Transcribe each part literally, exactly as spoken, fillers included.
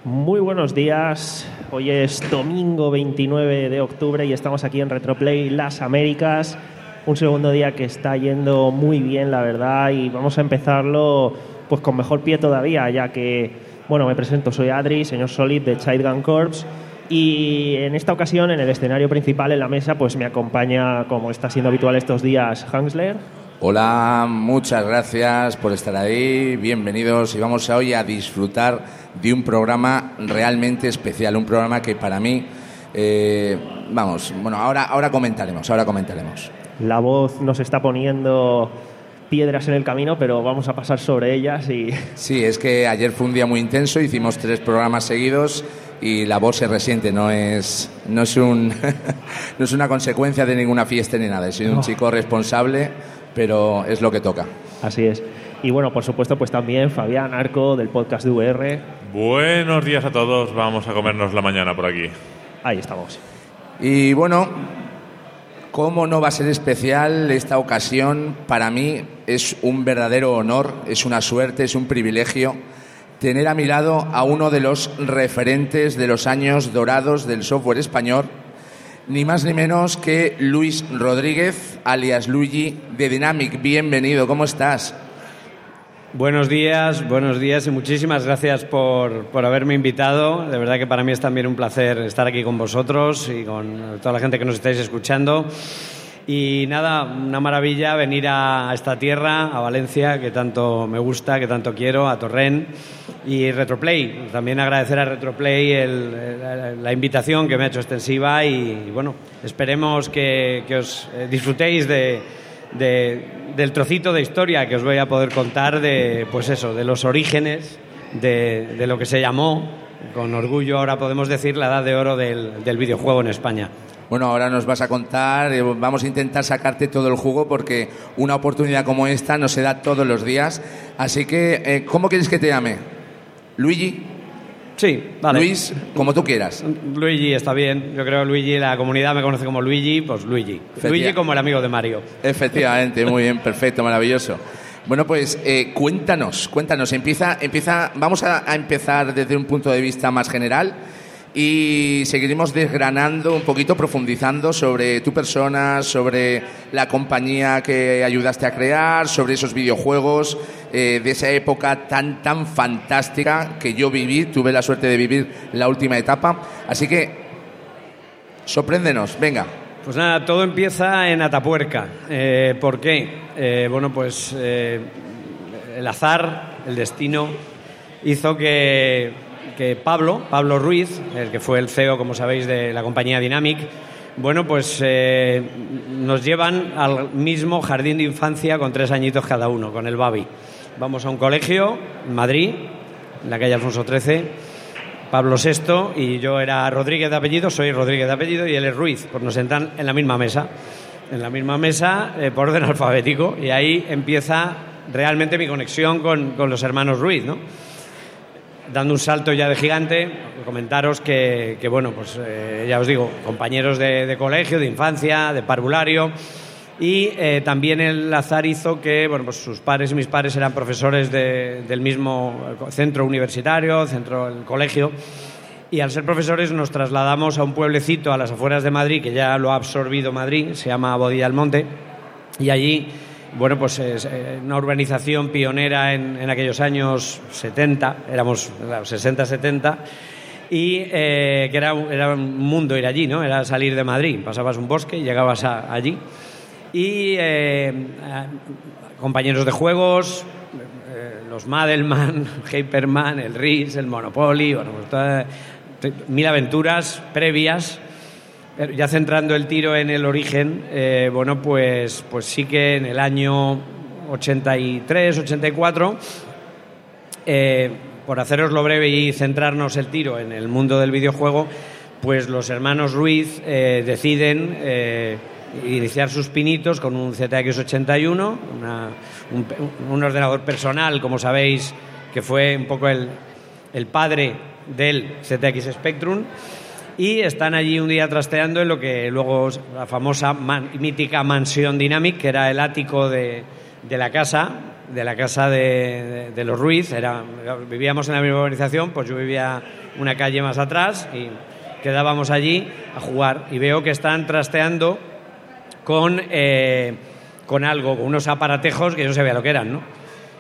Muy buenos días, hoy es domingo veintinueve de octubre y estamos aquí en Retroplay Las Américas, un segundo día que está yendo muy bien, la verdad, y vamos a empezarlo pues con mejor pie todavía, ya que, bueno, me presento, soy Adri, señor Solid de Child Gun Corps, y en esta ocasión, en el escenario principal, en la mesa, pues me acompaña, como está siendo habitual estos días, Hansler. Hola, muchas gracias por estar ahí, bienvenidos, y vamos hoy a disfrutar de un programa realmente especial, un programa que para mí, eh, vamos, bueno, ahora, ahora comentaremos, ahora comentaremos. La voz nos está poniendo piedras en el camino, pero vamos a pasar sobre ellas y... Sí, es que ayer fue un día muy intenso, hicimos tres programas seguidos y la voz se resiente, no es, no es, un, no es una consecuencia de ninguna fiesta ni nada, soy un no. chico responsable, pero es lo que toca. Así es. Y bueno, por supuesto, pues también Fabián Arco del podcast de V R. Buenos días a todos, vamos a comernos la mañana por aquí. Ahí estamos. Y bueno, ¿cómo no va a ser especial esta ocasión? Para mí es un verdadero honor, es una suerte, es un privilegio tener a mi lado a uno de los referentes de los años dorados del software español, ni más ni menos que Luis Rodríguez, alias Luigi, de Dynamic. Bienvenido, ¿cómo estás? Buenos días, buenos días y muchísimas gracias por, por haberme invitado. De verdad que para mí es también un placer estar aquí con vosotros y con toda la gente que nos estáis escuchando. Y nada, una maravilla venir a esta tierra, a Valencia, que tanto me gusta, que tanto quiero, a Torrent y Retroplay. También agradecer a Retroplay el, el, la invitación que me ha hecho extensiva y, y bueno, esperemos que, que os disfrutéis de... De, del trocito de historia que os voy a poder contar de, pues eso, de los orígenes de, de lo que se llamó, con orgullo ahora podemos decir, la edad de oro del, del videojuego en España. Bueno, ahora nos vas a contar, vamos a intentar sacarte todo el jugo porque una oportunidad como esta no se da todos los días, así que, eh, ¿cómo quieres que te llame? ¿Luigi? Sí, vale. Luis, como tú quieras. Luigi está bien. Yo creo que Luigi, la comunidad me conoce como Luigi, pues Luigi. Luigi como el amigo de Mario. Efectivamente, muy bien, perfecto, maravilloso. Bueno, pues eh, cuéntanos, cuéntanos. Empieza, empieza, vamos a, a empezar desde un punto de vista más general y seguiremos desgranando un poquito, profundizando sobre tu persona, sobre la compañía que ayudaste a crear, sobre esos videojuegos eh, de esa época tan, tan fantástica que yo viví, tuve la suerte de vivir la última etapa. Así que, sorpréndenos, venga. Pues nada, todo empieza en Atapuerca. Eh, ¿Por qué? Eh, bueno, pues eh, el azar, el destino, hizo que... que Pablo, Pablo Ruiz, el que fue el C E O, como sabéis, de la compañía Dynamic, bueno, pues eh, nos llevan al mismo jardín de infancia con tres añitos cada uno, con el Babi. Vamos a un colegio en Madrid, en la calle Alfonso trece, Pablo sexto, y yo era Rodríguez de apellido, soy Rodríguez de apellido, y él es Ruiz, pues nos sentan en la misma mesa, en la misma mesa, eh, por orden alfabético, y ahí empieza realmente mi conexión con, con los hermanos Ruiz, ¿no? Dando un salto ya de gigante, comentaros que, que bueno, pues eh, ya os digo, compañeros de, de colegio, de infancia, de parvulario, y eh, también el azar hizo que, bueno, pues sus padres y mis padres eran profesores de, del mismo centro universitario, centro del colegio, y al ser profesores nos trasladamos a un pueblecito a las afueras de Madrid, que ya lo ha absorbido Madrid, se llama Bodilla del Monte, y allí... Bueno, pues es una urbanización pionera en, en aquellos años setenta, éramos claro, sesenta, setenta, y eh, que era, era un mundo ir allí, ¿no? Era salir de Madrid, pasabas un bosque y llegabas a, allí. Y eh, compañeros de juegos, eh, los Madelman, Hyperman, el Risk, el Monopoly, bueno, pues todas, mil aventuras previas. Ya centrando el tiro en el origen, eh, bueno, pues, pues sí que en el año ochenta y tres, ochenta y cuatro, eh, por haceroslo breve y centrarnos el tiro en el mundo del videojuego, pues los hermanos Ruiz eh, deciden eh, iniciar sus pinitos con un Z X ochenta y uno, una, un, un ordenador personal, como sabéis, que fue un poco el, el padre del Z X Spectrum. Y están allí un día trasteando en lo que luego la famosa man, mítica mansión Dynamic, que era el ático de, de la casa, de la casa de, de, de los Ruiz. Era, vivíamos en la misma urbanización, pues yo vivía una calle más atrás y quedábamos allí a jugar. Y veo que están trasteando con, eh, con algo, con unos aparatejos que yo no sabía lo que eran, ¿no?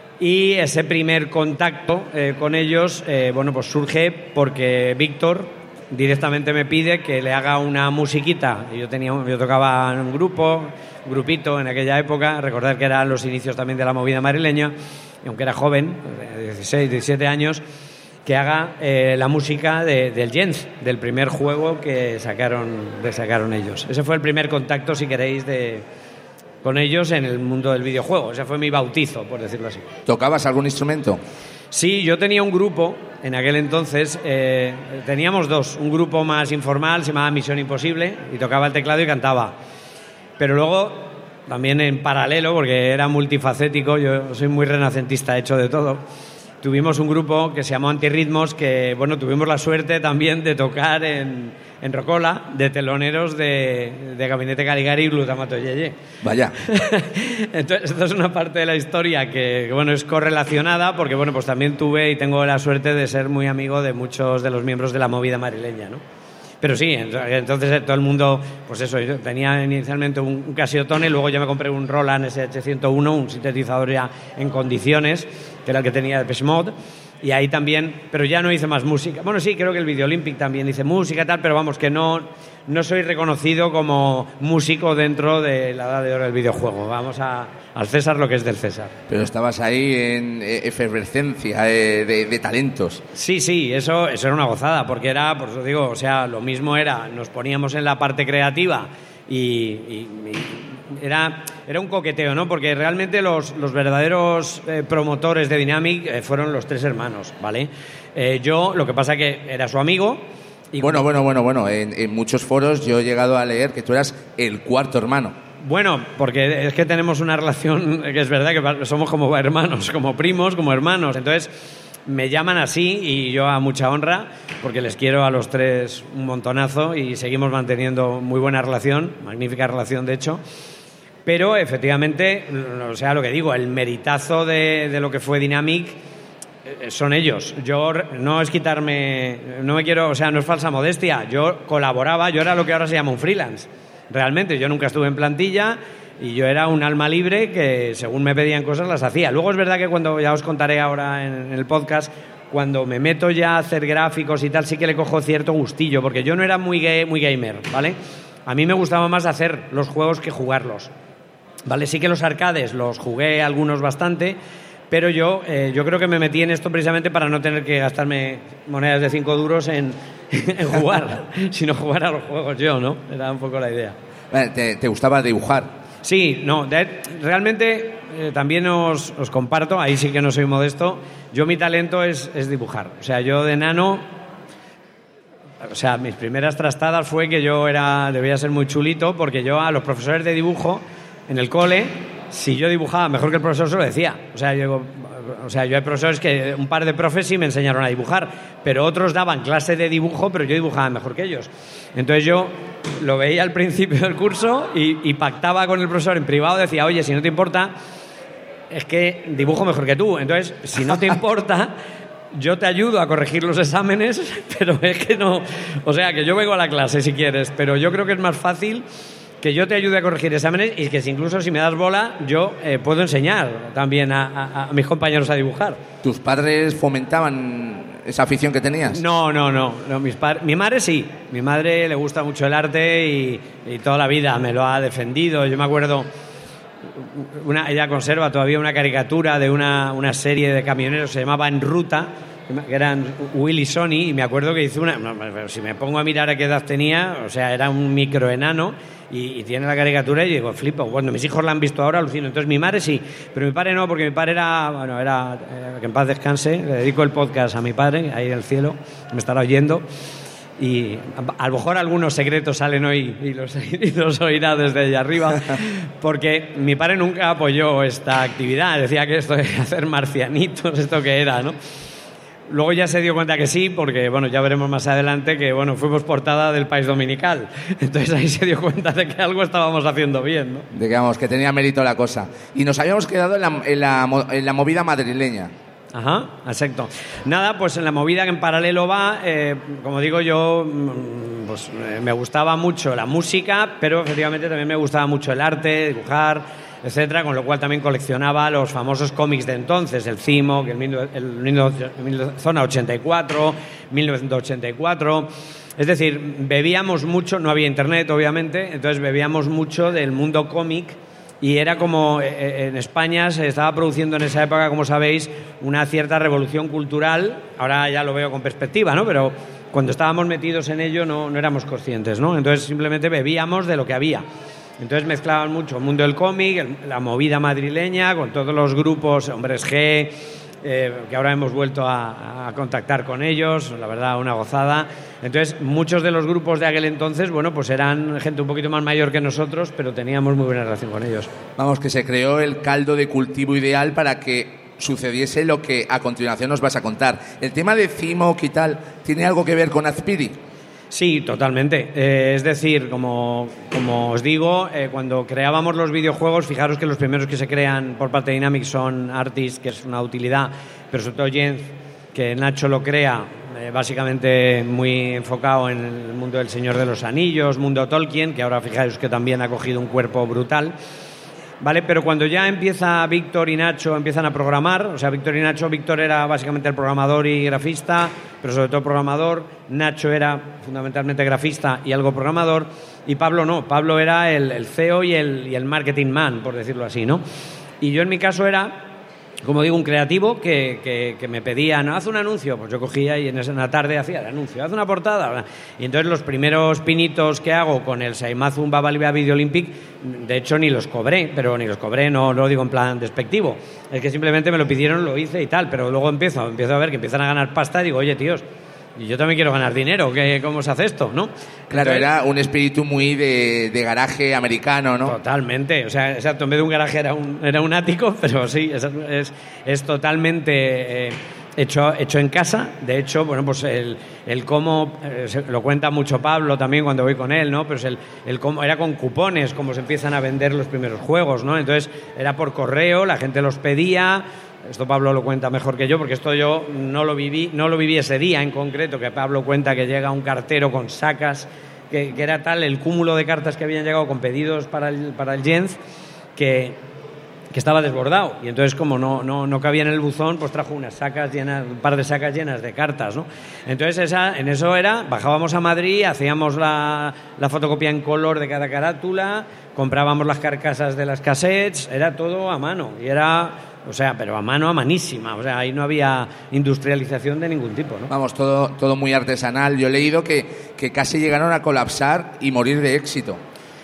Y ese primer contacto eh, con ellos, eh, bueno, pues surge porque Víctor directamente me pide que le haga una musiquita. Y yo tenía, yo tocaba en un grupo, un grupito en aquella época, recordar que eran los inicios también de la movida madrileña, y aunque era joven, dieciséis, diecisiete años, que haga eh, la música de, del Jens, del primer juego que sacaron, que sacaron ellos. Ese fue el primer contacto, si queréis, de... con ellos en el mundo del videojuego. Ese fue mi bautizo, por decirlo así. ¿Tocabas algún instrumento? Sí, yo tenía un grupo, en aquel entonces, eh, teníamos dos, un grupo más informal, se llamaba Misión Imposible, y tocaba el teclado y cantaba. Pero luego, también en paralelo, porque era multifacético, yo soy muy renacentista, hecho de todo, tuvimos un grupo que se llamó Antirritmos, que, bueno, tuvimos la suerte también de tocar en, en Rocola, de teloneros de, de Gabinete Caligari y Glutamato Yeye. Vaya. Entonces, esto es una parte de la historia que, que, bueno, es correlacionada, porque, bueno, pues también tuve y tengo la suerte de ser muy amigo de muchos de los miembros de la movida madrileña, ¿no? Pero sí, entonces todo el mundo, pues eso, yo tenía inicialmente un, un Casiotone, luego ya me compré un Roland S H ciento uno, un sintetizador ya en condiciones, que era el que tenía de Depeche Mode, y ahí también, pero ya no hice más música. Bueno, sí, creo que el Video Olympic también hice música y tal, pero vamos, que no, no soy reconocido como músico dentro de la edad de oro del videojuego. Vamos a, al César lo que es del César. Pero estabas ahí en efervescencia de, de, de talentos. Sí, sí, eso, eso era una gozada, porque era, por eso digo, o sea, lo mismo era, nos poníamos en la parte creativa y... y, y Era, era un coqueteo, ¿no? Porque realmente los, los verdaderos eh, promotores de Dynamic eh, fueron los tres hermanos, ¿vale? Eh, yo, lo que pasa que era su amigo. Y bueno, bueno, bueno, bueno. En, en muchos foros yo he llegado a leer que tú eras el cuarto hermano. Bueno, porque es que tenemos una relación que es verdad que somos como hermanos, como primos, como hermanos. Entonces me llaman así y yo a mucha honra, porque les quiero a los tres un montonazo y seguimos manteniendo muy buena relación, magnífica relación de hecho. Pero efectivamente, o sea, lo que digo, el meritazo de, de lo que fue Dynamic eh, son ellos. Yo no es quitarme, no me quiero, o sea, no es falsa modestia. Yo colaboraba, yo era lo que ahora se llama un freelance. Realmente, yo nunca estuve en plantilla y yo era un alma libre que según me pedían cosas las hacía. Luego es verdad que cuando, ya os contaré ahora en, en el podcast, cuando me meto ya a hacer gráficos y tal, sí que le cojo cierto gustillo, porque yo no era muy, gay, muy gamer, ¿vale? A mí me gustaba más hacer los juegos que jugarlos. Vale, sí que los arcades los jugué algunos bastante, pero yo, eh, yo creo que me metí en esto precisamente para no tener que gastarme monedas de cinco duros en, en jugar, sino jugar a los juegos yo, ¿no? Era un poco la idea. ¿Te, te gustaba dibujar? Sí, no, de, realmente eh, también os, os comparto, ahí sí que no soy modesto, yo mi talento es, es dibujar. O sea, yo de nano, o sea, mis primeras trastadas fue que yo era, debía ser muy chulito, porque yo a los profesores de dibujo en el cole, si yo dibujaba mejor que el profesor, se lo decía. O sea, yo, o sea, yo hay profesores que, un par de profes sí me enseñaron a dibujar, pero otros daban clase de dibujo, pero yo dibujaba mejor que ellos. Entonces yo lo veía al principio del curso y, y pactaba con el profesor en privado, decía, oye, si no te importa, es que dibujo mejor que tú. Entonces, si no te importa, yo te ayudo a corregir los exámenes, pero es que no... O sea, que yo vengo a la clase si quieres, pero yo creo que es más fácil que yo te ayude a corregir exámenes y que si incluso si me das bola, yo eh, puedo enseñar también a, a, a mis compañeros a dibujar. ¿Tus padres fomentaban esa afición que tenías? No, no, no. no mis par- mi madre sí. Mi madre le gusta mucho el arte y, y toda la vida me lo ha defendido. Yo me acuerdo, una, ella conserva todavía una caricatura de una, una serie de camioneros, se llamaba En Ruta, que eran Willy y Sonny, y me acuerdo que hizo una... No, si me pongo a mirar a qué edad tenía, o sea, era un microenano, y, y tiene la caricatura y digo, flipo. Cuando mis hijos la han visto ahora, alucino. Entonces mi madre sí, pero mi padre no, porque mi padre era... Bueno, era... Eh, que en paz descanse, le dedico el podcast a mi padre, ahí en el cielo, me estará oyendo, y a, a lo mejor algunos secretos salen hoy y los, y los oirá desde allá arriba, porque mi padre nunca apoyó esta actividad, decía que esto de hacer marcianitos, esto que era, ¿no? Luego ya se dio cuenta que sí, porque bueno, ya veremos más adelante que bueno, fuimos portada del País Dominical. Entonces ahí se dio cuenta de que algo estábamos haciendo bien, ¿no? De que, vamos, que tenía mérito la cosa. Y nos habíamos quedado en la, en la, en la movida madrileña. Ajá, exacto. Nada, pues en la movida que en paralelo va, eh, como digo yo, pues eh, me gustaba mucho la música, pero efectivamente también me gustaba mucho el arte, dibujar, etcétera, con lo cual también coleccionaba los famosos cómics de entonces, el Cimo, el, el, el, el Zona ochenta y cuatro, mil novecientos ochenta y cuatro. Es decir, bebíamos mucho, no había internet obviamente, entonces bebíamos mucho del mundo cómic. Y era como, en España se estaba produciendo en esa época, como sabéis, una cierta revolución cultural. Ahora ya lo veo con perspectiva, ¿no? Pero cuando estábamos metidos en ello no, no éramos conscientes, ¿no? Entonces simplemente bebíamos de lo que había. Entonces mezclaban mucho el mundo del cómic, el, la movida madrileña, con todos los grupos, Hombres G, eh, que ahora hemos vuelto a, a contactar con ellos, la verdad, una gozada. Entonces, muchos de los grupos de aquel entonces, bueno, pues eran gente un poquito más mayor que nosotros, pero teníamos muy buena relación con ellos. Vamos, que se creó el caldo de cultivo ideal para que sucediese lo que a continuación nos vas a contar. ¿El tema de Cimo y tal tiene algo que ver con Azpiri? Sí, totalmente. Eh, es decir, como, como os digo, eh, cuando creábamos los videojuegos, fijaros que los primeros que se crean por parte de Dynamic son Artist, que es una utilidad, pero sobre todo Jens, que Nacho lo crea, eh, básicamente muy enfocado en el mundo del Señor de los Anillos, mundo Tolkien, que ahora fijaros que también ha cogido un cuerpo brutal. Vale, pero cuando ya empieza Víctor y Nacho empiezan a programar, o sea, Víctor y Nacho, Víctor era básicamente el programador y grafista, pero sobre todo programador, Nacho era fundamentalmente grafista y algo programador, y Pablo no, Pablo era el, el C E O y el, y el marketing man, por decirlo así, ¿no? Y yo en mi caso era, como digo, un creativo que, que, que me pedía, ¿no? Haz un anuncio, pues yo cogía y en una tarde hacía el anuncio, haz una portada. Y entonces los primeros pinitos que hago con el Saimazu Babalibea Video Olympic, de hecho ni los cobré, pero ni los cobré, no, no lo digo en plan despectivo, es que simplemente me lo pidieron, lo hice y tal, pero luego empiezo, empiezo a ver que empiezan a ganar pasta y digo, oye tíos, y yo también quiero ganar dinero, ¿qué, ¿cómo se hace esto? ¿No? Claro, Entonces, era un espíritu muy de, de garaje americano, ¿no? Totalmente, o sea, exacto, en vez de un garaje era un, era un ático, pero sí, es, es, es totalmente eh, hecho, hecho en casa. De hecho, bueno, pues el, el cómo, eh, se, lo cuenta mucho Pablo también cuando voy con él, ¿no? Pero es el, el cómo, era con cupones, como se empiezan a vender los primeros juegos, ¿no? Entonces, era por correo, la gente los pedía. Esto Pablo lo cuenta mejor que yo, porque esto yo no lo viví, no lo viví ese día en concreto, que Pablo cuenta que llega un cartero con sacas, que, que era tal el cúmulo de cartas que habían llegado con pedidos para el, para el Jens, que, que estaba desbordado. Y entonces, como no, no, no cabía en el buzón, pues trajo unas sacas llenas, un par de sacas llenas de cartas, ¿no? Entonces, esa, en eso era, bajábamos a Madrid, hacíamos la, la fotocopia en color de cada carátula, comprábamos las carcasas de las cassettes, era todo a mano. Y era... O sea, pero a mano, a manísima. O sea, ahí no había industrialización de ningún tipo, ¿no? Vamos, todo, todo muy artesanal. Yo he leído que, que casi llegaron a colapsar y morir de éxito.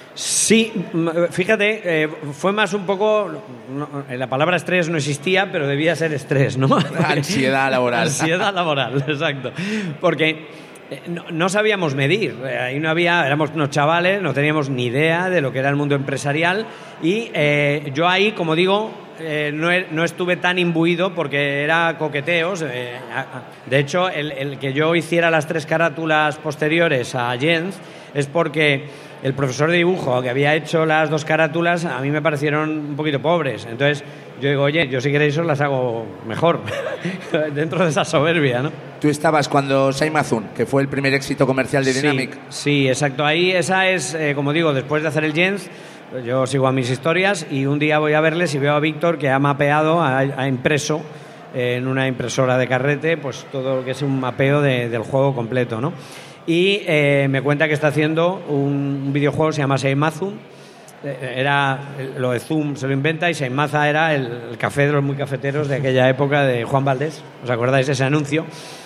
Sí, fíjate, eh, fue más un poco... No, la palabra estrés no existía, pero debía ser estrés, ¿no? Ansiedad laboral. Ansiedad laboral, exacto. Porque... No, no sabíamos medir, ahí no había, éramos unos chavales, no teníamos ni idea de lo que era el mundo empresarial y eh, yo ahí, como digo, eh, no, no estuve tan imbuido porque era coqueteos. Eh, de hecho, el, el que yo hiciera las tres carátulas posteriores a Jens es porque el profesor de dibujo que había hecho las dos carátulas a mí me parecieron un poquito pobres. Entonces yo digo, oye, yo si queréis os las hago mejor, dentro de esa soberbia, ¿no? Tú estabas cuando Saimazun, que fue el primer éxito comercial de Dynamic. Sí, sí, exacto. Ahí esa es, eh, como digo, después de hacer el Jens, yo sigo a mis historias y un día voy a verles y veo a Víctor que ha mapeado, ha, ha impreso eh, en una impresora de carrete, pues todo lo que es un mapeo de, del juego completo, ¿no? Y eh, me cuenta que está haciendo un, un videojuego que se llama Saimazun. Era lo de Zoom se lo inventa y Saimaza era el, el café de los muy cafeteros de aquella época de Juan Valdés. ¿Os acordáis de ese anuncio?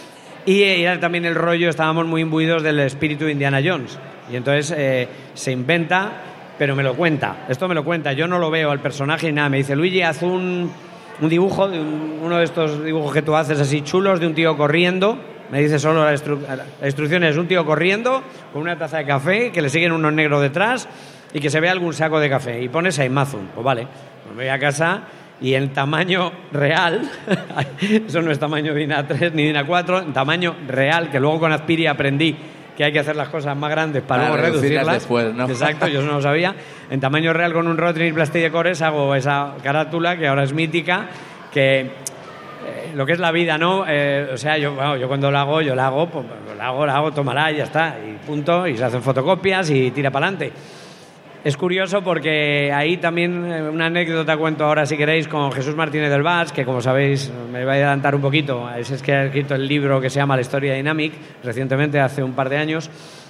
Y era también el rollo, estábamos muy imbuidos del espíritu de Indiana Jones. Y entonces eh, se inventa, pero me lo cuenta. Esto me lo cuenta, yo no lo veo al personaje ni nada. Me dice, Luigi, haz un, un dibujo, de un, uno de estos dibujos que tú haces así chulos, de un tío corriendo. Me dice solo la, instru- la instrucción es un tío corriendo con una taza de café, que le siguen unos negros detrás y que se vea algún saco de café. Y pone Saimazun. Pues vale, pues me voy a casa y en tamaño real, eso no es tamaño DIN A tres ni DIN A cuatro, en tamaño real, que luego con Aspiri aprendí que hay que hacer las cosas más grandes para, para luego reducirlas. Después, ¿no? Exacto, yo eso no lo sabía. En tamaño real con un Rotring Plastic Decores hago esa carátula que ahora es mítica, que eh, lo que es la vida, ¿no? Eh, o sea, yo, bueno, yo cuando lo hago, yo la hago, pues la hago, la hago, tómala y ya está, y punto, y se hacen fotocopias y tira para adelante. Es curioso porque ahí también una anécdota cuento ahora si queréis con Jesús Martínez del Vaz, que como sabéis me voy a adelantar un poquito, ese es que ha escrito el libro que se llama La historia de Dynamic, recientemente, hace un par de años.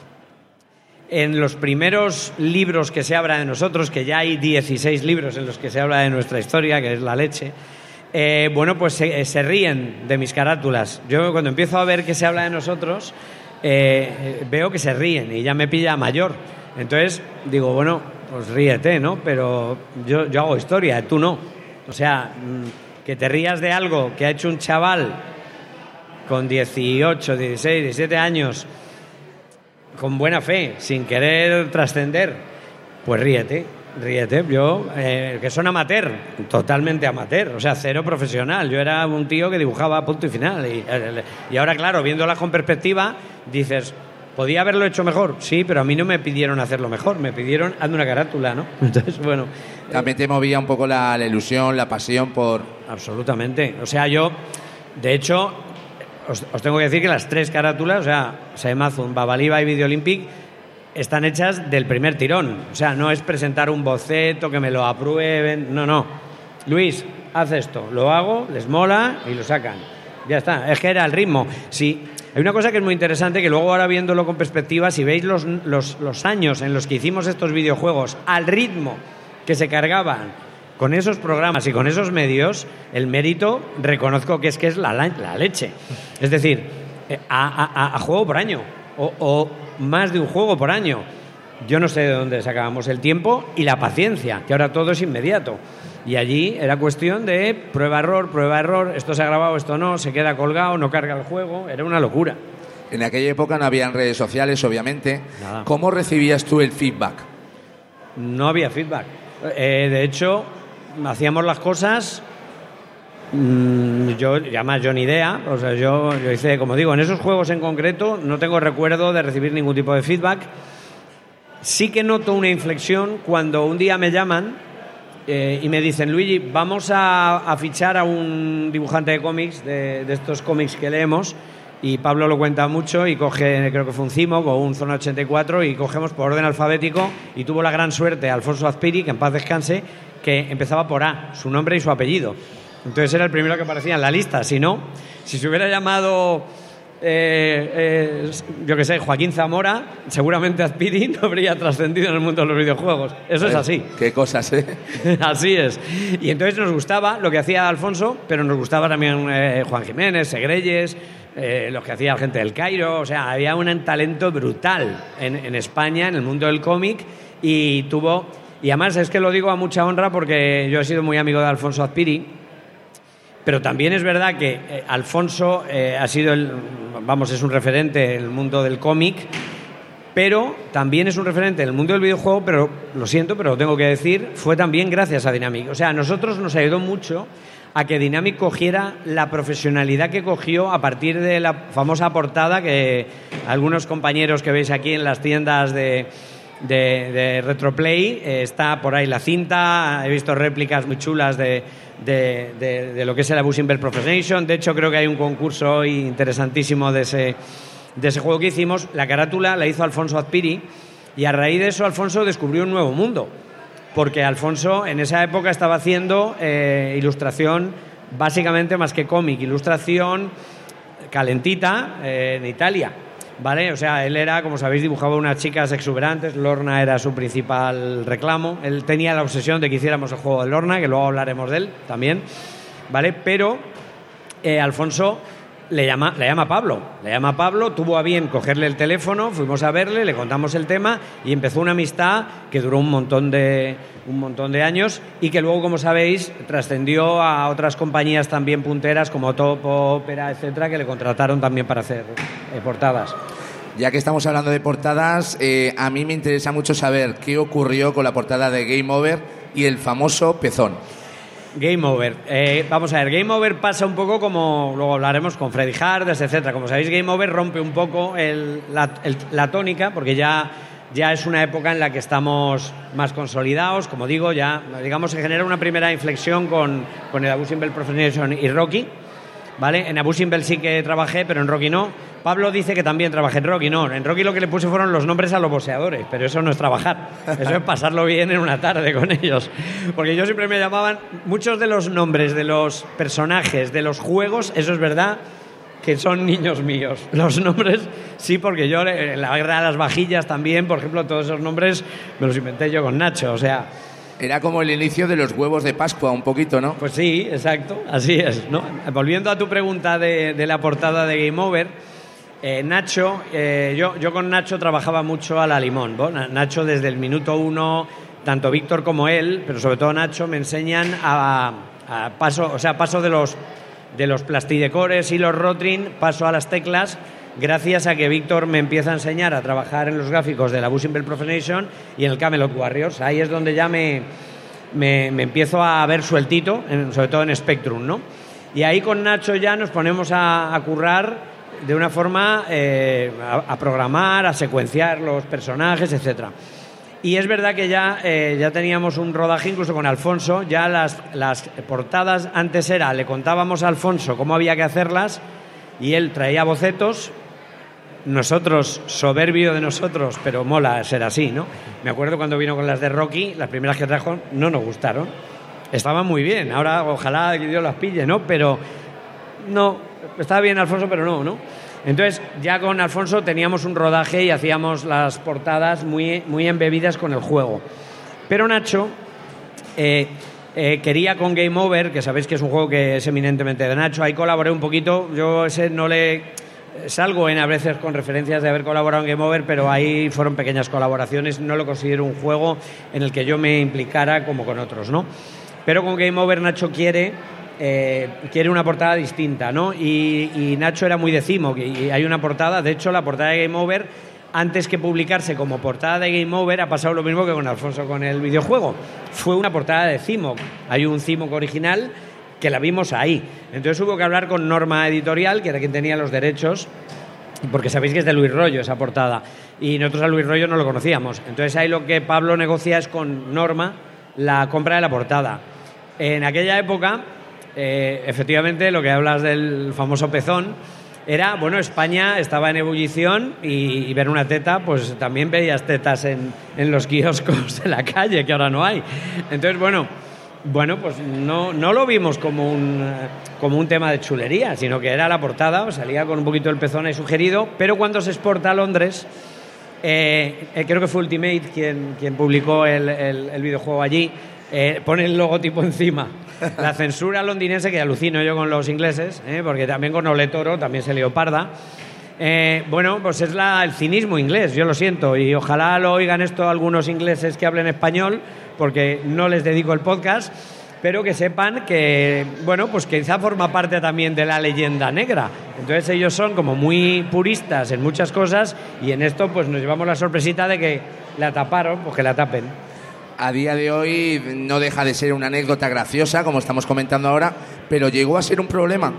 En los primeros libros que se habla de nosotros, que ya hay dieciséis libros en los que se habla de nuestra historia, que es la leche, eh, bueno, pues se, se ríen de mis carátulas. Yo cuando empiezo a ver que se habla de nosotros, eh, veo que se ríen y ya me pilla mayor. Entonces digo, bueno, pues ríete, ¿no? Pero yo, yo hago historia, tú no. O sea, que te rías de algo que ha hecho un chaval con dieciocho, dieciséis, diecisiete años, con buena fe, sin querer trascender, pues ríete, ríete. Yo, eh, que son amateur, totalmente amateur, o sea, cero profesional. Yo era un tío que dibujaba punto y final. Y, y ahora, claro, viéndola con perspectiva, dices... ¿Podía haberlo hecho mejor? Sí, pero a mí no me pidieron hacerlo mejor, me pidieron hazme una carátula, ¿no? Entonces, bueno... También te movía un poco la, la ilusión, la pasión por... Absolutamente. O sea, yo, de hecho, os, os tengo que decir que las tres carátulas, o sea, Saemazun, Babaliba y Video Olympic, están hechas del primer tirón. O sea, no es presentar un boceto, que me lo aprueben, no, no. Luis, haz esto, lo hago, les mola y lo sacan. Ya está, es que era el ritmo. Sí. Hay una cosa que es muy interesante, que luego ahora viéndolo con perspectiva, si veis los, los, los años en los que hicimos estos videojuegos, al ritmo que se cargaban con esos programas y con esos medios, el mérito reconozco que es que es la, la leche. Es decir, a, a, a juego por año, o, o más de un juego por año. Yo no sé de dónde sacábamos el tiempo y la paciencia, que ahora todo es inmediato. Y allí era cuestión de prueba-error, prueba-error, esto se ha grabado, esto no, se queda colgado, no carga el juego, era una locura. En aquella época no habían redes sociales, obviamente. Nada. ¿Cómo recibías tú el feedback? No había feedback. Eh, de hecho, hacíamos las cosas, mmm, yo, además yo ni idea, o sea, yo, yo hice, como digo, en esos juegos en concreto no tengo recuerdo de recibir ningún tipo de feedback. Sí que noto una inflexión cuando un día me llaman Eh, y me dicen, Luigi, vamos a, a fichar a un dibujante de cómics, de, de estos cómics que leemos, y Pablo lo cuenta mucho y coge, creo que fue un Cimo o un Zona ochenta y cuatro, y cogemos por orden alfabético, y tuvo la gran suerte Alfonso Azpiri, que en paz descanse, que empezaba por A, su nombre y su apellido. Entonces era el primero que aparecía en la lista. Si no, si se hubiera llamado... Eh, eh, yo que sé, Joaquín Zamora, seguramente Azpiri no habría trascendido en el mundo de los videojuegos. Eso es así. Qué cosas, ¿eh? Así es. Y entonces nos gustaba lo que hacía Alfonso, pero nos gustaba también eh, Juan Jiménez, Segreyes, eh, lo que hacía la gente del Cairo. O sea, había un talento brutal en, en España, en el mundo del cómic, y tuvo... Y además es que lo digo a mucha honra porque yo he sido muy amigo de Alfonso Azpiri. Pero también es verdad que eh, Alfonso eh, ha sido el, vamos, es un referente en el mundo del cómic, pero también es un referente en el mundo del videojuego, pero lo siento, pero lo tengo que decir, fue también gracias a Dynamic. O sea, a nosotros nos ayudó mucho a que Dynamic cogiera la profesionalidad que cogió a partir de la famosa portada que algunos compañeros que veis aquí en las tiendas de... De, de Retroplay, eh, está por ahí la cinta, he visto réplicas muy chulas de, de, de, de lo que es el Abusive Profanation. De hecho, creo que hay un concurso hoy interesantísimo de ese, de ese juego que hicimos. La carátula la hizo Alfonso Azpiri y a raíz de eso Alfonso descubrió un nuevo mundo, porque Alfonso en esa época estaba haciendo eh, ilustración básicamente más que cómic, ilustración calentita eh, en Italia. ¿Vale? O sea, él era, como sabéis, dibujaba unas chicas exuberantes, Lorna era su principal reclamo, él tenía la obsesión de que hiciéramos el juego de Lorna, que luego hablaremos de él también, ¿vale? Pero eh, Alfonso le llama, le llama a Pablo, le llama a Pablo, tuvo a bien cogerle el teléfono, fuimos a verle, le contamos el tema y empezó una amistad que duró un montón de, un montón de años y que luego, como sabéis, trascendió a otras compañías también punteras como Topo, Opera, etcétera, que le contrataron también para hacer eh, portadas. Ya que estamos hablando de portadas, eh, a mí me interesa mucho saber qué ocurrió con la portada de Game Over y el famoso pezón. Game Over. Eh, vamos a ver, Game Over pasa un poco como, luego hablaremos con Freddy Harders, etcétera. Como sabéis, Game Over rompe un poco el, la, el, la tónica, porque ya, ya es una época en la que estamos más consolidados. Como digo, ya, digamos, se genera una primera inflexión con, con el Abu Simbel Professionation y Rocky, ¿vale? En Abu Simbel sí que trabajé, pero en Rocky no. Pablo dice que también trabajé en Rocky. No, en Rocky lo que le puse fueron los nombres a los boxeadores, pero eso no es trabajar. Eso es pasarlo bien en una tarde con ellos. Porque yo siempre me llamaban... Muchos de los nombres de los personajes de los juegos, eso es verdad, que son niños míos. Los nombres, sí, porque yo, en la guerra de las vajillas también, por ejemplo, todos esos nombres me los inventé yo con Nacho, o sea... Era como el inicio de los huevos de Pascua, un poquito, ¿no? Pues sí, exacto, así es, ¿no? Volviendo a tu pregunta de, de la portada de Game Over, eh, Nacho, eh, yo, yo con Nacho trabajaba mucho a la limón, ¿no? Nacho desde el minuto uno, tanto Víctor como él, pero sobre todo Nacho, me enseñan a, a paso, o sea, paso de los, de los plastidecores y los rotring, paso a las teclas, gracias a que Víctor me empieza a enseñar a trabajar en los gráficos de la Abu Simbel Professionation y en el Camelot Warriors. Ahí es donde ya me, me, me empiezo a ver sueltito, en, sobre todo en Spectrum, ¿no? Y ahí con Nacho ya nos ponemos a, a currar de una forma, eh, a, a programar, a secuenciar los personajes, etcétera. Y es verdad que ya, eh, ya teníamos un rodaje incluso con Alfonso, ya las, las portadas antes era, le contábamos a Alfonso cómo había que hacerlas y él traía bocetos. Nosotros, soberbio de nosotros, pero mola ser así, ¿no? Me acuerdo cuando vino con las de Rocky, las primeras que trajo no nos gustaron. Estaban muy bien, ahora ojalá que Dios las pille, ¿no? Pero no, estaba bien Alfonso, pero no, ¿no? Entonces, ya con Alfonso teníamos un rodaje y hacíamos las portadas muy, muy embebidas con el juego. Pero Nacho eh, eh, quería con Game Over, que sabéis que es un juego que es eminentemente de Nacho, ahí colaboré un poquito, yo ese no le... Salgo en a veces con referencias de haber colaborado en Game Over, pero ahí fueron pequeñas colaboraciones, no lo considero un juego en el que yo me implicara como con otros, ¿no? Pero con Game Over Nacho quiere, eh, quiere una portada distinta, ¿no? Y, y Nacho era muy de Cimoc, y hay una portada, de hecho la portada de Game Over, antes que publicarse como portada de Game Over, ha pasado lo mismo que con Alfonso con el videojuego. Fue una portada de Cimoc, hay un Cimoc original que la vimos ahí. Entonces hubo que hablar con Norma Editorial, que era quien tenía los derechos, porque sabéis que es de Luis Rollo esa portada, y nosotros a Luis Rollo no lo conocíamos. Entonces ahí lo que Pablo negocia es con Norma la compra de la portada. En aquella época, eh, efectivamente, lo que hablas del famoso pezón, era, bueno, España estaba en ebullición y, y ver una teta, pues también veías tetas en, en los kioscos de la calle, que ahora no hay. Entonces, bueno... Bueno, pues no, no lo vimos como un, como un tema de chulería, sino que era la portada, salía con un poquito el pezón ahí sugerido, pero cuando se exporta a Londres, eh, eh, creo que fue Ultimate quien, quien publicó el, el, el videojuego allí, eh, pone el logotipo encima. La censura londinense, que alucino yo con los ingleses, eh, porque también con Ole Toro también se lió parda. Eh, bueno, pues es la, el cinismo inglés, yo lo siento, y ojalá lo oigan esto algunos ingleses que hablen español, porque no les dedico el podcast, pero que sepan que, bueno, pues que quizá forma parte también de la leyenda negra. Entonces ellos son como muy puristas en muchas cosas y en esto pues nos llevamos la sorpresita de que la taparon, pues que la tapen. A día de hoy no deja de ser una anécdota graciosa, como estamos comentando ahora, pero llegó a ser un problema.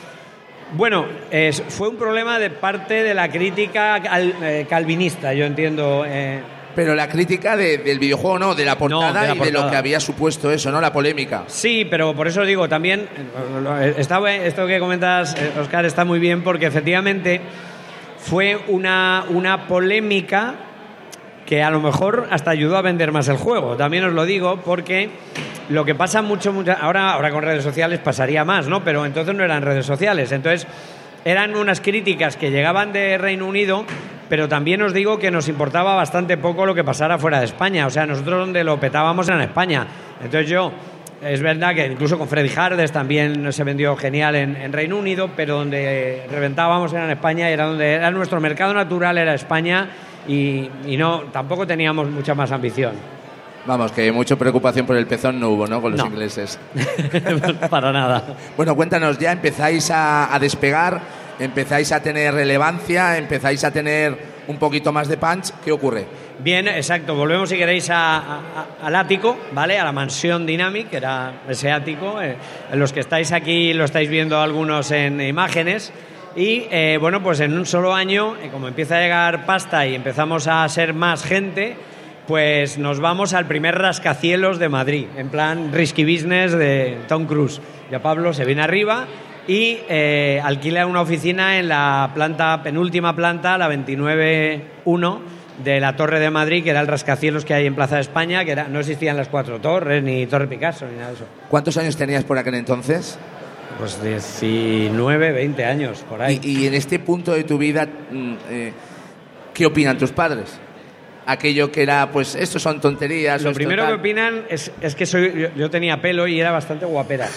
Bueno, eh, fue un problema de parte de la crítica cal, eh, calvinista, yo entiendo. Eh, Pero la crítica de, del videojuego, no, de la portada, no, de la y portada. de lo que había supuesto eso, ¿no? La polémica. Sí, pero por eso digo, también, está, esto que comentas, Óscar, está muy bien, porque efectivamente fue una, una polémica que a lo mejor hasta ayudó a vender más el juego. También os lo digo, porque lo que pasa mucho, mucho ahora, ahora con redes sociales pasaría más, ¿no? Pero entonces no eran redes sociales, entonces eran unas críticas que llegaban de Reino Unido, pero también os digo que nos importaba bastante poco lo que pasara fuera de España. O sea, nosotros donde lo petábamos era en España. Entonces yo, es verdad que incluso con Freddy Harders también se vendió genial en, en Reino Unido, pero donde reventábamos era en España, y era donde era nuestro mercado natural, era España, y, y no, tampoco teníamos mucha más ambición. Vamos, que mucha preocupación por el pezón no hubo, ¿no? Con los no. ingleses. Para nada. Bueno, cuéntanos, ya empezáis a, a despegar, empezáis a tener relevancia, empezáis a tener un poquito más de punch. ¿Qué ocurre? Bien, exacto. Volvemos, si queréis, a, a, al ático, ¿vale? A la mansión Dynamic, que era ese ático. Eh, los que estáis aquí lo estáis viendo algunos en imágenes. Y, eh, bueno, pues en un solo año, eh, como empieza a llegar pasta y empezamos a ser más gente, pues nos vamos al primer rascacielos de Madrid, en plan risky business de Tom Cruise. Ya Pablo se viene arriba y eh, alquila una oficina en la planta, penúltima planta, la veintinueve uno de la Torre de Madrid, que era el rascacielos que hay en Plaza de España, que era, no existían las cuatro torres, ni Torre Picasso, ni nada de eso. ¿Cuántos años tenías por aquel entonces? Pues diecinueve, veinte años, por ahí. Y, y en este punto de tu vida, eh, ¿qué opinan tus padres? Aquello que era, pues, estos son tonterías. Lo esto primero tal. que opinan es, es que soy, yo, yo tenía pelo y era bastante guapera.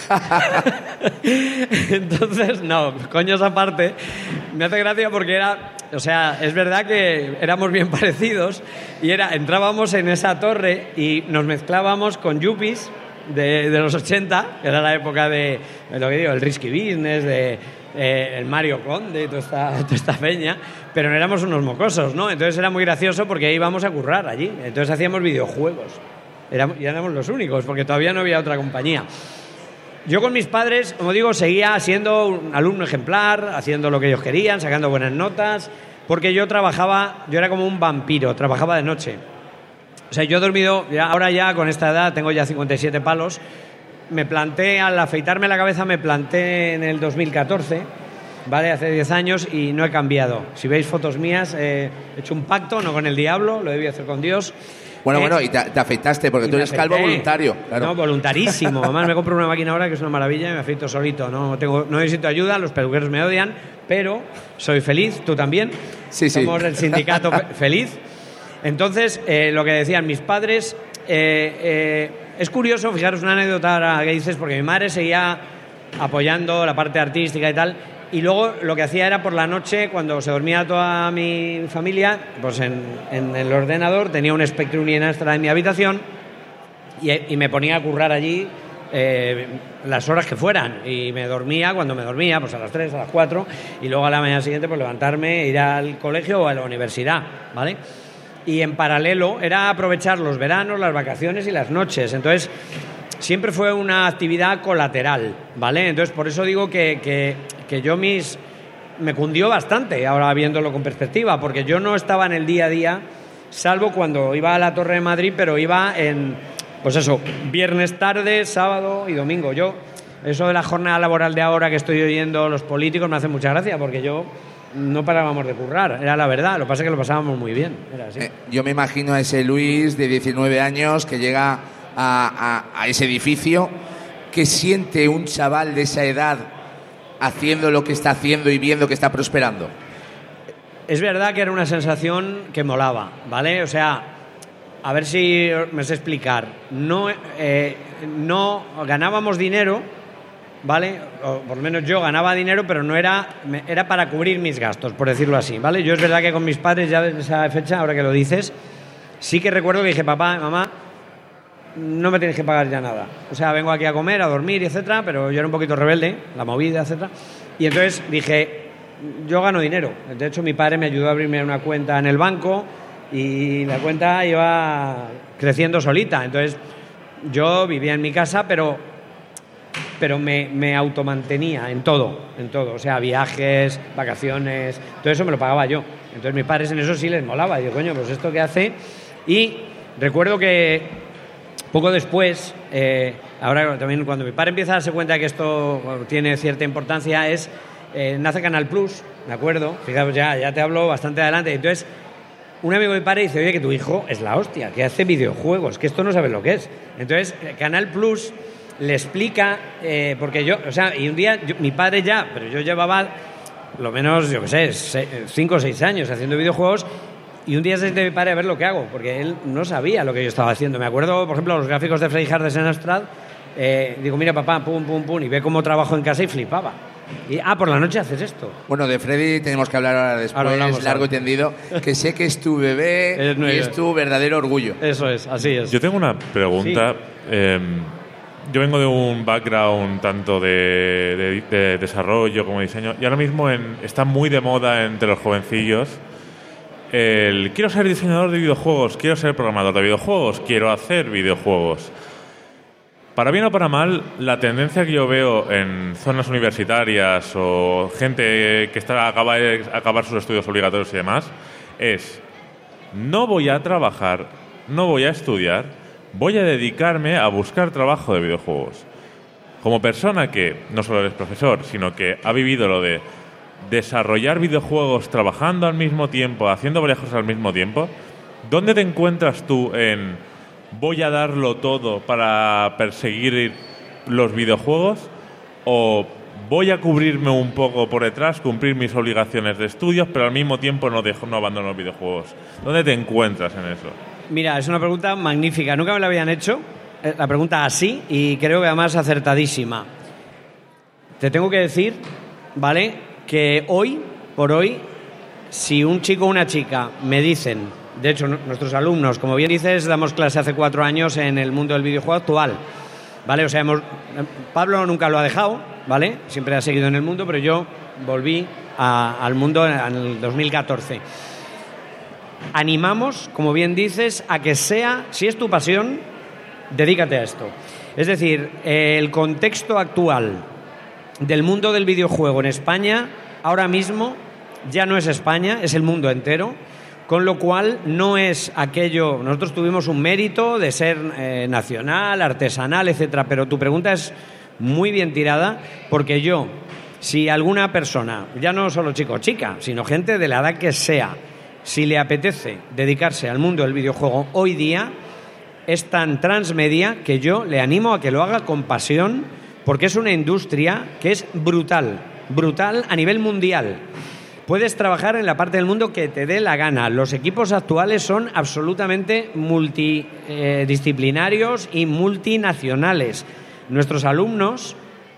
Entonces, no, coños aparte, me hace gracia porque era, o sea, es verdad que éramos bien parecidos y era, entrábamos en esa torre y nos mezclábamos con yuppies de, de los ochenta, que era la época de, de lo que digo, el risky business, de eh, el Mario Conde y toda esta, toda esta peña, pero no éramos unos mocosos, ¿no? Entonces era muy gracioso porque ahí íbamos a currar allí. Entonces hacíamos videojuegos. Éramos, y éramos los únicos, porque todavía no había otra compañía. Yo con mis padres, como digo, seguía siendo un alumno ejemplar, haciendo lo que ellos querían, sacando buenas notas, porque yo trabajaba, yo era como un vampiro, trabajaba de noche. O sea, yo he dormido, ya, ahora ya con esta edad, tengo ya cincuenta y siete palos, me planté, al afeitarme la cabeza, me planté en el dos mil catorce, ¿vale? Hace diez años y no he cambiado. Si veis fotos mías, eh, he hecho un pacto, no con el diablo, lo debí hacer con Dios. Bueno, eh, bueno, y te, te afeitaste, porque tú eres calvo voluntario. Claro. No, voluntarísimo. Además, me compro una máquina ahora que es una maravilla y me afeito solito. No, tengo, no necesito ayuda, los peluqueros me odian, pero soy feliz, tú también. Sí, sí. Somos el sindicato feliz. Entonces, eh, lo que decían mis padres, eh, eh, es curioso, fijaros una anécdota ahora que dices, porque mi madre seguía apoyando la parte artística y tal, y luego lo que hacía era por la noche, cuando se dormía toda mi familia, pues en, en el ordenador tenía un Spectrum y en Astra en mi habitación y, y me ponía a currar allí eh, las horas que fueran, y me dormía cuando me dormía, pues a las tres, a las cuatro, y luego a la mañana siguiente pues levantarme, ir al colegio o a la universidad, ¿vale? Y en paralelo era aprovechar los veranos, las vacaciones y las noches. Entonces, siempre fue una actividad colateral, ¿vale? Entonces, por eso digo que, que, que yo mis... me cundió bastante, ahora viéndolo con perspectiva, porque yo no estaba en el día a día, salvo cuando iba a la Torre de Madrid, pero iba en, pues eso, viernes tarde, sábado y domingo. Yo, eso de la jornada laboral de ahora que estoy oyendo los políticos me hace mucha gracia, porque yo... no parábamos de currar, era la verdad. Lo que pasa es que lo pasábamos muy bien, era así. Eh, yo me imagino a ese Luis de diecinueve años que llega a, a, a ese edificio. ¿Qué siente un chaval de esa edad haciendo lo que está haciendo y viendo que está prosperando? Es verdad que era una sensación que molaba, ¿vale? O sea, a ver si me sé explicar. No, eh, no ganábamos dinero, ¿vale? O por lo menos yo ganaba dinero, pero no era, era para cubrir mis gastos, por decirlo así, ¿vale? Yo es verdad que con mis padres, ya desde esa fecha, ahora que lo dices, sí que recuerdo que dije, papá, mamá, no me tienes que pagar ya nada. O sea, vengo aquí a comer, a dormir, etcétera, pero yo era un poquito rebelde, la movida, etcétera. Y entonces dije, yo gano dinero. De hecho, mi padre me ayudó a abrirme una cuenta en el banco y la cuenta iba creciendo solita. Entonces, yo vivía en mi casa, pero... pero me, me automantenía en todo, en todo, o sea, viajes, vacaciones, todo eso me lo pagaba yo. Entonces mis padres en eso sí les molaba, y digo, coño, pues esto que hace. Y recuerdo que poco después, eh, ahora también cuando mi padre empieza a darse cuenta de que esto tiene cierta importancia, es, eh, nace Canal Plus, ¿de acuerdo? Fijaos, ya, ya te hablo bastante adelante. Entonces, un amigo de mi padre dice, oye, que tu hijo es la hostia, que hace videojuegos, que esto no sabes lo que es. Entonces, Canal Plus... le explica, eh, porque yo, o sea, y un día, yo, mi padre ya, pero yo llevaba lo menos, yo qué sé, seis, cinco o seis años haciendo videojuegos, y un día se siente mi padre a ver lo que hago, porque él no sabía lo que yo estaba haciendo. Me acuerdo, por ejemplo, los gráficos de Freddy Hard en Amstrad, eh, digo, mira papá, pum, pum, pum, y ve cómo trabajo en casa y flipaba. Y, ah, por la noche haces esto. Bueno, de Freddy tenemos que hablar ahora después, ahora hablamos, largo ahora. y tendido, que sé que es tu bebé es y es tu verdadero orgullo. Eso es, así es. Yo tengo una pregunta. Sí. Eh, Yo vengo de un background tanto de, de, de desarrollo como diseño, y ahora mismo en, está muy de moda entre los jovencillos el quiero ser diseñador de videojuegos, quiero ser programador de videojuegos, quiero hacer videojuegos. Para bien o para mal, la tendencia que yo veo en zonas universitarias o gente que está acaba de acabar sus estudios obligatorios y demás es: no voy a trabajar, no voy a estudiar, voy a dedicarme a buscar trabajo de videojuegos. Como persona que no solo eres profesor, sino que ha vivido lo de desarrollar videojuegos trabajando al mismo tiempo, haciendo varias cosas al mismo tiempo, ¿dónde te encuentras tú en voy a darlo todo para perseguir los videojuegos o voy a cubrirme un poco por detrás, cumplir mis obligaciones de estudios, pero al mismo tiempo no dejo, no abandono los videojuegos? ¿Dónde te encuentras en eso? Mira, es una pregunta magnífica. Nunca me la habían hecho, la pregunta así, y creo que además acertadísima. Te tengo que decir, ¿vale?, que hoy, por hoy, si un chico o una chica me dicen, de hecho, nuestros alumnos, como bien dices, damos clase hace cuatro años en el mundo del videojuego actual, ¿vale? O sea, hemos, Pablo nunca lo ha dejado, ¿vale? Siempre ha seguido en el mundo, pero yo volví a, al mundo en el dos mil catorce. Animamos, como bien dices, a que sea, si es tu pasión, dedícate a esto. Es decir, el contexto actual del mundo del videojuego en España, ahora mismo, ya no es España, es el mundo entero. Con lo cual, no es aquello... Nosotros tuvimos un mérito de ser eh, nacional, artesanal, etcétera, pero tu pregunta es muy bien tirada, porque yo, si alguna persona, ya no solo chico o chica, sino gente de la edad que sea, si le apetece dedicarse al mundo del videojuego hoy día, es tan transmedia que yo le animo a que lo haga con pasión, porque es una industria que es brutal, brutal a nivel mundial. Puedes trabajar en la parte del mundo que te dé la gana. Los equipos actuales son absolutamente multidisciplinarios y multinacionales. Nuestros alumnos,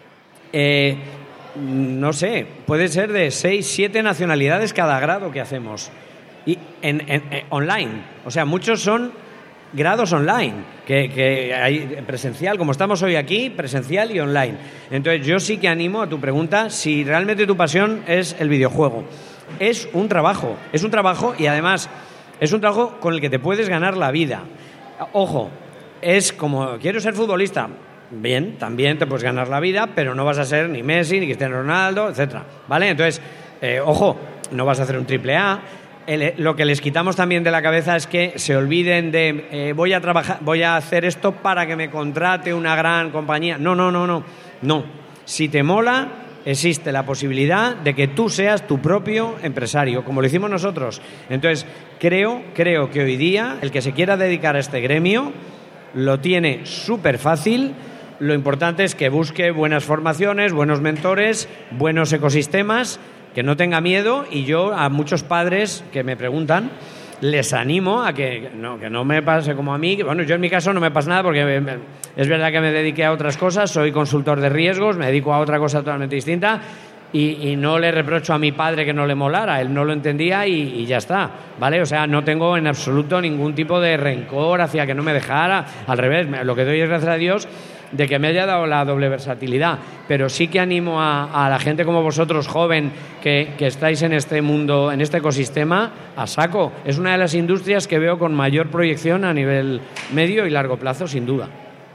eh, no sé, puede ser de seis, siete nacionalidades cada grado que hacemos. Y en, en, en online. O sea, muchos son grados online, que, que hay presencial, como estamos hoy aquí, presencial y online. Entonces, yo sí que animo a tu pregunta, si realmente tu pasión es el videojuego. Es un trabajo, es un trabajo y además es un trabajo con el que te puedes ganar la vida. Ojo, es como, quiero ser futbolista. Bien, también te puedes ganar la vida, pero no vas a ser ni Messi, ni Cristiano Ronaldo, etcétera. ¿Vale? Entonces, eh, ojo, no vas a hacer un triple A. El, lo que les quitamos también de la cabeza es que se olviden de eh, voy a trabajar, voy a hacer esto para que me contrate una gran compañía. No, no, no, no. No. Si te mola, existe la posibilidad de que tú seas tu propio empresario, como lo hicimos nosotros. Entonces, creo, creo que hoy día el que se quiera dedicar a este gremio lo tiene súper fácil. Lo importante es que busque buenas formaciones, buenos mentores, buenos ecosistemas, que no tenga miedo, y yo a muchos padres que me preguntan les animo a que no, que no me pase como a mí. Bueno, yo en mi caso no me pasa nada porque me, es verdad que me dediqué a otras cosas, soy consultor de riesgos, me dedico a otra cosa totalmente distinta y, y no le reprocho a mi padre que no le molara, él no lo entendía y, y ya está, ¿vale? O sea, no tengo en absoluto ningún tipo de rencor hacia que no me dejara, al revés, lo que doy es gracias a Dios de que me haya dado la doble versatilidad, pero sí que animo a, a la gente como vosotros, joven, que, que estáis en este mundo, en este ecosistema, a saco. Es una de las industrias que veo con mayor proyección a nivel medio y largo plazo, sin duda.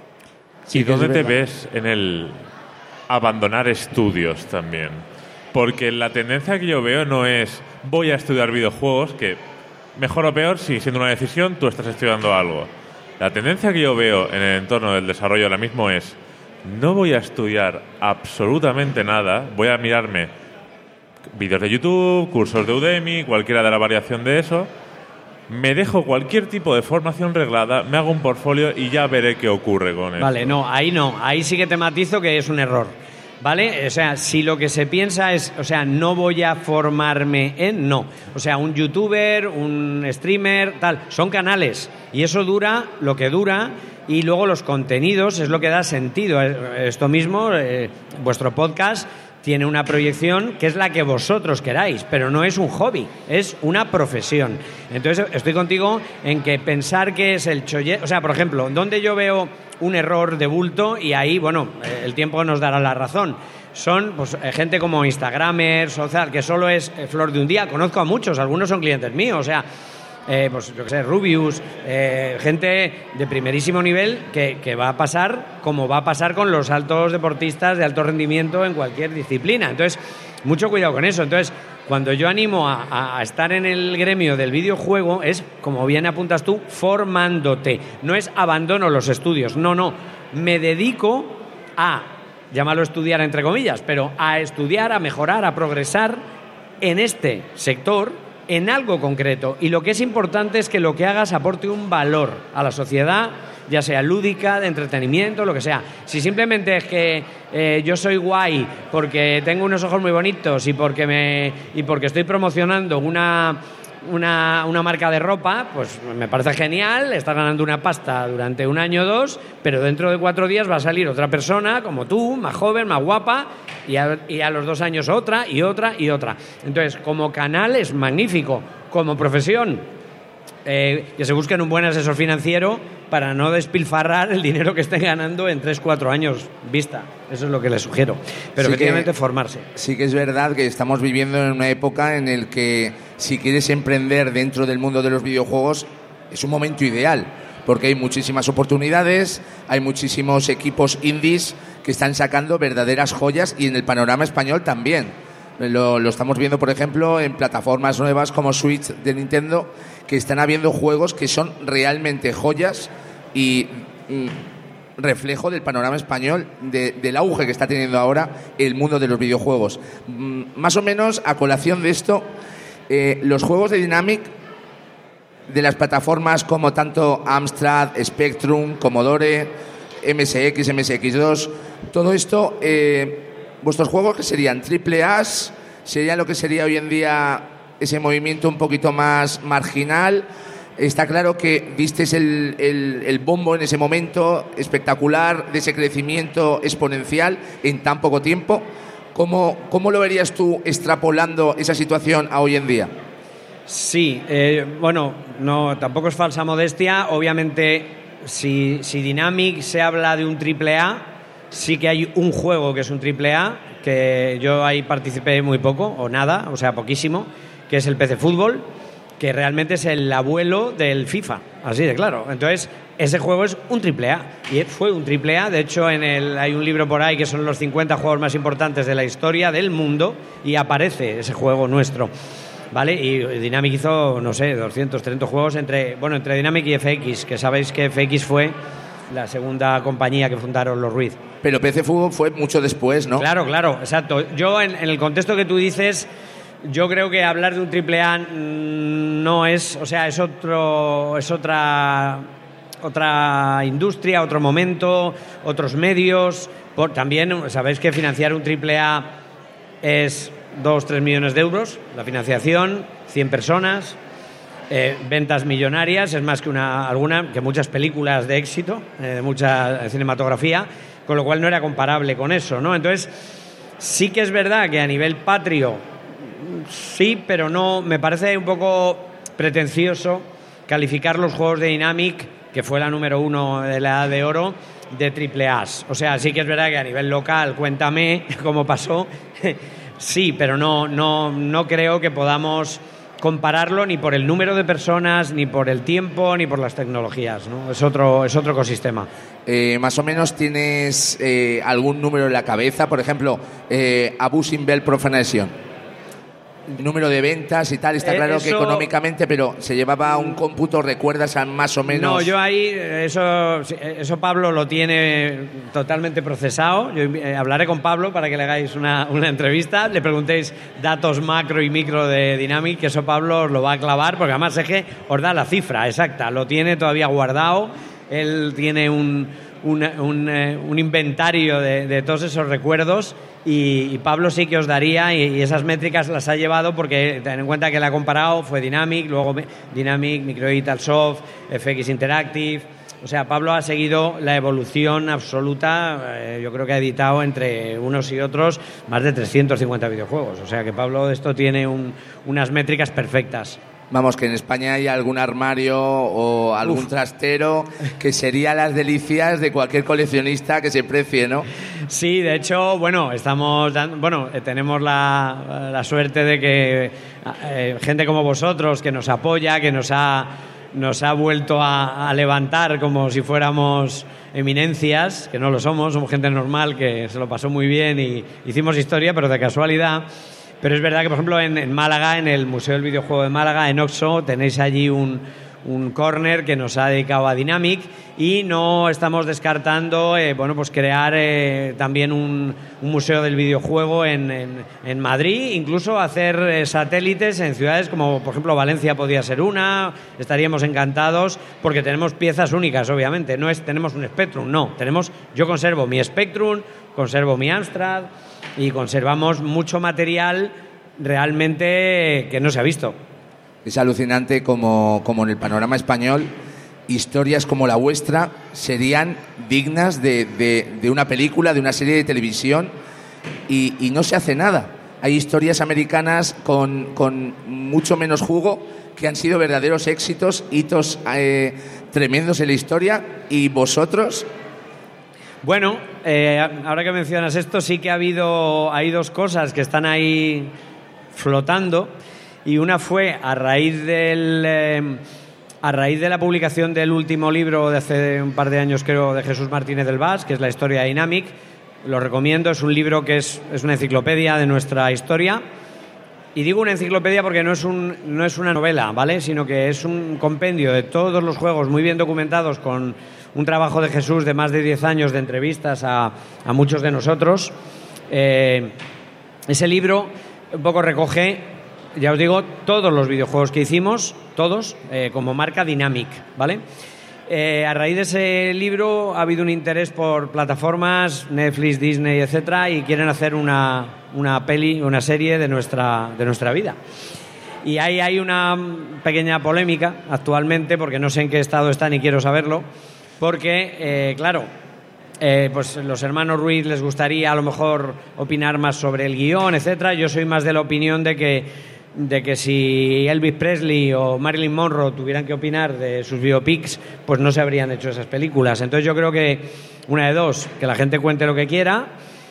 ¿Y dónde te ves en el abandonar estudios también? Porque la tendencia que yo veo no es voy a estudiar videojuegos, que mejor o peor, si siendo una decisión, tú estás estudiando algo. La tendencia que yo veo en el entorno del desarrollo ahora mismo es no voy a estudiar absolutamente nada, voy a mirarme vídeos de YouTube, cursos de Udemy, cualquiera de la variación de eso, me dejo cualquier tipo de formación reglada, me hago un portfolio y ya veré qué ocurre con eso. Vale, no, ahí no, ahí sí que te matizo que es un error. ¿Vale? O sea, si lo que se piensa es, o sea, no voy a formarme en, no. O sea, un youtuber, un streamer, tal, son canales y eso dura lo que dura y luego los contenidos es lo que da sentido. Esto mismo, eh, vuestro podcast tiene una proyección que es la que vosotros queráis, pero no es un hobby, es una profesión. Entonces, estoy contigo en que pensar que es el chollet... O sea, por ejemplo, donde yo veo un error de bulto, y ahí, bueno, el tiempo nos dará la razón, son pues, gente como Instagramers, o sea, que solo es eh, flor de un día. Conozco a muchos, algunos son clientes míos, o sea, eh, pues yo que sé, Rubius, eh, gente de primerísimo nivel que, que va a pasar como va a pasar con los altos deportistas de alto rendimiento en cualquier disciplina. Entonces, mucho cuidado con eso. Entonces, cuando yo animo a, a estar en el gremio del videojuego es, como bien apuntas tú, formándote. No es abandono los estudios, no, no. Me dedico a, llámalo estudiar entre comillas, pero a estudiar, a mejorar, a progresar en este sector, en algo concreto. Y lo que es importante es que lo que hagas aporte un valor a la sociedad, ya sea lúdica, de entretenimiento, lo que sea. Si simplemente es que eh, yo soy guay porque tengo unos ojos muy bonitos y porque me y porque estoy promocionando una, una, una marca de ropa, pues me parece genial, estás ganando una pasta durante un año o dos, pero dentro de cuatro días va a salir otra persona como tú, más joven, más guapa, y a, y a los dos años otra, y otra, y otra. Entonces, como canal es magnífico, como profesión, eh, que se busquen un buen asesor financiero para no despilfarrar el dinero que estén ganando en tres cuatro años vista. Eso es lo que les sugiero. Pero sí, efectivamente, que, formarse. Sí que es verdad que estamos viviendo en una época en la que si quieres emprender dentro del mundo de los videojuegos es un momento ideal, porque hay muchísimas oportunidades, hay muchísimos equipos indies que están sacando verdaderas joyas y en el panorama español también. Lo, lo estamos viendo, por ejemplo, en plataformas nuevas como Switch de Nintendo, que están habiendo juegos que son realmente joyas y mm, reflejo del panorama español, de, del auge que está teniendo ahora el mundo de los videojuegos. Mm, más o menos, a colación de esto, eh, los juegos de Dynamic, de las plataformas como tanto Amstrad, Spectrum, Commodore, M S X, M S X dos, todo esto... Eh, ¿vuestros juegos que serían triple A? ¿Sería lo que sería hoy en día ese movimiento un poquito más marginal? Está claro que disteis el, el, el bombo en ese momento espectacular de ese crecimiento exponencial en tan poco tiempo. ¿Cómo, cómo lo verías tú extrapolando esa situación a hoy en día? Sí, eh, bueno, no, tampoco es falsa modestia. Obviamente, si, si Dynamic se habla de un triple A, sí que hay un juego que es un triple A, que yo ahí participé muy poco, o nada, o sea, poquísimo, que es el P C Fútbol, que realmente es el abuelo del FIFA, así de claro. Entonces, ese juego es un triple A, y fue un triple A. De hecho, en el, hay un libro por ahí que son los cincuenta juegos más importantes de la historia del mundo, y aparece ese juego nuestro, ¿vale? Y Dynamic hizo, no sé, doscientos, trescientos juegos entre, bueno, entre Dynamic y F X, que sabéis que F X fue la segunda compañía que fundaron los Ruiz. Pero P C Fútbol fue mucho después, ¿no? Claro, claro, exacto. Yo, en, en el contexto que tú dices, yo creo que hablar de un triple A no es, o sea, es otro, es otra, otra industria, otro momento, otros medios. Por, también sabéis que financiar un triple A es dos, tres millones de euros, la financiación, cien personas. Eh, ventas millonarias, es más que una alguna que muchas películas de éxito, eh, mucha cinematografía, con lo cual no era comparable con eso, ¿no? Entonces, sí que es verdad que a nivel patrio, sí, pero no, me parece un poco pretencioso calificar los juegos de Dynamic, que fue la número uno de la Edad de Oro, de triple A. O sea, sí que es verdad que a nivel local, cuéntame cómo pasó, sí, pero no, no, no creo que podamos compararlo ni por el número de personas, ni por el tiempo, ni por las tecnologías, ¿no? Es otro, es otro ecosistema. Eh, más o menos tienes eh, algún número en la cabeza, por ejemplo, eh, Abusing Bell Profanation. Número de ventas y tal, está claro eh, eso, que económicamente, pero se llevaba un cómputo, ¿recuerdas a más o menos? No, yo ahí, eso, eso Pablo lo tiene totalmente procesado. Yo eh, hablaré con Pablo para que le hagáis una, una entrevista, le preguntéis datos macro y micro de Dynamic, que eso Pablo os lo va a clavar, porque además es que os da la cifra exacta, lo tiene todavía guardado, él tiene un, un, un, eh, un inventario de, de todos esos recuerdos. Y, y Pablo sí que os daría, y, y esas métricas las ha llevado porque ten en cuenta que la ha comparado, fue Dynamic, luego Dynamic, Microital Soft, F X Interactive. O sea, Pablo ha seguido la evolución absoluta. Eh, yo creo que ha editado entre unos y otros más de trescientos cincuenta videojuegos. O sea que Pablo de esto tiene un, unas métricas perfectas. Vamos, que en España hay algún armario o algún Uf. trastero que sería las delicias de cualquier coleccionista que se precie, ¿no? Sí, de hecho, bueno, estamos dando, bueno, tenemos la, la suerte de que eh, gente como vosotros que nos apoya, que nos ha nos ha vuelto a, a levantar como si fuéramos eminencias, que no lo somos, somos gente normal que se lo pasó muy bien y hicimos historia, pero de casualidad. Pero es verdad que, por ejemplo, en, en Málaga, en el Museo del Videojuego de Málaga, en Oxo, tenéis allí un, un corner que nos ha dedicado a Dynamic y no estamos descartando eh, bueno, pues crear eh, también un, un museo del videojuego en, en, en Madrid, incluso hacer eh, satélites en ciudades como, por ejemplo, Valencia podría ser una. Estaríamos encantados porque tenemos piezas únicas, obviamente. No es tenemos un Spectrum, no. Tenemos, yo conservo mi Spectrum, conservo mi Amstrad y conservamos mucho material realmente que no se ha visto. Es alucinante como, como en el panorama español historias como la vuestra serían dignas de, de, de una película, de una serie de televisión y, y no se hace nada. Hay historias americanas con, con mucho menos jugo que han sido verdaderos éxitos, hitos eh, tremendos en la historia y vosotros... Bueno, eh, ahora que mencionas esto, sí que ha habido hay dos cosas que están ahí flotando y una fue a raíz del eh, a raíz de la publicación del último libro de hace un par de años, creo, de Jesús Martínez del Vaz, que es La historia de Dynamic. Lo recomiendo, es un libro que es, es una enciclopedia de nuestra historia. Y digo una enciclopedia porque no es un no es una novela, ¿vale? Sino que es un compendio de todos los juegos muy bien documentados, con un trabajo de Jesús de más de diez años de entrevistas a, a muchos de nosotros. Eh, ese libro un poco recoge, ya os digo, todos los videojuegos que hicimos, todos, eh, como marca Dynamic, ¿vale? Eh, a raíz de ese libro ha habido un interés por plataformas, Netflix, Disney, etcétera, y quieren hacer una, una peli, una serie de nuestra, de nuestra vida. Y ahí hay una pequeña polémica actualmente, porque no sé en qué estado está ni quiero saberlo, porque, eh, claro, eh, pues los hermanos Ruiz les gustaría a lo mejor opinar más sobre el guión, etcétera. Yo soy más de la opinión de que de que si Elvis Presley o Marilyn Monroe tuvieran que opinar de sus biopics, pues no se habrían hecho esas películas. Entonces yo creo que una de dos, que la gente cuente lo que quiera.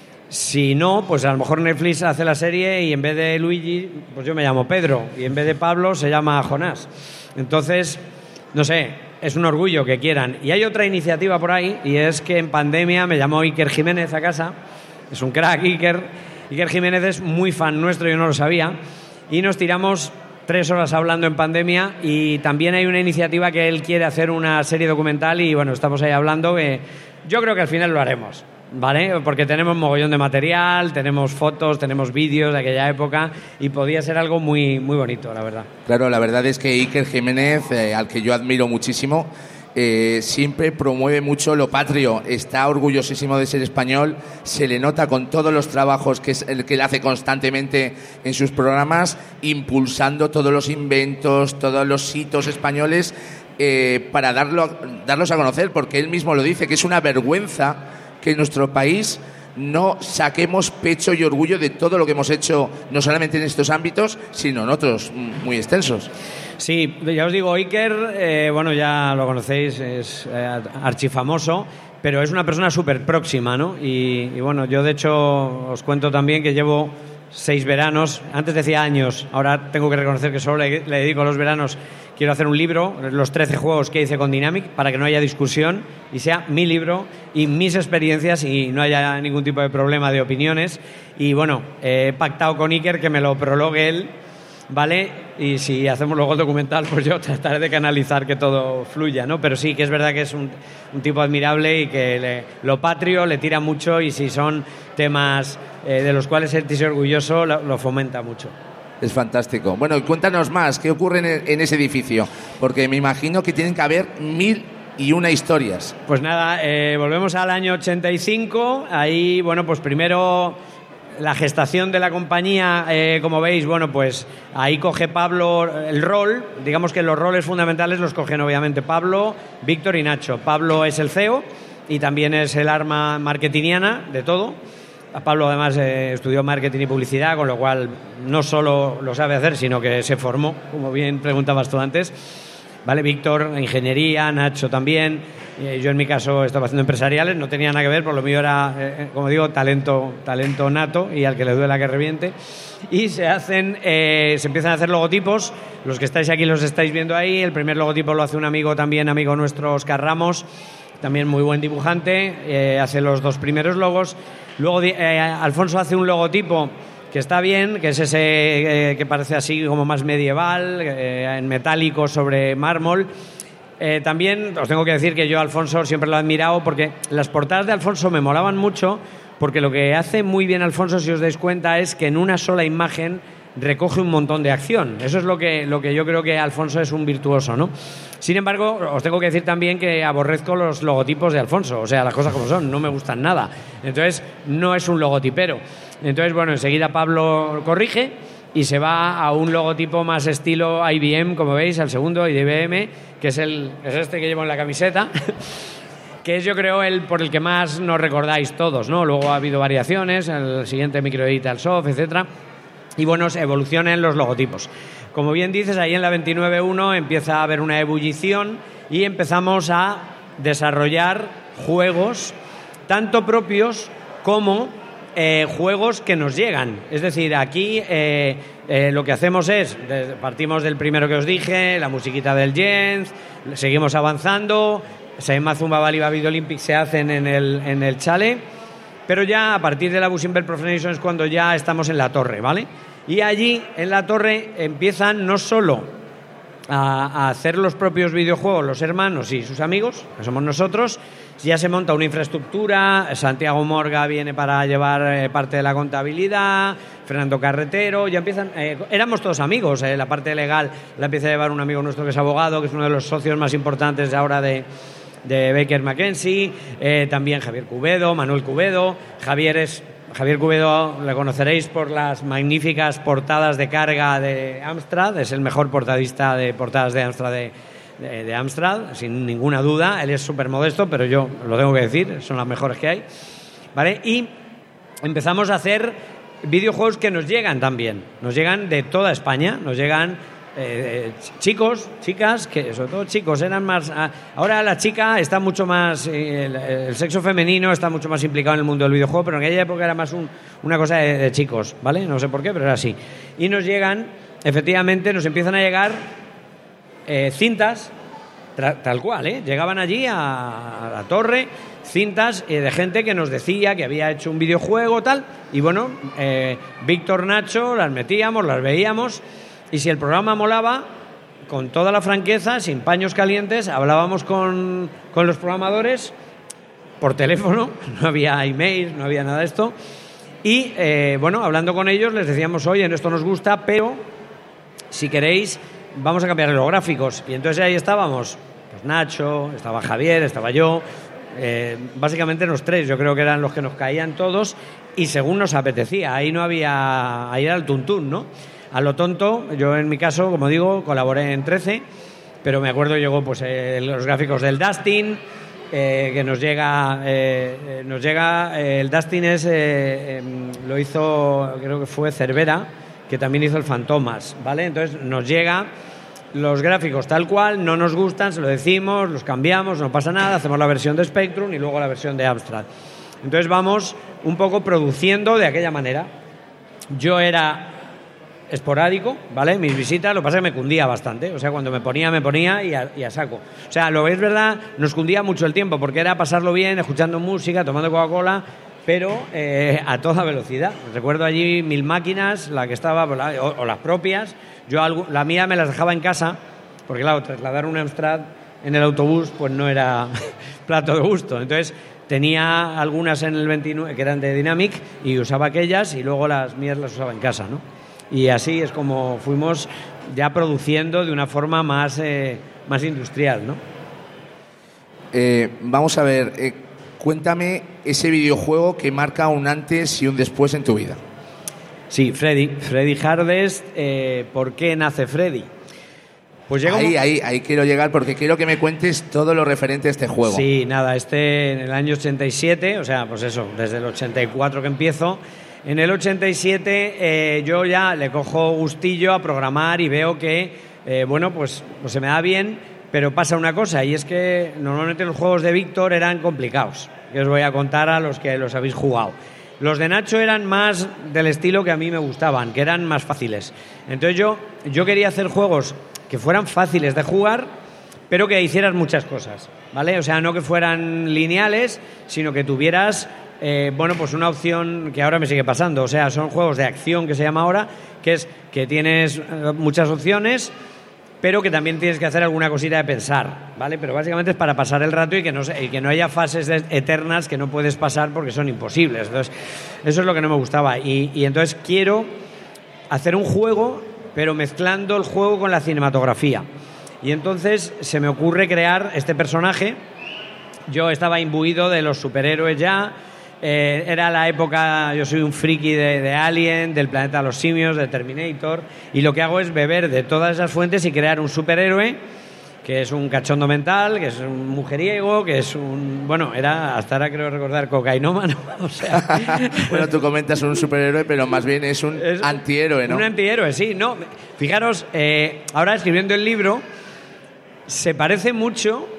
Si no, pues a lo mejor Netflix hace la serie y en vez de Luigi, pues yo me llamo Pedro, y en vez de Pablo se llama Jonás. Entonces, no sé, es un orgullo que quieran. Y hay otra iniciativa por ahí, y es que en pandemia me llamó Iker Jiménez a casa. Es un crack, Iker. Iker Jiménez es muy fan nuestro, yo no lo sabía. Y nos tiramos tres horas hablando en pandemia, y también hay una iniciativa que él quiere hacer una serie documental y bueno, estamos ahí hablando. Eh, yo creo que al final lo haremos, ¿vale? Porque tenemos mogollón de material, tenemos fotos, tenemos vídeos de aquella época y podía ser algo muy, muy bonito, la verdad. Claro, la verdad es que Iker Jiménez, eh, al que yo admiro muchísimo, Eh, siempre promueve mucho lo patrio, está orgullosísimo de ser español, se le nota con todos los trabajos que, es el que él hace constantemente en sus programas, impulsando todos los inventos, todos los hitos españoles eh, para darlo, darlos a conocer, porque él mismo lo dice, que es una vergüenza que en nuestro país no saquemos pecho y orgullo de todo lo que hemos hecho, no solamente en estos ámbitos, sino en otros muy extensos. Sí, ya os digo, Iker, eh, bueno, ya lo conocéis, es eh, archifamoso, pero es una persona súper próxima, ¿no? Y, y bueno, yo de hecho os cuento también que llevo seis veranos, antes decía años, ahora tengo que reconocer que solo le, le dedico a los veranos. Quiero hacer un libro, los trece juegos que hice con Dynamic, para que no haya discusión y sea mi libro y mis experiencias y no haya ningún tipo de problema de opiniones. Y bueno, he pactado con Iker que me lo prologue él, ¿vale? Y si hacemos luego el documental, pues yo trataré de canalizar que todo fluya, ¿no? Pero sí que es verdad que es un, un tipo admirable y que le, lo patrio le tira mucho, y si son temas eh, de los cuales sentirse orgulloso, lo, lo fomenta mucho. Es fantástico. Bueno, cuéntanos más, ¿qué ocurre en, en ese edificio? Porque me imagino que tienen que haber mil y una historias. Pues nada, eh, volvemos al año ochenta y cinco. Ahí, bueno, pues primero la gestación de la compañía, eh, como veis, bueno, pues ahí coge Pablo el rol. Digamos que los roles fundamentales los cogen obviamente Pablo, Víctor y Nacho. Pablo es el C E O y también es el arma marketingiana de todo. Pablo además eh, estudió marketing y publicidad, con lo cual no solo lo sabe hacer, sino que se formó, como bien preguntabas tú antes. Vale, Víctor, ingeniería, Nacho también. Eh, yo en mi caso estaba haciendo empresariales, no tenía nada que ver, por lo mío era, eh, como digo, talento, talento nato y al que le duele que reviente. Y se hacen, eh, se empiezan a hacer logotipos. Los que estáis aquí los estáis viendo ahí. El primer logotipo lo hace un amigo también, amigo nuestro, Oscar Ramos, también muy buen dibujante, eh, hace los dos primeros logos. Luego eh, Alfonso hace un logotipo que está bien, que es ese eh, que parece así como más medieval, eh, en metálico sobre mármol. Eh, también os tengo que decir que yo a Alfonso siempre lo he admirado porque las portadas de Alfonso me molaban mucho, porque lo que hace muy bien Alfonso, si os dais cuenta, es que en una sola imagen recoge un montón de acción. Eso es lo que, lo que yo creo que Alfonso es un virtuoso, ¿no? Sin embargo, os tengo que decir también que aborrezco los logotipos de Alfonso, o sea, las cosas como son, no me gustan nada. Entonces, no es un logotipero. Entonces, bueno, enseguida Pablo corrige y se va a un logotipo más estilo I B M, como veis, al segundo, I B M, que es, el, es este que llevo en la camiseta, que es, yo creo, el por el que más nos recordáis todos, ¿no? Luego ha habido variaciones, el siguiente Microedital Soft, etcétera. Y bueno, se evolucionan los logotipos. Como bien dices, ahí en la veintinueve punto uno empieza a haber una ebullición y empezamos a desarrollar juegos tanto propios como eh, juegos que nos llegan. Es decir, aquí eh, eh, lo que hacemos es, de, partimos del primero que os dije, la musiquita del Jens, seguimos avanzando, Saima Zumba Baliba Video Olympics se hacen en el, en el Chale, pero ya a partir de la Busimber Profanation es cuando ya estamos en la torre, ¿vale? Y allí, en la torre, empiezan no solo a, a hacer los propios videojuegos los hermanos y sus amigos, que somos nosotros, ya se monta una infraestructura, Santiago Morga viene para llevar eh, parte de la contabilidad, Fernando Carretero, ya empiezan... Eh, éramos todos amigos, eh, la parte legal la empieza a llevar un amigo nuestro que es abogado, que es uno de los socios más importantes ahora de... de Baker McKenzie, eh, también Javier Cubedo, Manuel Cubedo. Javier es Javier Cubedo, le conoceréis por las magníficas portadas de carga de Amstrad, es el mejor portadista de portadas de Amstrad de, de, de Amstrad, sin ninguna duda. Él es súper modesto, pero yo lo tengo que decir, son las mejores que hay, ¿vale? Y empezamos a hacer videojuegos que nos llegan también, nos llegan de toda España, nos llegan Eh, chicos, chicas, que sobre todo chicos eran más... Ah, ahora la chica está mucho más... Eh, el, el sexo femenino está mucho más implicado en el mundo del videojuego, pero en aquella época era más un, una cosa de, de chicos, ¿vale? No sé por qué, pero era así. Y nos llegan, efectivamente, nos empiezan a llegar eh, cintas, tra, tal cual, ¿eh? Llegaban allí a, a la torre cintas eh, de gente que nos decía que había hecho un videojuego, tal, y bueno, eh, Víctor, Nacho, las metíamos, las veíamos... Y si el programa molaba, con toda la franqueza, sin paños calientes, hablábamos con, con los programadores por teléfono, no había email, no había nada de esto. Y, eh, bueno, hablando con ellos, les decíamos, oye, esto nos gusta, pero si queréis, vamos a cambiar los gráficos. Y entonces ahí estábamos, pues Nacho, estaba Javier, estaba yo, eh, básicamente los tres, yo creo que eran los que nos caían todos, y según nos apetecía, ahí no había, ahí era el tuntún, ¿no? A lo tonto, yo en mi caso, como digo, colaboré en trece, pero me acuerdo llegó pues eh, los gráficos del Dustin, eh, que nos llega, eh, nos llega eh, el Dustin es, eh, eh, lo hizo, creo que fue Cervera, que también hizo el Fantomas, ¿vale? Entonces nos llega los gráficos tal cual, no nos gustan, se lo decimos, los cambiamos, no pasa nada, hacemos la versión de Spectrum y luego la versión de Amstrad. Entonces vamos un poco produciendo de aquella manera. Yo era esporádico, ¿vale? Mis visitas, lo que pasa es que me cundía bastante, o sea, cuando me ponía, me ponía y a, y a saco. O sea, lo que es verdad, nos cundía mucho el tiempo, porque era pasarlo bien, escuchando música, tomando Coca-Cola, pero eh, a toda velocidad. Recuerdo allí mil máquinas, la que estaba, o, o las propias, yo la mía me las dejaba en casa, porque claro, trasladar un Amstrad en el autobús, pues no era plato de gusto. Entonces, tenía algunas en el veintinueve, que eran de Dynamic, y usaba aquellas, y luego las mías las usaba en casa, ¿no? Y así es como fuimos ya produciendo de una forma más, eh, más industrial, ¿no? Eh, vamos a ver, eh, cuéntame ese videojuego que marca un antes y un después en tu vida. Sí, Freddy. Freddy Hardest. Eh, ¿Por qué nace Freddy? Pues llega ahí, un... ahí, ahí quiero llegar porque quiero que me cuentes todo lo referente a este juego. Sí, nada, este en el año ochenta y siete, o sea, pues eso, desde el ochenta y cuatro que empiezo. En el ochenta y siete eh, yo ya le cojo gustillo a programar y veo que, eh, bueno, pues, pues se me da bien, pero pasa una cosa, y es que normalmente los juegos de Víctor eran complicados, que os voy a contar a los que los habéis jugado. Los de Nacho eran más del estilo que a mí me gustaban, que eran más fáciles. Entonces yo, yo quería hacer juegos que fueran fáciles de jugar, pero que hicieras muchas cosas, ¿vale? O sea, no que fueran lineales, sino que tuvieras, eh, bueno, pues una opción que ahora me sigue pasando. O sea, son juegos de acción que se llama ahora, que es que tienes muchas opciones, pero que también tienes que hacer alguna cosita de pensar, ¿vale? Pero básicamente es para pasar el rato y que no, y que no haya fases de, eternas que no puedes pasar porque son imposibles. Entonces, eso es lo que no me gustaba. Y, y entonces quiero hacer un juego, pero mezclando el juego con la cinematografía. Y entonces se me ocurre crear este personaje. Yo estaba imbuido de los superhéroes ya. Eh, era la época, yo soy un friki de, de Alien, del planeta de los simios, de Terminator, y lo que hago es beber de todas esas fuentes y crear un superhéroe que es un cachondo mental, que es un mujeriego, que es un... Bueno, era, hasta ahora creo recordar, cocainómano, o sea... Bueno, tú comentas un superhéroe, pero más bien es un es antihéroe, ¿no? Un antihéroe, sí, no. Fijaros, eh, ahora escribiendo el libro, se parece mucho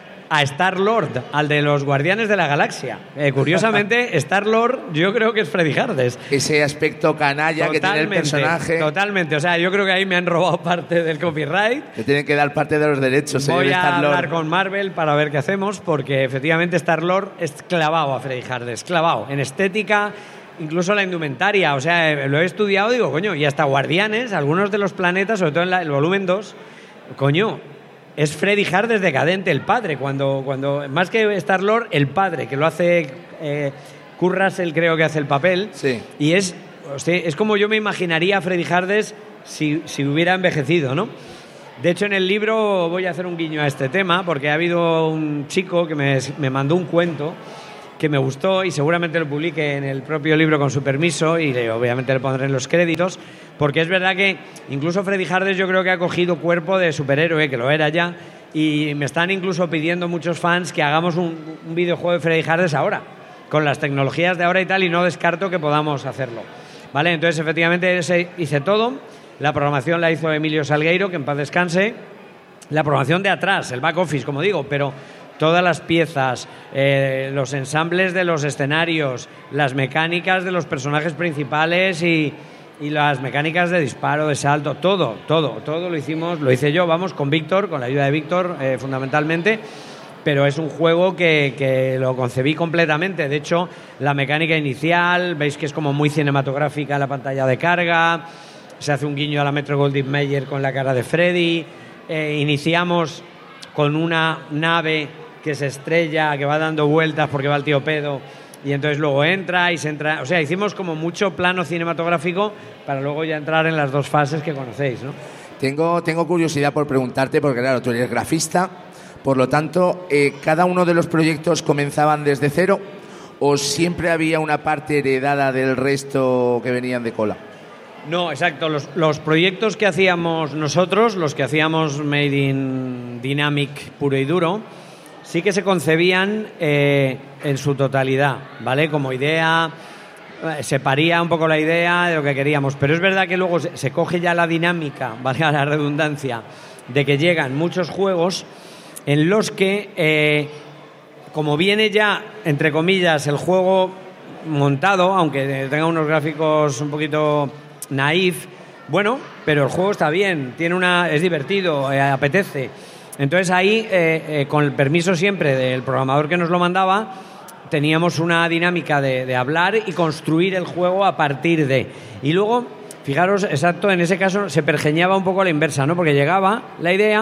a Star-Lord, al de los Guardianes de la Galaxia. Eh, curiosamente, Star-Lord yo creo que es Freddy Hardes. Ese aspecto canalla totalmente, que tiene el personaje. Totalmente, o sea, yo creo que ahí me han robado parte del copyright. Le tienen que dar parte de los derechos. Voy a Star-Lord. hablar con Marvel para ver qué hacemos, porque efectivamente Star-Lord es clavado a Freddy Hardes, clavado en estética, incluso la indumentaria. O sea, lo he estudiado, digo, coño, y hasta Guardianes, algunos de los planetas, sobre todo en la, el volumen dos, coño, es Freddy Hardes decadente, el padre, cuando, cuando más que Star-Lord, el padre, que lo hace eh, Kurt Russell, creo que hace el papel. Sí. Y es, o sea, es como yo me imaginaría a Freddy Hardes si, si hubiera envejecido, ¿no? De hecho, en el libro voy a hacer un guiño a este tema, porque ha habido un chico que me, me mandó un cuento que me gustó y seguramente lo publique en el propio libro con su permiso y le, obviamente le pondré en los créditos, porque es verdad que incluso Freddy Hardes yo creo que ha cogido cuerpo de superhéroe, que lo era ya, y me están incluso pidiendo muchos fans que hagamos un, un videojuego de Freddy Hardes ahora, con las tecnologías de ahora y tal, y no descarto que podamos hacerlo, ¿vale? Entonces, efectivamente, ese, hice todo. La programación la hizo Emilio Salgueiro, que en paz descanse. La programación de atrás, el back office, como digo, pero todas las piezas, eh, los ensambles de los escenarios, las mecánicas de los personajes principales y, y las mecánicas de disparo, de salto, todo, todo, todo lo hicimos, lo hice yo, vamos, con Víctor, con la ayuda de Víctor, eh, fundamentalmente, pero es un juego que, que lo concebí completamente. De hecho, la mecánica inicial, veis que es como muy cinematográfica la pantalla de carga, se hace un guiño a la Metro Goldwyn Mayer con la cara de Freddy, eh, iniciamos con una nave que se estrella, que va dando vueltas porque va el tío pedo y entonces luego entra y se entra, o sea, hicimos como mucho plano cinematográfico para luego ya entrar en las dos fases que conocéis, ¿no? Tengo, tengo curiosidad por preguntarte, porque claro, tú eres grafista, por lo tanto, eh, ¿cada uno de los proyectos comenzaban desde cero o siempre había una parte heredada del resto que venían de cola? No, exacto. Los, los proyectos que hacíamos nosotros, los que hacíamos Made in Dynamic puro y duro, sí que se concebían eh, en su totalidad, ¿vale? Como idea, eh, se paría un poco la idea de lo que queríamos, pero es verdad que luego se, se coge ya la dinámica, valga la redundancia, de que llegan muchos juegos en los que, eh, como viene ya, entre comillas, el juego montado, aunque tenga unos gráficos un poquito naif, bueno, pero el juego está bien, tiene una, es divertido, eh, apetece. Entonces ahí, eh, eh, con el permiso siempre del programador que nos lo mandaba, teníamos una dinámica de, de hablar y construir el juego a partir de. Y luego, fijaros, exacto, en ese caso se pergeñaba un poco a la inversa, ¿no? Porque llegaba la idea,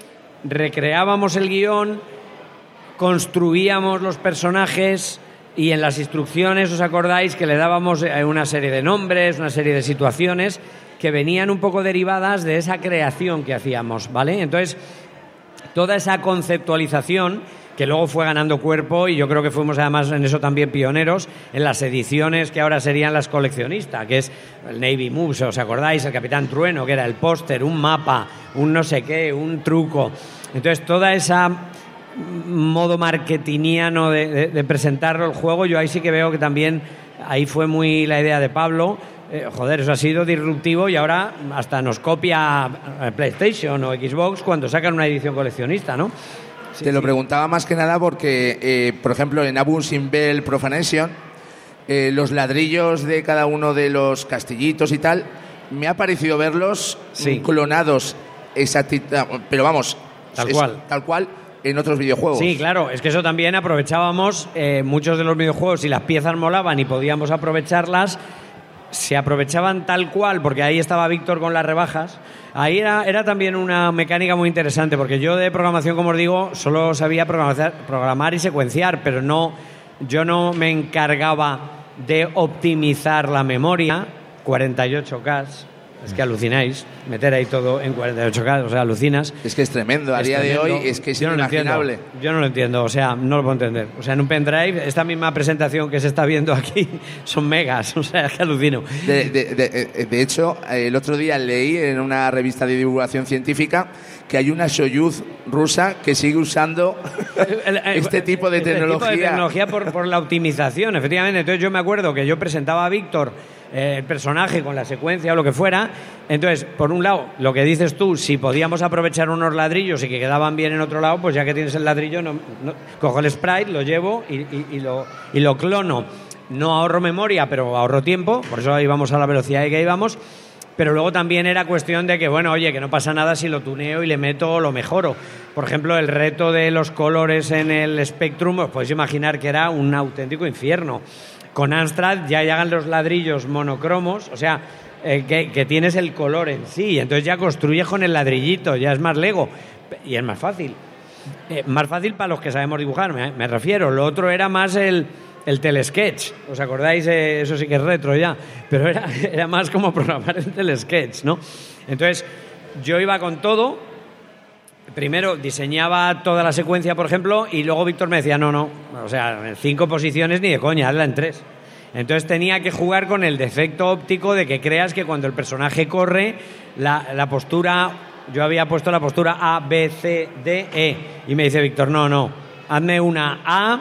recreábamos el guión, construíamos los personajes y en las instrucciones, ¿os acordáis que le dábamos una serie de nombres, una serie de situaciones que venían un poco derivadas de esa creación que hacíamos, ¿vale? Entonces, toda esa conceptualización que luego fue ganando cuerpo, y yo creo que fuimos además en eso también pioneros, en las ediciones que ahora serían las coleccionistas, que es el Navy Moves, ¿os acordáis? El Capitán Trueno, que era el póster, un mapa, un no sé qué, un truco. Entonces, toda esa modo marketingiano de, de, de presentarlo el juego, yo ahí sí que veo que también ahí fue muy la idea de Pablo. Eh, joder, eso ha sido disruptivo, y ahora hasta nos copia PlayStation o Xbox cuando sacan una edición coleccionista, ¿no? Sí, Te lo sí. preguntaba más que nada porque, eh, por ejemplo, en Abu Simbel Profanation, eh, los ladrillos de cada uno de los castillitos y tal, me ha parecido verlos Sí. clonados, exacti- pero vamos, Tal es- cual. tal cual en otros videojuegos. Sí, claro, es que eso también aprovechábamos eh, muchos de los videojuegos, y las piezas molaban y podíamos aprovecharlas, se aprovechaban tal cual, porque ahí estaba Víctor con las rebajas. Ahí era, era también una mecánica muy interesante, porque yo de programación, como os digo, solo sabía programar, programar y secuenciar, pero no, yo no me encargaba de optimizar la memoria, cuarenta y ocho K. Es que alucináis, meter ahí todo en cuarenta y ocho K, o sea, alucinas. Es que es tremendo. A Es día de tremendo. hoy es que es Yo no lo inimaginable. entiendo. Yo no lo entiendo, o sea, no lo puedo entender. O sea, en un pendrive, esta misma presentación que se está viendo aquí son megas, o sea, es que alucino. De, de- de- de hecho, el otro día leí en una revista de divulgación científica que hay una Soyuz rusa que sigue usando El- el- este tipo de este tecnología. tipo de tecnología por, por la optimización, efectivamente. Entonces yo me acuerdo que yo presentaba a Víctor eh, el personaje con la secuencia o lo que fuera. Entonces, por un lado, lo que dices tú, si podíamos aprovechar unos ladrillos y que quedaban bien en otro lado, pues ya que tienes el ladrillo, no, no- cojo el sprite, lo llevo y, y- y lo, y lo clono. No ahorro memoria, pero ahorro tiempo, por eso íbamos a la velocidad que íbamos. Pero luego también era cuestión de que, bueno, oye, que no pasa nada si lo tuneo y le meto o lo mejoro. Por ejemplo, el reto de los colores en el Spectrum, os podéis imaginar que era un auténtico infierno. Con Amstrad ya llegan los ladrillos monocromos, o sea, eh, que, que tienes el color en sí, y entonces ya construyes con el ladrillito, ya es más Lego, y es más fácil. Eh, más fácil para los que sabemos dibujar, me, me refiero. Lo otro era más el, el telesketch. ¿Os acordáis? Eh, eso sí que es retro ya. Pero era, era más como programar el telesketch, ¿no? Entonces, yo iba con todo. Primero diseñaba toda la secuencia, por ejemplo, y luego Víctor me decía, no, no, o sea, en cinco posiciones ni de coña, hazla en tres. Entonces tenía que jugar con el defecto óptico de que creas que cuando el personaje corre, la, la postura... Yo había puesto la postura A, B, C, D, E. Y me dice Víctor, no, no, hazme una A,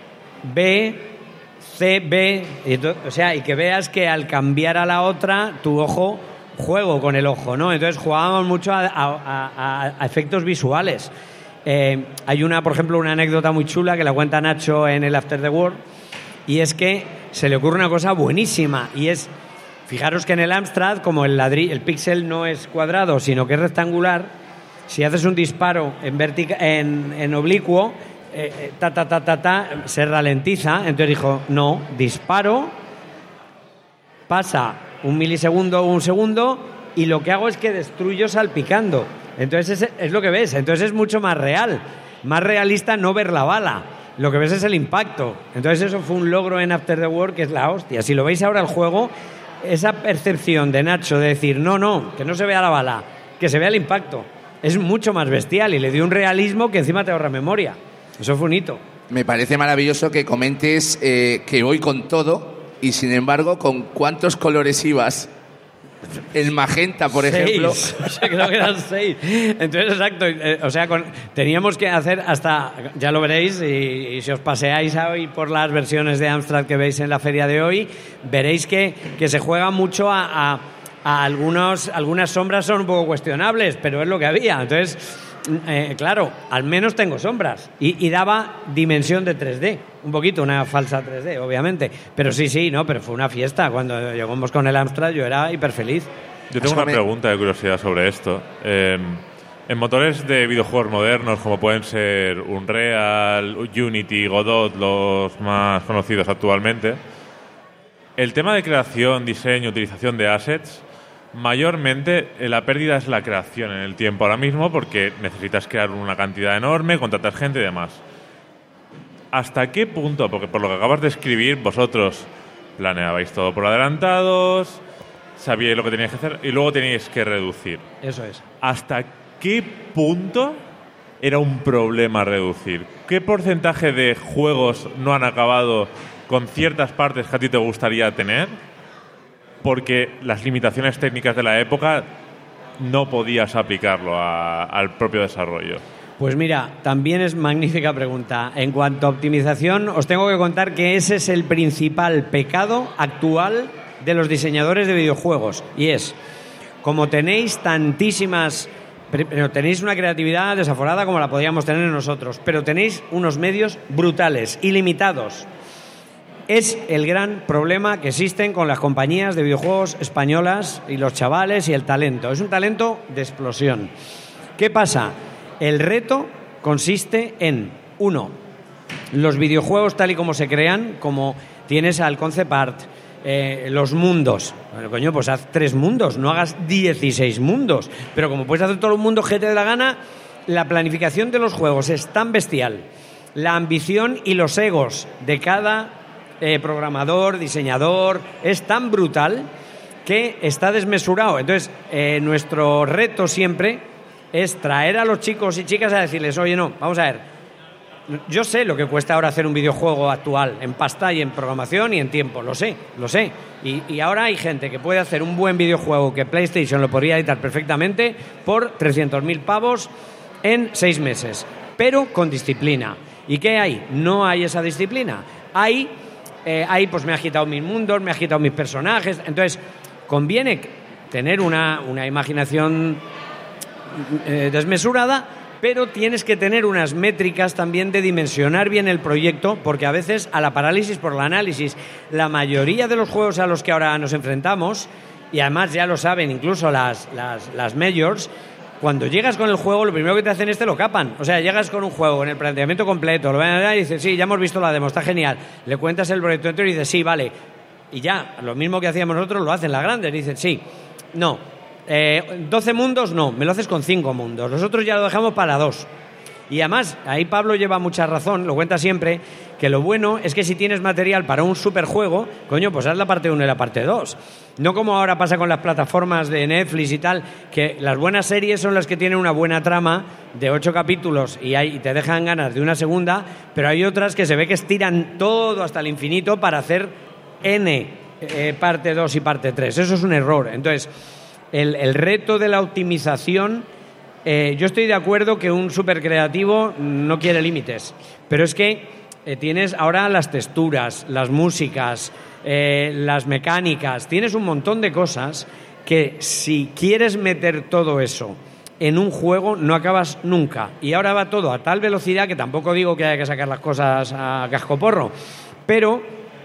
B, C, B. Y to- o sea, y que veas que al cambiar a la otra, tu ojo, juego con el ojo, ¿no? Entonces jugábamos mucho a, a- a- a efectos visuales. Eh, hay una, por ejemplo, una anécdota muy chula que la cuenta Nacho en el After the World, y es que se le ocurre una cosa buenísima, y es... Fijaros que en el Amstrad, como el ladrillo, el píxel no es cuadrado, sino que es rectangular, si haces un disparo en, vertica, en, en oblicuo, eh, eh, ta, ta, ta, ta, ta, se ralentiza. Entonces dijo, no, disparo, pasa un milisegundo o un segundo, y lo que hago es que destruyo salpicando. Entonces es, es lo que ves. Entonces es mucho más real, más realista no ver la bala. Lo que ves es el impacto. Entonces eso fue un logro en After the War que es la hostia. Si lo veis ahora el juego... Esa percepción de Nacho de decir, no, no, que no se vea la bala, que se vea el impacto, es mucho más bestial, y le dio un realismo que encima te ahorra memoria. Eso fue un hito. Me parece maravilloso que comentes eh, que voy con todo y, sin embargo, ¿con cuántos colores ibas? El magenta, por Seis. ejemplo. O sea, creo que eran seis. Entonces, exacto. eh, o sea, con- teníamos que hacer hasta, ya lo veréis, y, y si os paseáis hoy por las versiones de Amstrad que veis en la feria de hoy, veréis que, que se juega mucho a, a- a algunos, algunas sombras son un poco cuestionables, pero es lo que había. Entonces, eh, claro, al menos tengo sombras. Y, y daba dimensión de tres D. Un poquito, una falsa tres D, obviamente. Pero sí, sí, no, pero fue una fiesta. Cuando llegamos con el Amstrad yo era hiper feliz. Yo tengo una Asómame. pregunta de curiosidad sobre esto. Eh, en motores de videojuegos modernos, como pueden ser Unreal, Unity, Godot, los más conocidos actualmente, el tema de creación, diseño, utilización de assets, mayormente eh, la pérdida es la creación en el tiempo ahora mismo, porque necesitas crear una cantidad enorme, contratar gente y demás. ¿Hasta qué punto? Porque por lo que acabas de escribir, vosotros planeabais todo por adelantados, sabíais lo que teníais que hacer y luego teníais que reducir. Eso es. ¿Hasta qué punto era un problema reducir. ¿Qué porcentaje de juegos no han acabado con ciertas partes que a ti te gustaría tener? Porque las limitaciones técnicas de la época no podías aplicarlo a, al propio desarrollo. Pues mira, también es magnífica pregunta. En cuanto a optimización, os tengo que contar que ese es el principal pecado actual de los diseñadores de videojuegos. Y es, como tenéis tantísimas... Pero tenéis una creatividad desaforada como la podríamos tener nosotros, pero tenéis unos medios brutales, ilimitados. Es el gran problema que existen con las compañías de videojuegos españolas y los chavales y el talento. Es un talento de explosión. ¿Qué pasa? El reto consiste en, uno, los videojuegos tal y como se crean, como tienes al concept art, eh, los mundos. Bueno, coño, pues haz tres mundos, no hagas dieciséis mundos. Pero como puedes hacer todos los mundos que te dé la gana, la planificación de los juegos es tan bestial. La ambición y los egos de cada eh, programador, diseñador, es tan brutal que está desmesurado. Entonces, eh, nuestro reto siempre es traer a los chicos y chicas a decirles, oye, no, vamos a ver, yo sé lo que cuesta ahora hacer un videojuego actual, en pasta y en programación y en tiempo, lo sé, lo sé. Y, y ahora hay gente que puede hacer un buen videojuego que PlayStation lo podría editar perfectamente por trescientos mil pavos en seis meses, pero con disciplina. ¿Y qué hay? No hay esa disciplina. Hay, eh, hay pues me ha agitado mis mundos, me ha agitado mis personajes. Entonces, conviene tener una, una imaginación eh, desmesurada, pero tienes que tener unas métricas también de dimensionar bien el proyecto, porque a veces a la parálisis por el análisis, la mayoría de los juegos a los que ahora nos enfrentamos, y además ya lo saben incluso las, las, las majors, cuando llegas con el juego, lo primero que te hacen es te lo capan. O sea, llegas con un juego en el planteamiento completo, lo ven allá y dices, sí, ya hemos visto la demo, está genial. Le cuentas el proyecto entero y dices, sí, vale. Y ya, lo mismo que hacíamos nosotros lo hacen las grandes. Dicen, sí, no. Eh, doce mundos no, me lo haces con cinco mundos. Nosotros ya lo dejamos para dos. Y además, ahí Pablo lleva mucha razón, lo cuenta siempre, que lo bueno es que si tienes material para un superjuego, coño, pues haz la parte uno y la parte dos. No como ahora pasa con las plataformas de Netflix y tal, que las buenas series son las que tienen una buena trama de ocho capítulos y, hay, y te dejan ganas de una segunda, pero hay otras que se ve que estiran todo hasta el infinito para hacer N, eh, parte dos y parte tres. Eso es un error. Entonces, el, el reto de la optimización... Eh, yo estoy de acuerdo que un supercreativo no quiere límites, pero es que eh, tienes ahora las texturas, las músicas, eh, las mecánicas, tienes un montón de cosas que si quieres meter todo eso en un juego no acabas nunca. Y ahora va todo a tal velocidad que tampoco digo que haya que sacar las cosas a cascoporro, pero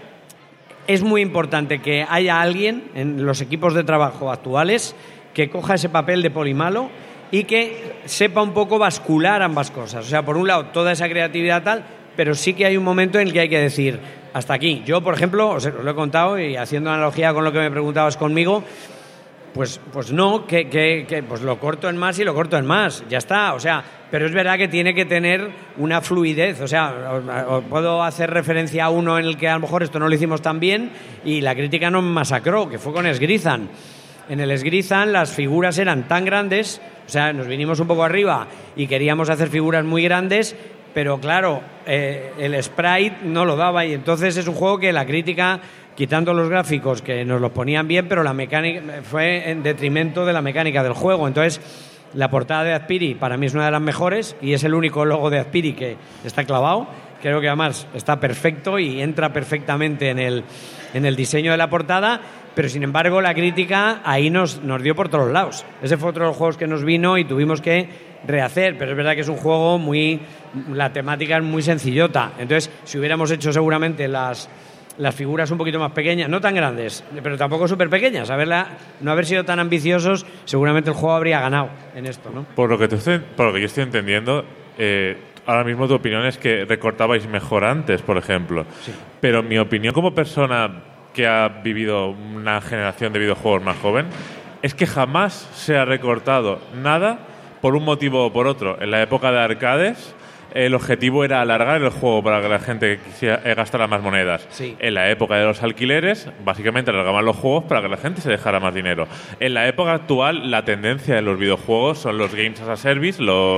es muy importante que haya alguien en los equipos de trabajo actuales que coja ese papel de polimalo y que sepa un poco bascular ambas cosas. O sea, por un lado, toda esa creatividad tal, pero sí que hay un momento en el que hay que decir, hasta aquí. Yo, por ejemplo, os lo he contado y haciendo analogía con lo que me preguntabas conmigo, pues, pues no, que, que, que pues lo corto en más y lo corto en más. Ya está, o sea, pero es verdad que tiene que tener una fluidez. O sea, os, os puedo hacer referencia a uno en el que a lo mejor esto no lo hicimos tan bien y la crítica nos masacró, que fue con Esgrizan. En el Esgrizan las figuras eran tan grandes, o sea, nos vinimos un poco arriba y queríamos hacer figuras muy grandes, pero claro, eh, el sprite no lo daba y entonces es un juego que la crítica, quitando los gráficos que nos los ponían bien, pero la mecánica fue en detrimento de la mecánica del juego. Entonces, la portada de Azpiri para mí es una de las mejores y es el único logo de Azpiri que está clavado. Creo que además está perfecto y entra perfectamente en el, en el diseño de la portada. Pero sin embargo la crítica ahí nos, nos dio por todos lados. Ese fue otro de los juegos que nos vino y tuvimos que rehacer, pero es verdad que es un juego muy... la temática es muy sencillota. Entonces, si hubiéramos hecho seguramente las, las figuras un poquito más pequeñas, no tan grandes, pero tampoco súper pequeñas, haberla, no haber sido tan ambiciosos, seguramente el juego habría ganado en esto, ¿no? Por lo que, te estoy, por lo que yo estoy entendiendo, eh, ahora mismo tu opinión es que recortabais mejor antes, por ejemplo. Sí. Pero mi opinión como persona que ha vivido una generación de videojuegos más joven, es que jamás se ha recortado nada por un motivo o por otro. En la época de arcades, el objetivo era alargar el juego para que la gente quisiera gastara más monedas. Sí. En la época de los alquileres, básicamente alargaban los juegos para que la gente se dejara más dinero. En la época actual, la tendencia de los videojuegos son los games as a service, los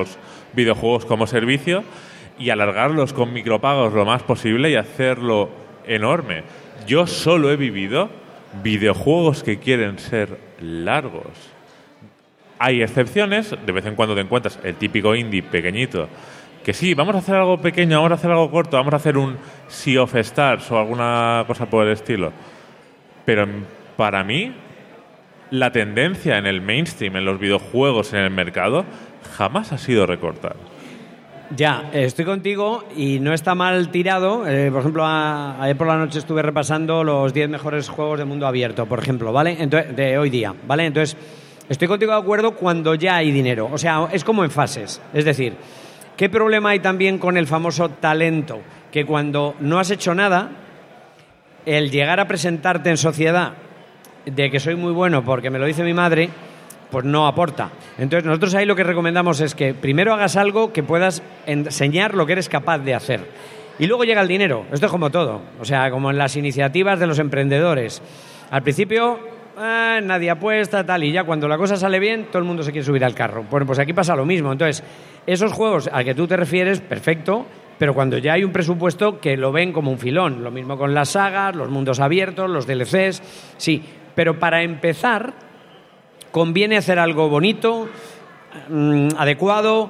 videojuegos como servicio y alargarlos con micropagos lo más posible y hacerlo enorme. Yo solo he vivido videojuegos que quieren ser largos. Hay excepciones, de vez en cuando te encuentras el típico indie pequeñito, que sí, vamos a hacer algo pequeño, vamos a hacer algo corto, vamos a hacer un Sea of Stars o alguna cosa por el estilo. Pero para mí, la tendencia en el mainstream, en los videojuegos, en el mercado, jamás ha sido recortar. Ya, estoy contigo y no está mal tirado. Eh, por ejemplo, a, ayer por la noche estuve repasando los diez mejores juegos de mundo abierto, por ejemplo, ¿vale? Entonces, de hoy día, ¿vale? Entonces, estoy contigo de acuerdo cuando ya hay dinero. O sea, es como en fases. Es decir, ¿qué problema hay también con el famoso talento? Que cuando no has hecho nada, el llegar a presentarte en sociedad de que soy muy bueno porque me lo dice mi madre, pues no aporta. Entonces nosotros ahí lo que recomendamos es que primero hagas algo que puedas enseñar lo que eres capaz de hacer. Y luego llega el dinero. Esto es como todo. O sea, como en las iniciativas de los emprendedores. Al principio eh, nadie apuesta, tal, y ya cuando la cosa sale bien, todo el mundo se quiere subir al carro. Bueno, pues aquí pasa lo mismo. Entonces, esos juegos al que tú te refieres, perfecto, pero cuando ya hay un presupuesto que lo ven como un filón. Lo mismo con las sagas, los mundos abiertos, los D L Cs, sí. Pero para empezar, conviene hacer algo bonito, mmm, adecuado,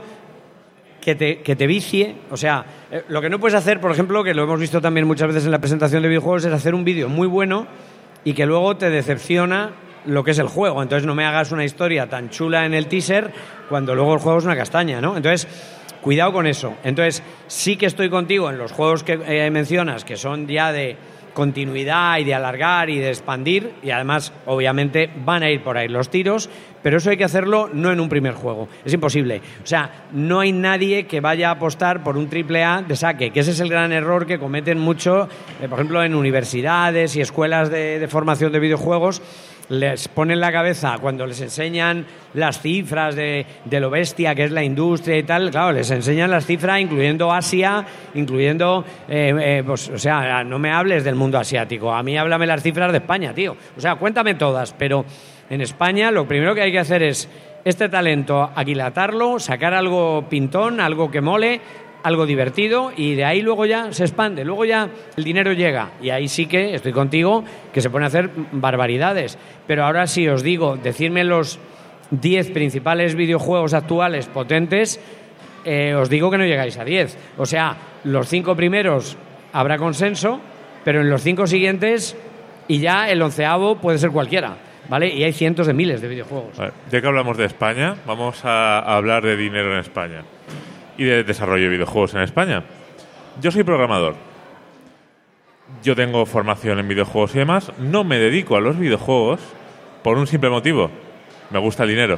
que te, que te vicie. O sea, eh, lo que no puedes hacer, por ejemplo, que lo hemos visto también muchas veces en la presentación de videojuegos, es hacer un vídeo muy bueno y que luego te decepciona lo que es el juego. Entonces no me hagas una historia tan chula en el teaser cuando luego el juego es una castaña, ¿no? Entonces, cuidado con eso. Entonces, sí que estoy contigo en los juegos que eh, mencionas, que son ya de continuidad y de alargar y de expandir, y además obviamente van a ir por ahí los tiros, pero eso hay que hacerlo no en un primer juego, es imposible. O sea, no hay nadie que vaya a apostar por un triple A de saque, que ese es el gran error que cometen mucho, eh, por ejemplo, en universidades y escuelas de, de formación de videojuegos. Les ponen la cabeza cuando les enseñan las cifras de, de lo bestia que es la industria y tal. Claro, les enseñan las cifras incluyendo Asia, incluyendo... Eh, eh, pues, o sea, no me hables del mundo asiático. A mí háblame las cifras de España, tío. O sea, cuéntame todas. Pero en España lo primero que hay que hacer es este talento, aquilatarlo, sacar algo pintón, algo que mole, algo divertido, y de ahí luego ya se expande, luego ya el dinero llega, y ahí sí que estoy contigo, que se pone a hacer barbaridades. Pero ahora sí os digo, decirme los diez principales videojuegos actuales potentes, eh, os digo que no llegáis a diez. O sea, los cinco primeros habrá consenso, pero en los cinco siguientes, y ya el onceavo puede ser cualquiera, ¿vale? Y hay cientos de miles de videojuegos. Vale. Ya que hablamos de España, vamos a hablar de dinero en España y de desarrollo de videojuegos en España. Yo soy programador. Yo tengo formación en videojuegos y demás. No me dedico a los videojuegos por un simple motivo. Me gusta el dinero.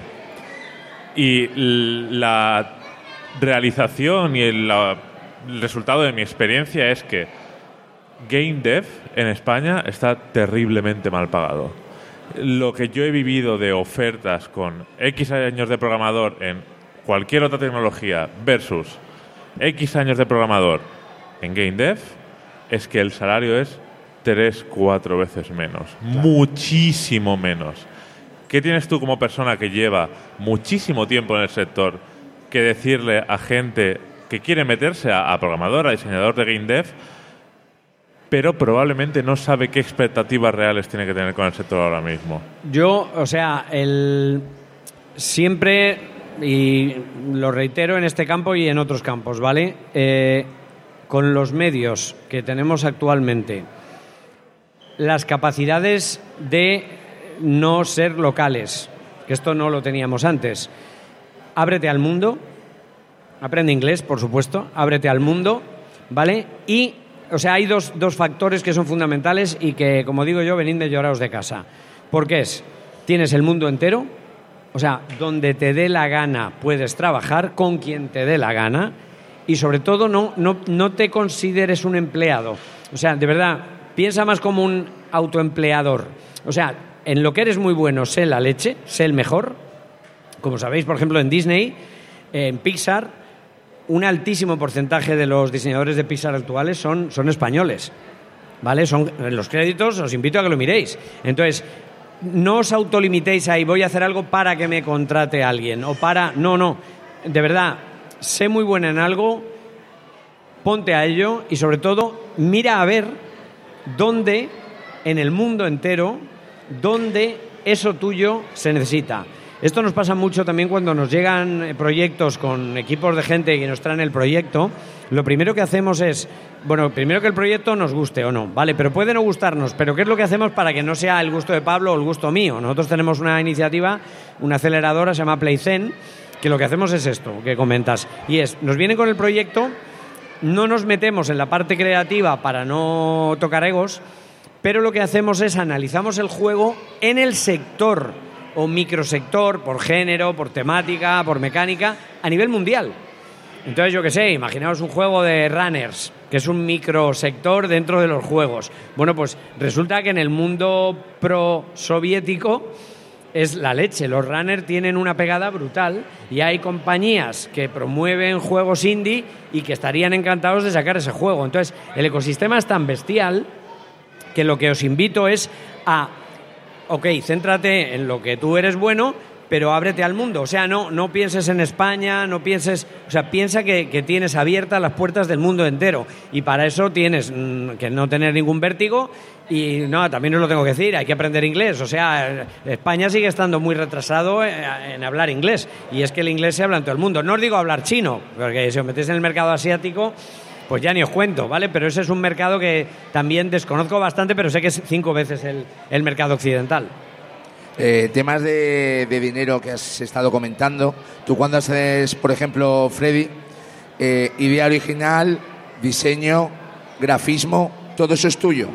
Y la realización y el, la, el resultado de mi experiencia es que Game Dev en España está terriblemente mal pagado. Lo que yo he vivido de ofertas con X años de programador en cualquier otra tecnología versus X años de programador en Game Dev es que el salario es tres, cuatro veces menos. Claro. Muchísimo menos. ¿Qué tienes tú como persona que lleva muchísimo tiempo en el sector que decirle a gente que quiere meterse a, a programador, a diseñador de Game Dev, pero probablemente no sabe qué expectativas reales tiene que tener con el sector ahora mismo? Yo, o sea, el siempre... y lo reitero en este campo y en otros campos, ¿vale? Eh, con los medios que tenemos actualmente, las capacidades de no ser locales, que esto no lo teníamos antes. Ábrete al mundo, aprende inglés, por supuesto, ábrete al mundo, ¿vale? Y, o sea, hay dos, dos factores que son fundamentales y que, como digo yo, venid de lloraos de casa. Porque es, tienes el mundo entero. O sea, donde te dé la gana puedes trabajar, con quien te dé la gana, y sobre todo no, no, no te consideres un empleado. O sea, de verdad, piensa más como un autoempleador. O sea, en lo que eres muy bueno, sé la leche, sé el mejor. Como sabéis, por ejemplo, en Disney, en Pixar, un altísimo porcentaje de los diseñadores de Pixar actuales son, son españoles, ¿vale? Son, en los créditos os invito a que lo miréis. Entonces, no os autolimitéis ahí, voy a hacer algo para que me contrate alguien, o para... No, no, de verdad, sé muy buena en algo, ponte a ello y sobre todo mira a ver dónde en el mundo entero, dónde eso tuyo se necesita. Esto nos pasa mucho también cuando nos llegan proyectos con equipos de gente que nos traen el proyecto. Lo primero que hacemos es, bueno, primero que el proyecto nos guste o no, ¿vale? Pero puede no gustarnos, pero ¿qué es lo que hacemos para que no sea el gusto de Pablo o el gusto mío? Nosotros tenemos una iniciativa, una aceleradora, se llama PlayZen, que lo que hacemos es esto, que comentas. Y es, nos vienen con el proyecto, no nos metemos en la parte creativa para no tocar egos, pero lo que hacemos es analizamos el juego en el sector o microsector, por género, por temática, por mecánica, a nivel mundial. Entonces, yo qué sé, imaginaos un juego de runners, que es un microsector dentro de los juegos. Bueno, pues resulta que en el mundo pro-soviético es la leche. Los runners tienen una pegada brutal y hay compañías que promueven juegos indie y que estarían encantados de sacar ese juego. Entonces, el ecosistema es tan bestial que lo que os invito es a... Ok, céntrate en lo que tú eres bueno, pero ábrete al mundo. O sea, no, no pienses en España, no pienses... O sea, piensa que, que tienes abiertas las puertas del mundo entero. Y para eso tienes mmm, que no tener ningún vértigo. Y no, también os lo tengo que decir, hay que aprender inglés. O sea, España sigue estando muy retrasado en, en hablar inglés. Y es que el inglés se habla en todo el mundo. No os digo hablar chino, porque si os metéis en el mercado asiático... pues ya ni os cuento, ¿vale? Pero ese es un mercado que también desconozco bastante, pero sé que es cinco veces el, el mercado occidental. Eh, temas de, de dinero que has estado comentando. Tú cuando haces, por ejemplo, Freddy, eh, idea original, diseño, grafismo, ¿todo eso es tuyo?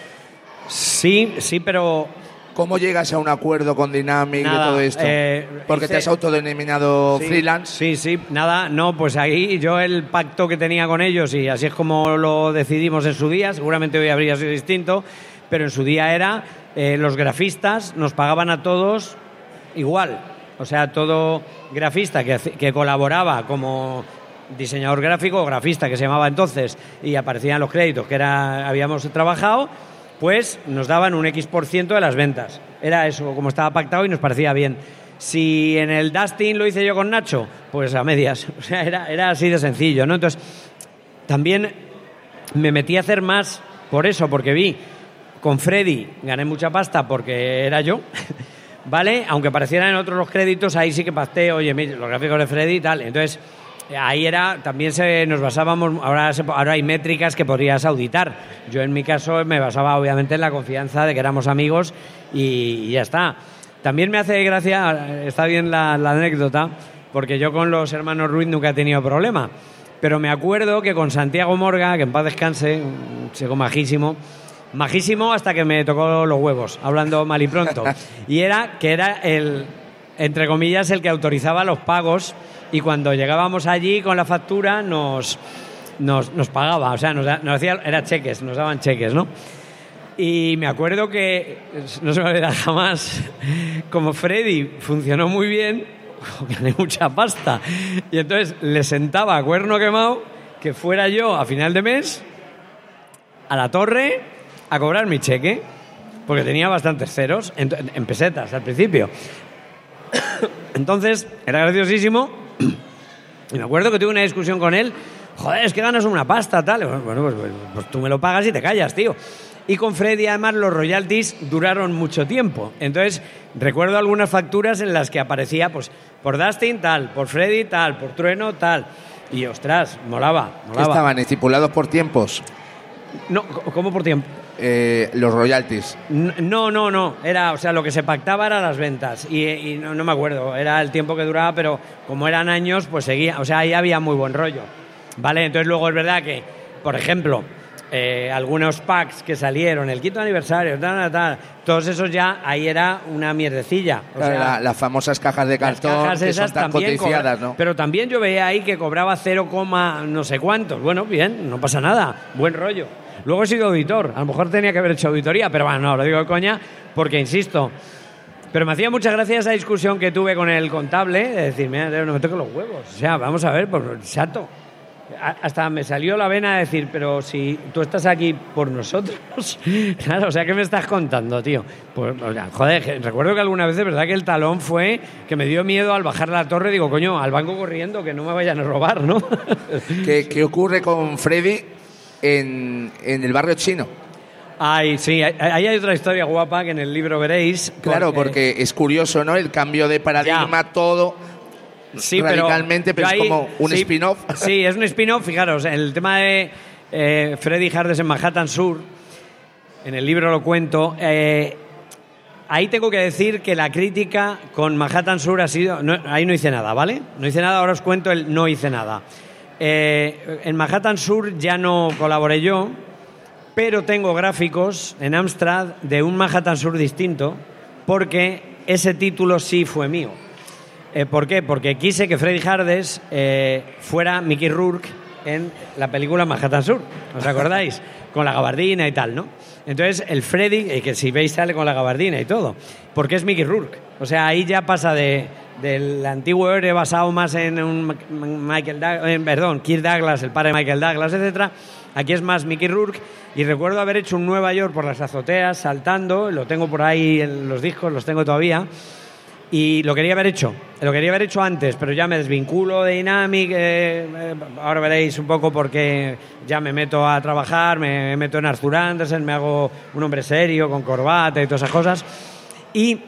Sí, sí, pero... ¿Cómo llegas a un acuerdo con Dynamic nada, de todo esto? Eh, Porque hice... te has autodenominado sí, freelance. Sí, sí, nada, no, pues ahí yo el pacto que tenía con ellos, y así es como lo decidimos en su día, seguramente hoy habría sido distinto, pero en su día era, eh, los grafistas nos pagaban a todos igual. O sea, todo grafista que, que colaboraba como diseñador gráfico o grafista que se llamaba entonces, y aparecían los créditos que era habíamos trabajado, pues nos daban un X por ciento de las ventas. Era eso, como estaba pactado y nos parecía bien. Si en el Dustin lo hice yo con Nacho, pues a medias. O sea, era, era así de sencillo, ¿no? Entonces, también me metí a hacer más por eso, porque vi, con Freddy gané mucha pasta porque era yo, ¿vale? Aunque aparecieran en otros los créditos, ahí sí que pacté, oye, mira, los gráficos de Freddy y tal. Entonces... ahí era, también se, nos basábamos, ahora, se, ahora hay métricas que podrías auditar. Yo en mi caso me basaba obviamente en la confianza de que éramos amigos y, y ya está. También me hace gracia, está bien la, la anécdota, porque yo con los hermanos Ruiz nunca he tenido problema. Pero me acuerdo que con Santiago Morga, que en paz descanse, un chico majísimo, majísimo hasta que me tocó los huevos, hablando mal y pronto. Y era que era el, entre comillas, el que autorizaba los pagos. Y cuando llegábamos allí con la factura nos, nos, nos pagaba, o sea, nos, nos hacía, era cheques, nos daban cheques, ¿no? Y me acuerdo que, no se me olvidará jamás, como Freddy funcionó muy bien, gané mucha pasta. Y entonces le sentaba a cuerno quemado que fuera yo a final de mes a la torre a cobrar mi cheque, porque tenía bastantes ceros en, en pesetas al principio. Entonces, era graciosísimo. Y me acuerdo que tuve una discusión con él. Joder, es que ganas una pasta, tal. Bueno, pues, pues, pues tú me lo pagas y te callas, tío. Y con Freddy, además, los royalties duraron mucho tiempo. Entonces, recuerdo algunas facturas en las que aparecía, pues, por Dustin, tal, por Freddy, tal, por Trueno, tal. Y, ostras, molaba, molaba. ¿Estaban estipulados por tiempos? No, ¿cómo por tiempo? Eh, los royalties. No, no, no. Era, o sea, lo que se pactaba eran las ventas. Y, y no, no me acuerdo. Era el tiempo que duraba, pero como eran años, pues seguía. O sea, ahí había muy buen rollo. ¿Vale? Entonces luego es verdad que, por ejemplo, eh, algunos packs que salieron, el quinto aniversario, tal, tal, todos esos ya, ahí era una mierdecilla. O claro, sea, la, las famosas cajas de cartón cajas que esas son tan también coticiadas, cobra, ¿no? Pero también yo veía ahí que cobraba cero, no sé cuántos. Bueno, bien, no pasa nada. Buen rollo. Luego he sido auditor. A lo mejor tenía que haber hecho auditoría, pero bueno, no, lo digo de coña porque, insisto, pero me hacía mucha gracia esa discusión que tuve con el contable, de decir, mira, no me toques los huevos. O sea, vamos a ver, pues chato. hasta me salió la vena de decir, pero si tú estás aquí por nosotros, claro, o sea, ¿qué me estás contando, tío? Pues, o sea, joder, recuerdo que alguna vez de verdad que el talón fue que me dio miedo al bajar la torre, digo, coño, al banco corriendo, que no me vayan a robar, ¿no? ¿Qué, qué ocurre con Freddy en, en el barrio chino? Ay, sí, ahí hay otra historia guapa que en el libro veréis. Claro, porque, porque es curioso, ¿no? El cambio de paradigma, ya. todo... Sí, radicalmente, pero, pero ahí, es como un sí, spin-off. Sí, es un spin-off. Fijaros, el tema de eh, Freddy Hardes en Manhattan Sur, en el libro lo cuento. Eh, ahí tengo que decir que la crítica con Manhattan Sur ha sido... No, ahí no hice nada, ¿vale? No hice nada, ahora os cuento el no hice nada. Eh, en Manhattan Sur ya no colaboré yo, pero tengo gráficos en Amstrad de un Manhattan Sur distinto, porque ese título sí fue mío. Eh, ¿Por qué? Porque quise que Freddy Hardes eh, fuera Mickey Rourke en la película Manhattan Sur, ¿os acordáis? Con la gabardina y tal, ¿no? Entonces, el Freddy, eh, que si veis sale con la gabardina y todo, porque es Mickey Rourke. O sea, ahí ya pasa de del antiguo héroe basado más en un Michael Douglas, eh, perdón, Kirk Douglas, el padre de Michael Douglas, etcétera. Aquí es más Mickey Rourke. Y recuerdo haber hecho un Nueva York por las azoteas, saltando, lo tengo por ahí en los discos, los tengo todavía. Y lo quería haber hecho, lo quería haber hecho antes, pero ya me desvinculo de Dynamic, eh, eh, ahora veréis un poco porque ya me meto a trabajar, me meto en Arthur Andersen, me hago un hombre serio, con corbata y todas esas cosas, y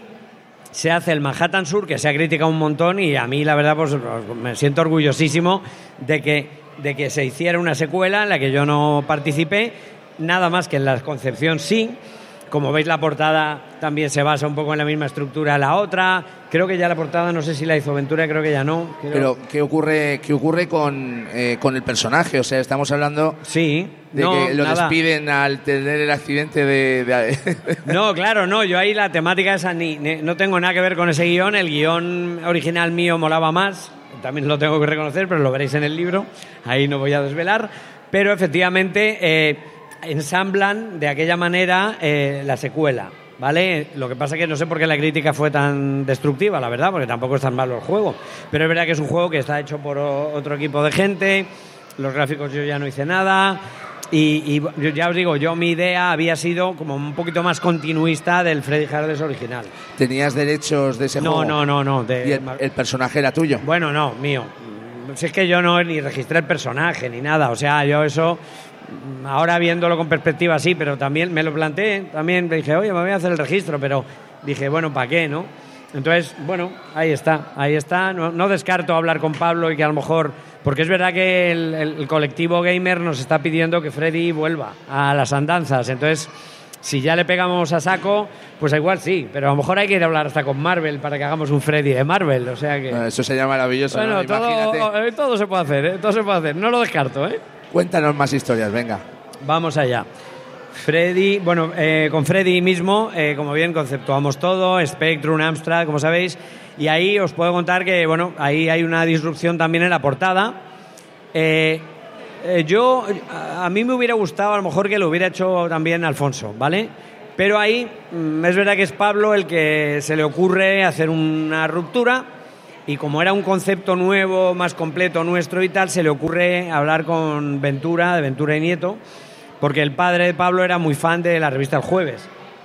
se hace el Manhattan Sur, que se ha criticado un montón, y a mí la verdad pues me siento orgullosísimo de que, de que se hiciera una secuela en la que yo no participé, nada más que en la concepción sí. Como veis, la portada también se basa un poco en la misma estructura la otra. Creo que ya la portada, no sé si la hizo Ventura, creo que ya no. Creo... Pero, ¿qué ocurre, qué ocurre con, eh, con el personaje? O sea, estamos hablando sí, de no, que lo nada. despiden al tener el accidente de... de... No, claro, no. Yo ahí la temática esa ni, ni, no tengo nada que ver con ese guión. El guión original mío molaba más. También lo tengo que reconocer, pero lo veréis en el libro. Ahí no voy a desvelar. Pero efectivamente... Eh, ensamblan de aquella manera eh, la secuela, ¿vale? Lo que pasa es que no sé por qué la crítica fue tan destructiva, la verdad, porque tampoco es tan malo el juego, pero es verdad que es un juego que está hecho por otro equipo de gente, los gráficos yo ya no hice nada y, y ya os digo, yo mi idea había sido como un poquito más continuista del Freddy Hardes original. ¿Tenías derechos de ese no, juego? No, no, no. De... ¿Y el, el personaje era tuyo? Bueno, no, mío. Si es que yo no ni registré el personaje ni nada, o sea, yo eso... Ahora viéndolo con perspectiva sí, pero también me lo planteé, también me dije, oye, me voy a hacer el registro, pero dije, bueno, ¿para qué, no? Entonces, bueno, ahí está, ahí está. No, no descarto hablar con Pablo y que a lo mejor... Porque es verdad que el, el colectivo gamer nos está pidiendo que Freddy vuelva a las andanzas, entonces... Si ya le pegamos a saco, pues igual sí, pero a lo mejor hay que ir a hablar hasta con Marvel para que hagamos un Freddy de Marvel, o sea que... Eso sería maravilloso, bueno, ¿no? todo, todo se puede hacer, ¿eh? Todo se puede hacer, no lo descarto, ¿eh? Cuéntanos más historias, venga. Vamos allá. Freddy, bueno, eh, con Freddy mismo, eh, como bien conceptuamos todo, Spectrum, Amstrad, como sabéis, y ahí os puedo contar que, bueno, ahí hay una disrupción también en la portada. Eh... Eh, yo, a mí me hubiera gustado a lo mejor que lo hubiera hecho también Alfonso, ¿vale? Pero ahí mm, es verdad que es Pablo el que se le ocurre hacer una ruptura y como era un concepto nuevo, más completo nuestro y tal, se le ocurre hablar con Ventura, de Ventura y Nieto, porque el padre de Pablo era muy fan de la revista El Jueves.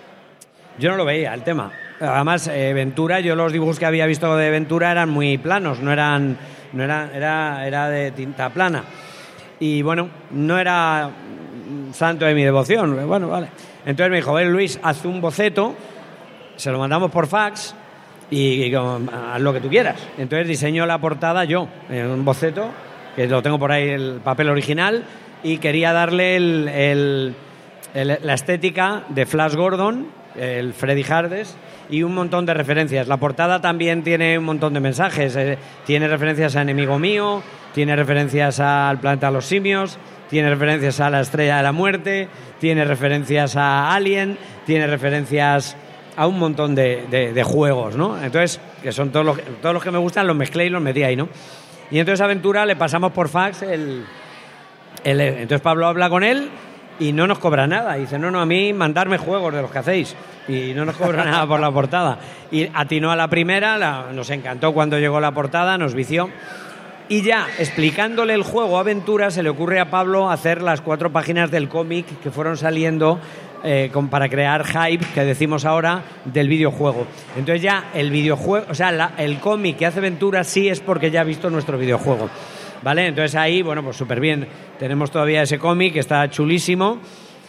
Yo no lo veía, el tema. Además, eh, Ventura, yo los dibujos que había visto de Ventura eran muy planos, no eran, no eran, era, era de tinta plana. Y bueno, no era santo de mi devoción. Bueno, vale. Entonces me dijo, a ver, Luis, haz un boceto, se lo mandamos por fax y, y haz lo que tú quieras. Entonces diseño la portada yo, en un boceto, que lo tengo por ahí, el papel original, y quería darle el, el, el, la estética de Flash Gordon, el Freddy Hardes, y un montón de referencias. La portada también tiene un montón de mensajes. Eh, tiene referencias a Enemigo Mío, tiene referencias al Planeta de los Simios, tiene referencias a la Estrella de la Muerte, tiene referencias a Alien, tiene referencias a un montón de, de, de juegos, ¿no? Entonces, que son todos los, todos los que me gustan, los mezclé y los metí ahí, ¿no? Y entonces a Ventura le pasamos por fax el, el... Entonces Pablo habla con él y no nos cobra nada. Y dice, no, no, a mí mandarme juegos de los que hacéis. Y no nos cobra nada por la portada. Y atinó a la primera, la, nos encantó cuando llegó la portada, nos vició. Y ya, explicándole el juego Aventura, se le ocurre a Pablo hacer las cuatro páginas del cómic que fueron saliendo eh, con, para crear hype, que decimos ahora, del videojuego. Entonces ya el videojuego, o sea, la, el cómic que hace Ventura sí es porque ya ha visto nuestro videojuego, ¿vale? Entonces ahí, bueno, pues súper bien. Tenemos todavía ese cómic que está chulísimo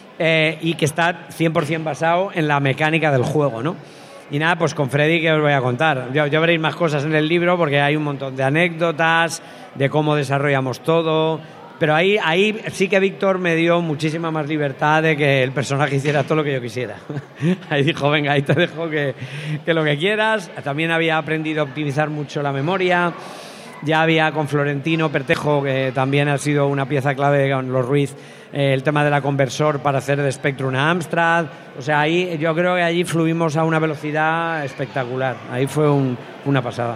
eh, y que está cien por ciento basado en la mecánica del juego, ¿no? Y nada, pues con Freddy, ¿qué os voy a contar? Ya, ya veréis más cosas en el libro porque hay un montón de anécdotas, de cómo desarrollamos todo. Pero ahí, ahí sí que Víctor me dio muchísima más libertad de que el personaje hiciera todo lo que yo quisiera. Ahí dijo, venga, ahí te dejo que, que lo que quieras. También había aprendido a optimizar mucho la memoria. Ya había con Florentino Pertejo, que también ha sido una pieza clave con los Ruiz, eh, el tema de la conversor para hacer de Spectrum a Amstrad. O sea, ahí yo creo que allí fluimos a una velocidad espectacular. Ahí fue un, una pasada.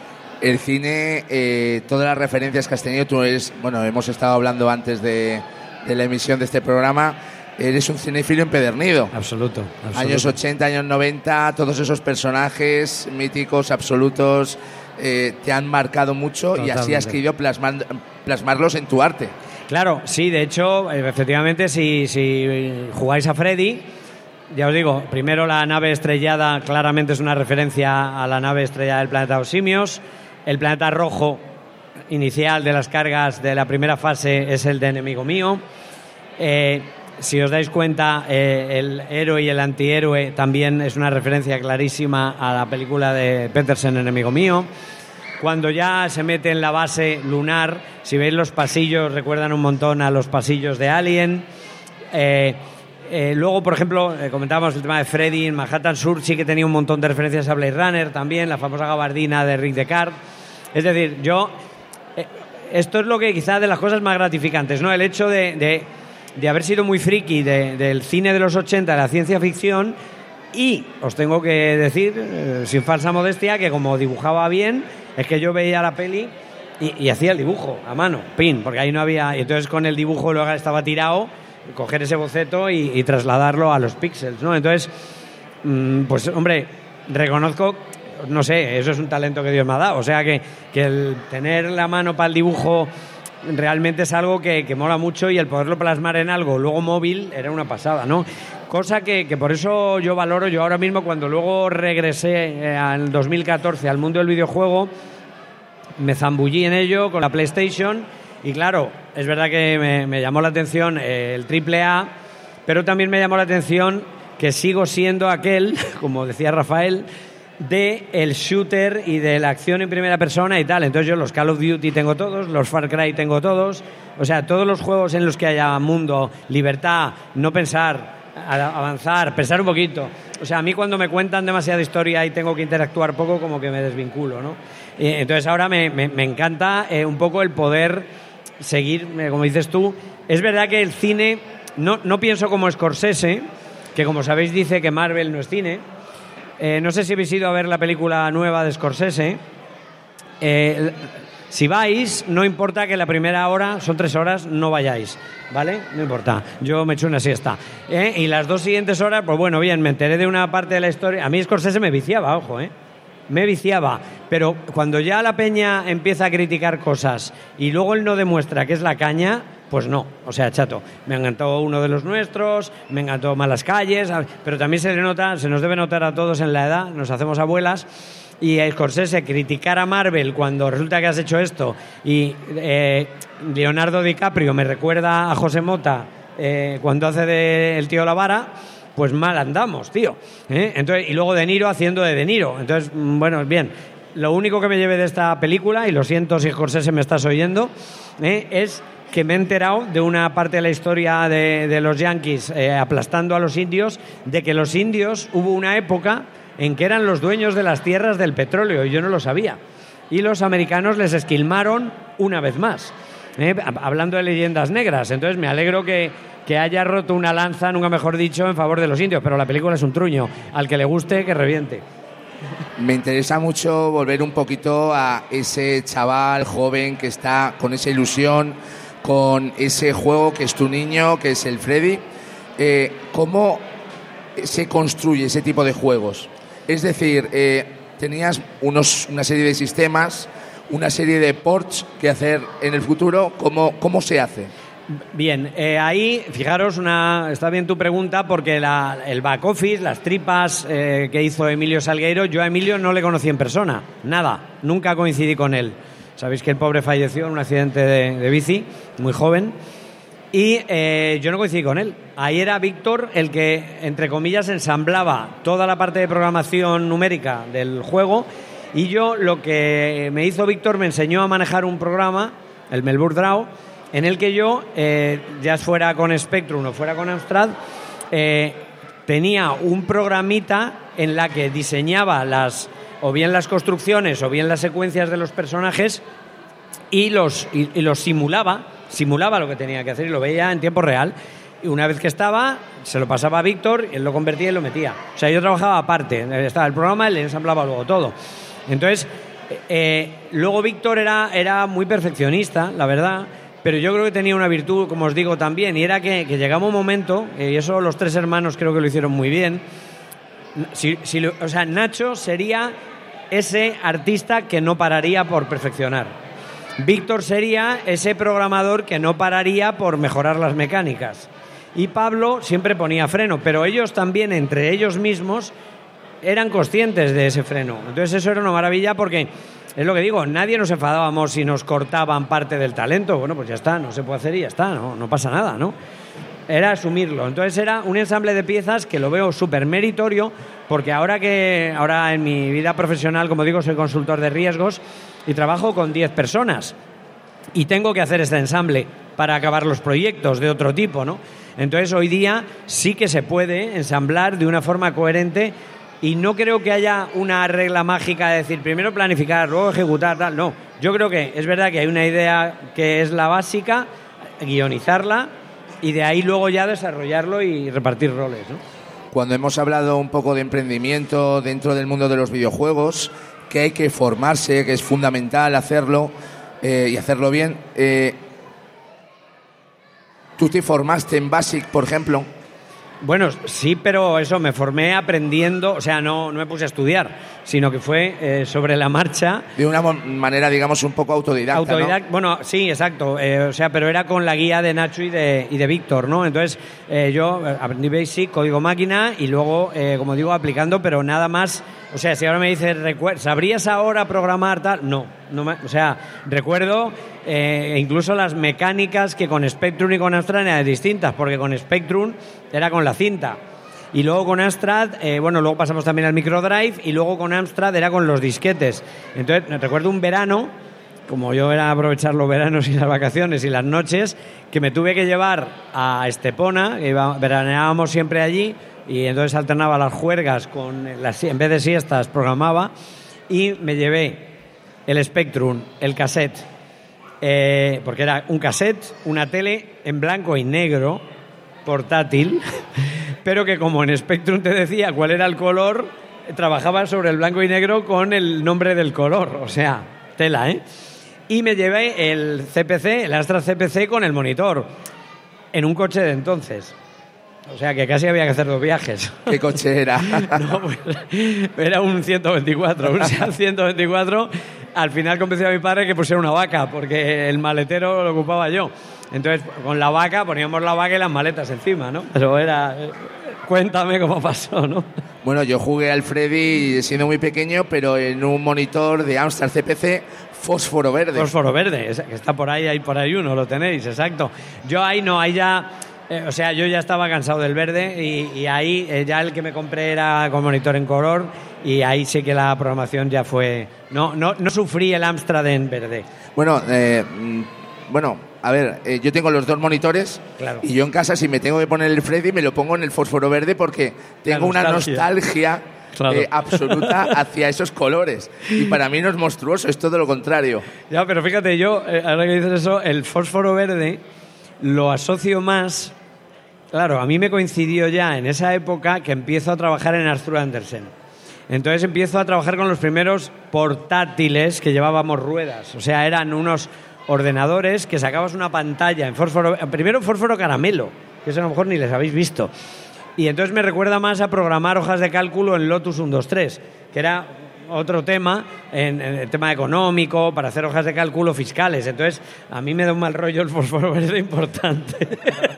El cine, eh, todas las referencias que has tenido, tú eres, bueno, hemos estado hablando antes de, de la emisión de este programa, eres un cinéfilo empedernido. Absoluto, absoluto. Años ochenta, años noventa, todos esos personajes míticos, absolutos, eh, te han marcado mucho. Totalmente. Y así has querido plasmar, plasmarlos en tu arte. Claro, sí, de hecho, efectivamente, si, si jugáis a Freddy, ya os digo, primero la nave estrellada claramente es una referencia a la nave estrellada del planeta de los simios. El planeta rojo inicial de las cargas de la primera fase es el de Enemigo Mío. Eh, si os dais cuenta, eh, el héroe y el antihéroe también es una referencia clarísima a la película de Petersen, Enemigo Mío. Cuando ya se mete en la base lunar, si veis los pasillos, recuerdan un montón a los pasillos de Alien. Eh, eh, luego, por ejemplo, eh, comentábamos el tema de Freddy en Manhattan Sur, sí que tenía un montón de referencias a Blade Runner también, la famosa gabardina de Rick Deckard. Es decir, yo... Eh, esto es lo que quizás de las cosas más gratificantes, ¿no? El hecho de, de, de haber sido muy friki de, del cine de los ochenta, de la ciencia ficción, y os tengo que decir, eh, sin falsa modestia, que como dibujaba bien, es que yo veía la peli y, y hacía el dibujo a mano, pin, porque ahí no había... Y entonces con el dibujo luego estaba tirado, coger ese boceto y, y trasladarlo a los píxeles, ¿no? Entonces, mmm, pues hombre, reconozco... No sé, eso es un talento que Dios me ha dado. O sea que, que el tener la mano para el dibujo realmente es algo que, que mola mucho, y el poderlo plasmar en algo luego móvil era una pasada, ¿no? Cosa que, que por eso yo valoro. Yo ahora mismo, cuando luego regresé en dos mil catorce al mundo del videojuego, me zambullí en ello con la PlayStation, y claro, es verdad que me, me llamó la atención el triple A, pero también me llamó la atención que sigo siendo aquel, como decía Rafael, de el shooter y de la acción en primera persona y tal. Entonces yo los Call of Duty tengo todos, los Far Cry tengo todos, o sea, todos los juegos en los que haya mundo, libertad, no pensar, avanzar, pensar un poquito. O sea, a mí cuando me cuentan demasiada historia y tengo que interactuar poco, como que me desvinculo, ¿no? Y entonces ahora me, me, me encanta eh, un poco el poder seguir, eh, como dices tú. Es verdad que el cine, no, no pienso como Scorsese, que como sabéis dice que Marvel no es cine. Eh, no sé si habéis ido a ver la película nueva de Scorsese. Eh, si vais, no importa que la primera hora, son tres horas, no vayáis, ¿vale? No importa, yo me echo una siesta. ¿Eh? Y las dos siguientes horas, pues bueno, bien, me enteré de una parte de la historia. A mí Scorsese me viciaba, ojo, ¿eh? Me viciaba, pero cuando ya la peña empieza a criticar cosas y luego él no demuestra que es la caña, pues no, o sea, chato. Me encantó Uno de los nuestros, me encantó Malas calles, pero también se le nota, se nos debe notar a todos en la edad, nos hacemos abuelas, y a Scorsese criticar a Marvel cuando resulta que has hecho esto, y eh, Leonardo DiCaprio me recuerda a José Mota eh, cuando hace de El tío La Vara, pues mal andamos, tío. ¿Eh? Entonces, y luego De Niro haciendo de De Niro. Entonces, bueno, bien. Lo único que me lleve de esta película, y lo siento si Scorsese me estás oyendo, ¿eh? es que me he enterado de una parte de la historia de, de los yanquis eh, aplastando a los indios, de que los indios hubo una época en que eran los dueños de las tierras del petróleo, y yo no lo sabía. Y los americanos les esquilmaron una vez más. ¿eh? Hablando de leyendas negras. Entonces me alegro que, que haya roto una lanza, nunca mejor dicho, en favor de los indios, pero la película es un truño. Al que le guste, que reviente. Me interesa mucho volver un poquito a ese chaval joven que está con esa ilusión, con ese juego que es tu niño, que es el Freddy. Eh, ¿Cómo se construye ese tipo de juegos? Es decir, eh, tenías unos, una serie de sistemas, una serie de ports que hacer en el futuro. ¿Cómo, cómo se hace? Bien, eh, ahí, fijaros, una, está bien tu pregunta, porque la, el back office, las tripas eh, que hizo Emilio Salgueiro, yo a Emilio no le conocí en persona, nada, nunca coincidí con él. Sabéis que el pobre falleció en un accidente de, de bici, muy joven, y eh, yo no coincidí con él. Ahí era Víctor el que, entre comillas, ensamblaba toda la parte de programación numérica del juego, y yo, lo que me hizo Víctor, me enseñó a manejar un programa, el Melbourne Draw, en el que yo, eh, ya fuera con Spectrum o fuera con Amstrad, eh, tenía un programita en la que diseñaba las, o bien las construcciones o bien las secuencias de los personajes y los, y, y los simulaba, simulaba lo que tenía que hacer y lo veía en tiempo real. Y una vez que estaba, se lo pasaba a Víctor, él lo convertía y lo metía. O sea, yo trabajaba aparte, estaba el programa, él le ensamblaba luego todo. Entonces, eh, luego Víctor era, era muy perfeccionista, la verdad. Pero yo creo que tenía una virtud, como os digo, también, y era que, que llegaba un momento, eh, y eso los tres hermanos creo que lo hicieron muy bien, si, si lo, o sea, Nacho sería ese artista que no pararía por perfeccionar. Víctor sería ese programador que no pararía por mejorar las mecánicas. Y Pablo siempre ponía freno, pero ellos también, entre ellos mismos, eran conscientes de ese freno. Entonces eso era una maravilla porque... Es lo que digo, nadie nos enfadábamos si nos cortaban parte del talento. Bueno, pues ya está, no se puede hacer y ya está, no, no pasa nada, ¿no? Era asumirlo. Entonces era un ensamble de piezas que lo veo súper meritorio, porque ahora que ahora en mi vida profesional, como digo, soy consultor de riesgos y trabajo con diez personas y tengo que hacer este ensamble para acabar los proyectos de otro tipo, ¿no? Entonces hoy día sí que se puede ensamblar de una forma coherente. Y no creo que haya una regla mágica de decir primero planificar, luego ejecutar, tal. No, yo creo que es verdad que hay una idea que es la básica, guionizarla y de ahí luego ya desarrollarlo y repartir roles, ¿no? Cuando hemos hablado un poco de emprendimiento dentro del mundo de los videojuegos, que hay que formarse, que es fundamental hacerlo eh, y hacerlo bien. Eh, ¿Tú te formaste en BASIC, por ejemplo? Bueno, sí, pero eso, me formé aprendiendo, o sea, no, no me puse a estudiar, sino que fue eh, sobre la marcha. De una manera, digamos, un poco autodidacta, Autodidacta, ¿no? Bueno, sí, exacto, eh, o sea, pero era con la guía de Nacho y de, y de Víctor, ¿no? Entonces, eh, yo aprendí Basic, código máquina, y luego, eh, como digo, aplicando, pero nada más. O sea, si ahora me dices, ¿sabrías ahora programar tal? No, no me, o sea, recuerdo eh, incluso las mecánicas que con Spectrum y con Amstrad eran distintas, porque con Spectrum era con la cinta. Y luego con Amstrad, eh, bueno, luego pasamos también al microdrive, y luego con Amstrad era con los disquetes. Entonces, recuerdo un verano, como yo era aprovechar los veranos y las vacaciones y las noches, que me tuve que llevar a Estepona, que iba, veraneábamos siempre allí, y entonces alternaba las juergas con las, en vez de siestas programaba, y me llevé el Spectrum, el cassette, eh, porque era un cassette, una tele en blanco y negro, portátil, pero que como en Spectrum te decía cuál era el color, trabajaba sobre el blanco y negro con el nombre del color, o sea, tela, ¿eh? Y me llevé el C P C, el Amstrad C P C con el monitor, en un coche de entonces. O sea, que casi había que hacer dos viajes. ¿Qué coche era? No, pues, era un ciento veinticuatro, un Seat ciento veinticuatro. Al final convencí a mi padre que pusiera una vaca, porque el maletero lo ocupaba yo. Entonces, con la vaca, poníamos la vaca y las maletas encima, ¿no? Pero era... Cuéntame cómo pasó, ¿no? Bueno, yo jugué al Freddy siendo muy pequeño, pero en un monitor de Amstrad C P C fósforo verde. Fósforo verde, que está por ahí, hay por ahí uno, lo tenéis, exacto. Yo ahí no, ahí ya... Eh, o sea, yo ya estaba cansado del verde y, y ahí eh, ya el que me compré era con monitor en color y ahí sí que la programación ya fue... No, no, no sufrí el Amstrad en verde. Bueno, eh, bueno, a ver, eh, yo tengo los dos monitores, claro, y yo en casa si me tengo que poner el Freddy me lo pongo en el fósforo verde porque tengo nostalgia. una nostalgia claro. eh, absoluta hacia esos colores y para mí no es monstruoso, es todo lo contrario. Ya, pero fíjate, yo, eh, ahora que dices eso, el fósforo verde lo asocio más... Claro, a mí me coincidió ya en esa época que empiezo a trabajar en Arthur Andersen. Entonces empiezo a trabajar con los primeros portátiles que llevábamos ruedas. O sea, eran unos ordenadores que sacabas una pantalla en fósforo... Primero fósforo caramelo, que eso a lo mejor ni les habéis visto. Y entonces me recuerda más a programar hojas de cálculo en Lotus ciento veintitrés, que era otro tema, en, en el tema económico, para hacer hojas de cálculo fiscales. Entonces, a mí me da un mal rollo el fósforo verde importante.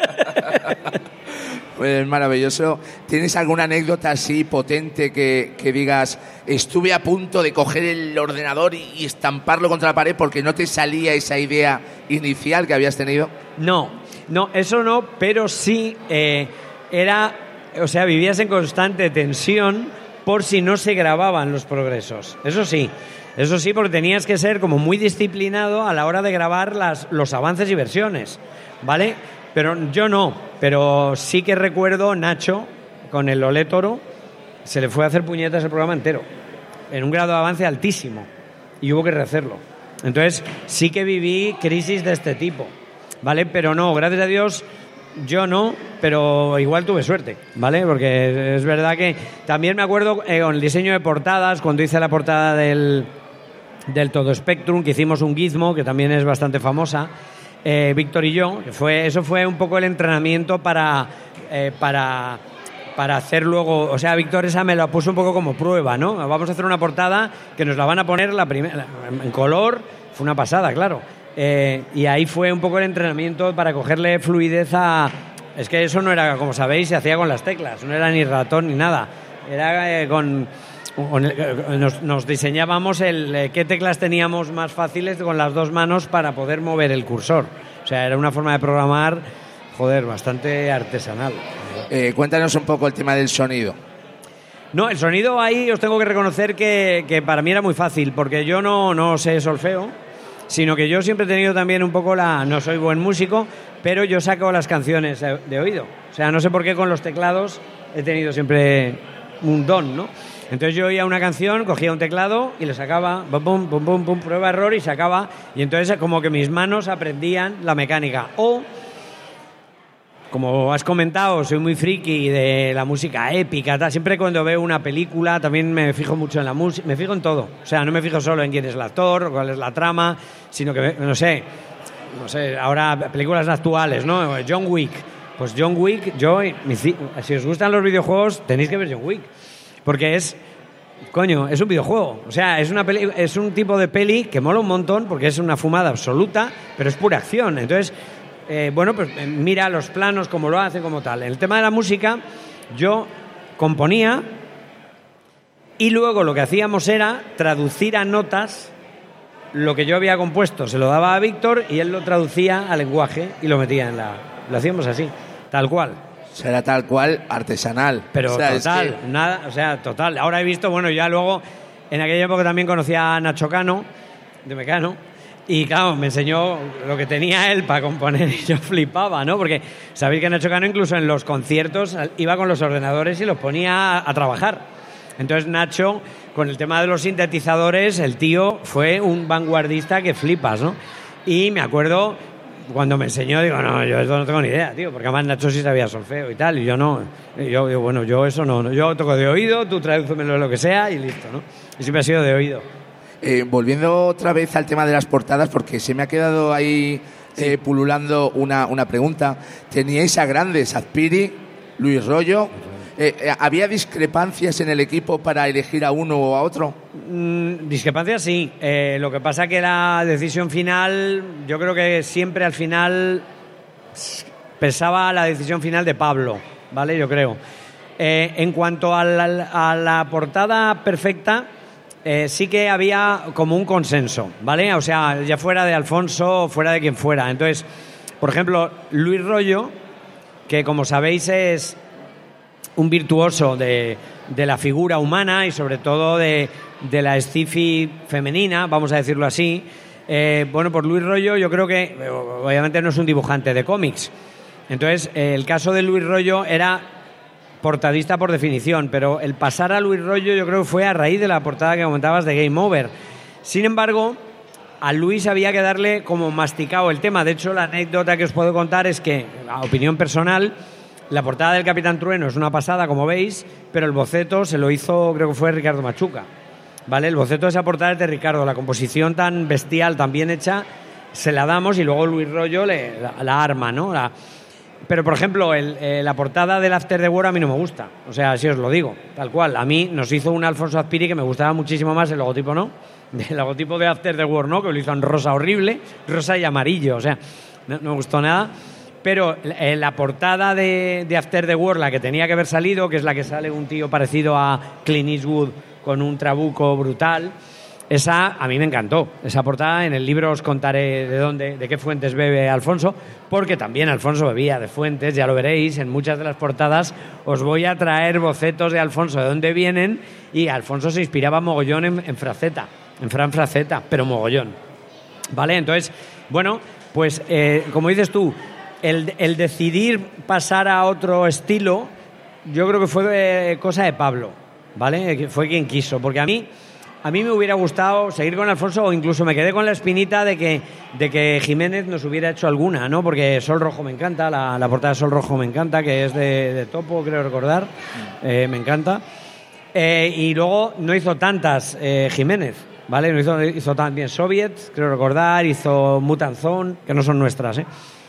Pues maravilloso. ¿Tienes alguna anécdota así potente que, que digas, estuve a punto de coger el ordenador y, y estamparlo contra la pared porque no te salía esa idea inicial que habías tenido? No, no, eso no, pero sí eh, era, o sea, vivías en constante tensión por si no se grababan los progresos. Eso sí, eso sí, porque tenías que ser como muy disciplinado a la hora de grabar las, los avances y versiones, ¿vale? Pero yo no, pero sí que recuerdo Nacho, con el Olé Toro, se le fue a hacer puñetas el programa entero, en un grado de avance altísimo, y hubo que rehacerlo. Entonces, sí que viví crisis de este tipo, ¿vale? Pero no, gracias a Dios, yo no, pero igual tuve suerte, ¿vale? Porque es verdad que también me acuerdo eh, con el diseño de portadas, cuando hice la portada del, del Todo Spectrum, que hicimos un gizmo, que también es bastante famosa, Eh, Víctor y yo, que fue, eso fue un poco el entrenamiento para, eh, para, para hacer luego, o sea, Víctor esa me la puso un poco como prueba, ¿no? Vamos a hacer una portada que nos la van a poner la primera en color, fue una pasada, claro. Eh, y ahí fue un poco el entrenamiento para cogerle fluidez a... Es que eso no era, como sabéis, se hacía con las teclas, no era ni ratón ni nada, era eh, con... Nos, nos diseñábamos el eh, qué teclas teníamos más fáciles con las dos manos para poder mover el cursor. O sea, era una forma de programar, joder, bastante artesanal. Eh, cuéntanos un poco el tema del sonido. No, el sonido ahí os tengo que reconocer que, que para mí era muy fácil, porque yo no, no sé solfeo, sino que yo siempre he tenido también un poco la... No soy buen músico, pero yo saco las canciones de, de oído. O sea, no sé por qué con los teclados he tenido siempre un don, ¿no? Entonces yo oía una canción, cogía un teclado y le sacaba, pum, pum, pum, pum, pum, prueba, error y sacaba. Y entonces como que mis manos aprendían la mecánica. O, como has comentado, soy muy friki de la música épica. Tal. Siempre cuando veo una película también me fijo mucho en la música, me fijo en todo. O sea, no me fijo solo en quién es el actor o cuál es la trama, sino que, no sé, no sé, ahora películas actuales, ¿no? John Wick. Pues John Wick, yo, si os gustan los videojuegos, tenéis que ver John Wick. Porque es, coño, es un videojuego. O sea, es una peli, es un tipo de peli que mola un montón porque es una fumada absoluta, pero es pura acción. Entonces, eh, bueno, pues mira los planos, cómo lo hace, como tal. En el tema de la música, yo componía y luego lo que hacíamos era traducir a notas lo que yo había compuesto. Se lo daba a Víctor y él lo traducía al lenguaje y lo metía en la... Lo hacíamos así, tal cual. Será tal cual artesanal. Pero o sea, total, es que... nada, o sea, total. Ahora he visto, bueno, ya luego, en aquella época también conocía a Nacho Cano, de Mecano, y claro, me enseñó lo que tenía él para componer y yo flipaba, ¿no? Porque sabéis que Nacho Cano incluso en los conciertos iba con los ordenadores y los ponía a, a trabajar. Entonces Nacho, con el tema de los sintetizadores, el tío fue un vanguardista que flipas, ¿no? Y me acuerdo... Cuando me enseñó, digo, no, yo eso no tengo ni idea, tío, porque además Nacho sí sabía solfeo y tal, y yo no. Y yo digo, bueno, yo eso no, yo toco de oído, tú tradúcemelo lo que sea y listo, ¿no? Y siempre ha sido de oído. Eh, volviendo otra vez al tema de las portadas, porque se me ha quedado ahí sí. eh, pululando una, una pregunta. Teníais a grandes, Azpiri, Luis Rollo. Eh, eh, ¿Había discrepancias en el equipo para elegir a uno o a otro? Mm, discrepancias sí. Eh, lo que pasa que la decisión final, yo creo que siempre al final pesaba la decisión final de Pablo, ¿vale? Yo creo. Eh, en cuanto a la, a la portada perfecta, eh, sí que había como un consenso, ¿vale? O sea, ya fuera de Alfonso, fuera de quien fuera. Entonces, por ejemplo, Luis Rollo, que como sabéis es un virtuoso de, de la figura humana y sobre todo de, de la sci-fi femenina, vamos a decirlo así. Eh, bueno, por Luis Rollo yo creo que, obviamente no es un dibujante de cómics. Entonces, eh, el caso de Luis Rollo era portadista por definición, pero el pasar a Luis Rollo yo creo que fue a raíz de la portada que comentabas de Game Over. Sin embargo, a Luis había que darle como masticado el tema. De hecho, la anécdota que os puedo contar es que, a opinión personal, la portada del Capitán Trueno es una pasada, como veis, pero el boceto se lo hizo, creo que fue Ricardo Machuca, ¿vale? El boceto de esa portada es de Ricardo, la composición tan bestial, tan bien hecha, se la damos y luego Luis Rollo le, la, la arma, ¿no? La, pero por ejemplo, el, eh, la portada del After the War a mí no me gusta. O sea, así os lo digo, tal cual. A mí nos hizo un Alfonso Azpiri que me gustaba muchísimo más, el logotipo no. El logotipo de After the War no, que lo hizo en rosa horrible, rosa y amarillo. O sea, no, no me gustó nada. Pero eh, la portada de, de After the War, la que tenía que haber salido, que es la que sale un tío parecido a Clint Eastwood con un trabuco brutal, esa a mí me encantó. Esa portada, en el libro os contaré de dónde, de qué fuentes bebe Alfonso, porque también Alfonso bebía de fuentes, ya lo veréis. En muchas de las portadas os voy a traer bocetos de Alfonso, de dónde vienen, y Alfonso se inspiraba mogollón en, en Fraceta, en Fran Fraceta, pero mogollón. ¿Vale? Entonces, bueno, pues eh, como dices tú, el, el decidir pasar a otro estilo, yo creo que fue eh, cosa de Pablo, ¿vale? Fue quien quiso, porque a mí... A mí me hubiera gustado seguir con Alfonso, o incluso me quedé con la espinita de que, de que Jiménez nos hubiera hecho alguna, ¿no? Porque Sol Rojo me encanta, la, la portada de Sol Rojo me encanta, que es de, de Topo, creo recordar, eh, me encanta. Eh, y luego no hizo tantas eh, Jiménez, ¿vale? No hizo, hizo también Soviet, creo recordar, hizo Mutant Zone, que no son nuestras, ¿eh?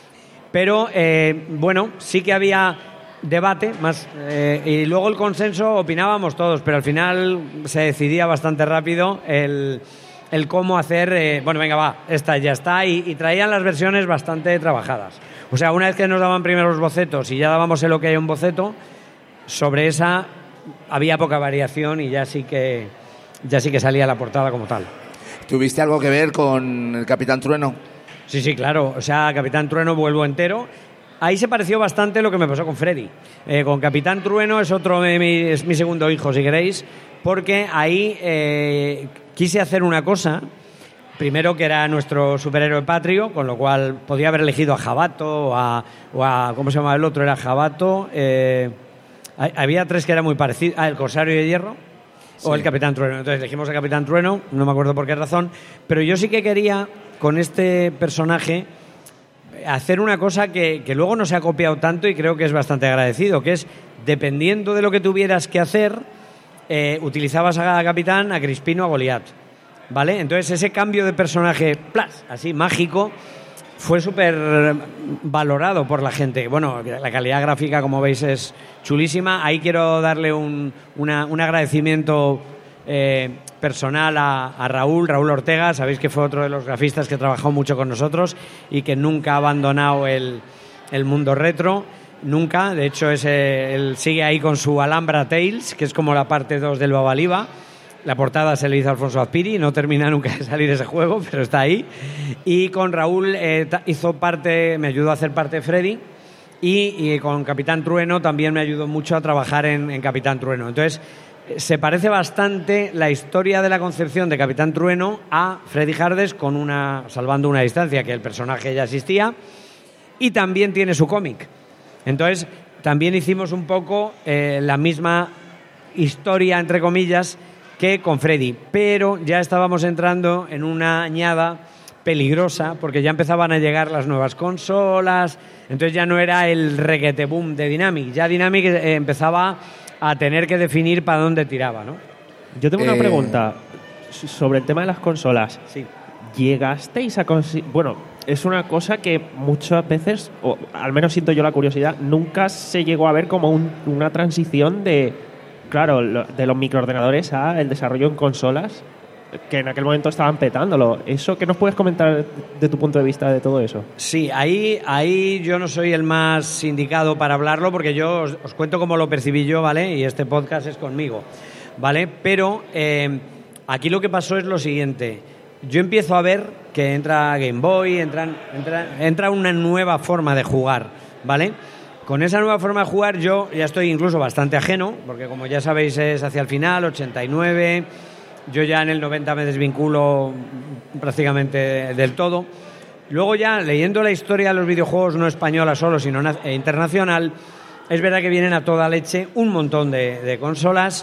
Pero, eh, bueno, sí que había... debate más eh, y luego el consenso opinábamos todos, pero al final se decidía bastante rápido el, el cómo hacer, eh, bueno, venga, va, esta ya está, y, y traían las versiones bastante trabajadas. O sea, una vez que nos daban primero los bocetos y ya dábamos el ok a un boceto, sobre esa había poca variación y ya sí que ya sí que salía la portada como tal. ¿Tuviste algo que ver con el Capitán Trueno? Sí, sí, claro. O sea, Capitán Trueno vuelvo entero. Ahí se pareció bastante lo que me pasó con Freddy. Eh, con Capitán Trueno es otro de mi, es mi segundo hijo, si queréis, porque ahí eh, quise hacer una cosa. Primero, que era nuestro superhéroe patrio, con lo cual podía haber elegido a Jabato o a, o a ¿cómo se llama el otro? Era Jabato. Eh, había tres que eran muy parecidos. Ah, el Corsario de Hierro. Sí. O el Capitán Trueno. Entonces elegimos a Capitán Trueno, no me acuerdo por qué razón, pero yo sí que quería, con este personaje, hacer una cosa que, que luego no se ha copiado tanto y creo que es bastante agradecido, que es, dependiendo de lo que tuvieras que hacer, eh, utilizabas a Capitán, a Crispino, a Goliat, ¿vale? Entonces ese cambio de personaje, ¡plas!, así, mágico, fue súper valorado por la gente. Bueno, la calidad gráfica, como veis, es chulísima. Ahí quiero darle un, una, un agradecimiento eh, personal a, a Raúl, Raúl Ortega. Sabéis que fue otro de los grafistas que trabajó mucho con nosotros y que nunca ha abandonado el, el mundo retro, nunca. De hecho, ese, él sigue ahí con su Alhambra Tales, que es como la parte dos del Babaliba. La portada se le hizo a Alfonso Azpiri, no termina nunca de salir ese juego, pero está ahí. Y con Raúl eh, hizo parte, me ayudó a hacer parte de Freddy, y, y con Capitán Trueno también me ayudó mucho a trabajar en, en Capitán Trueno. Entonces, se parece bastante la historia de la concepción de Capitán Trueno a Freddy Hardes, con una, salvando una distancia, que el personaje ya existía, y también tiene su cómic. Entonces, también hicimos un poco eh, la misma historia, entre comillas, que con Freddy, pero ya estábamos entrando en una añada peligrosa, porque ya empezaban a llegar las nuevas consolas, entonces ya no era el reguete boom de Dynamic, ya Dynamic eh, empezaba a tener que definir para dónde tiraba, ¿no? Yo tengo Eh... una pregunta sobre el tema de las consolas. Sí. ¿Llegasteis a conseguir...? Bueno, es una cosa que muchas veces, o al menos siento yo la curiosidad, nunca se llegó a ver como un, una transición de, claro, lo, de los microordenadores a el desarrollo en consolas, que en aquel momento estaban petándolo. ¿Eso qué nos puedes comentar de tu punto de vista de todo eso? Sí, ahí, ahí yo no soy el más indicado para hablarlo, porque yo os, os cuento cómo lo percibí yo, ¿vale? Y este podcast es conmigo, ¿vale? Pero eh, aquí lo que pasó es lo siguiente. Yo empiezo a ver que entra Game Boy, entra, entra, entra una nueva forma de jugar, ¿vale? Con esa nueva forma de jugar yo ya estoy incluso bastante ajeno, porque como ya sabéis es hacia el final, ochenta y nueve... Yo ya en el noventa me desvinculo prácticamente del todo. Luego ya, leyendo la historia de los videojuegos, no española solo, sino internacional, es verdad que vienen a toda leche un montón de, de consolas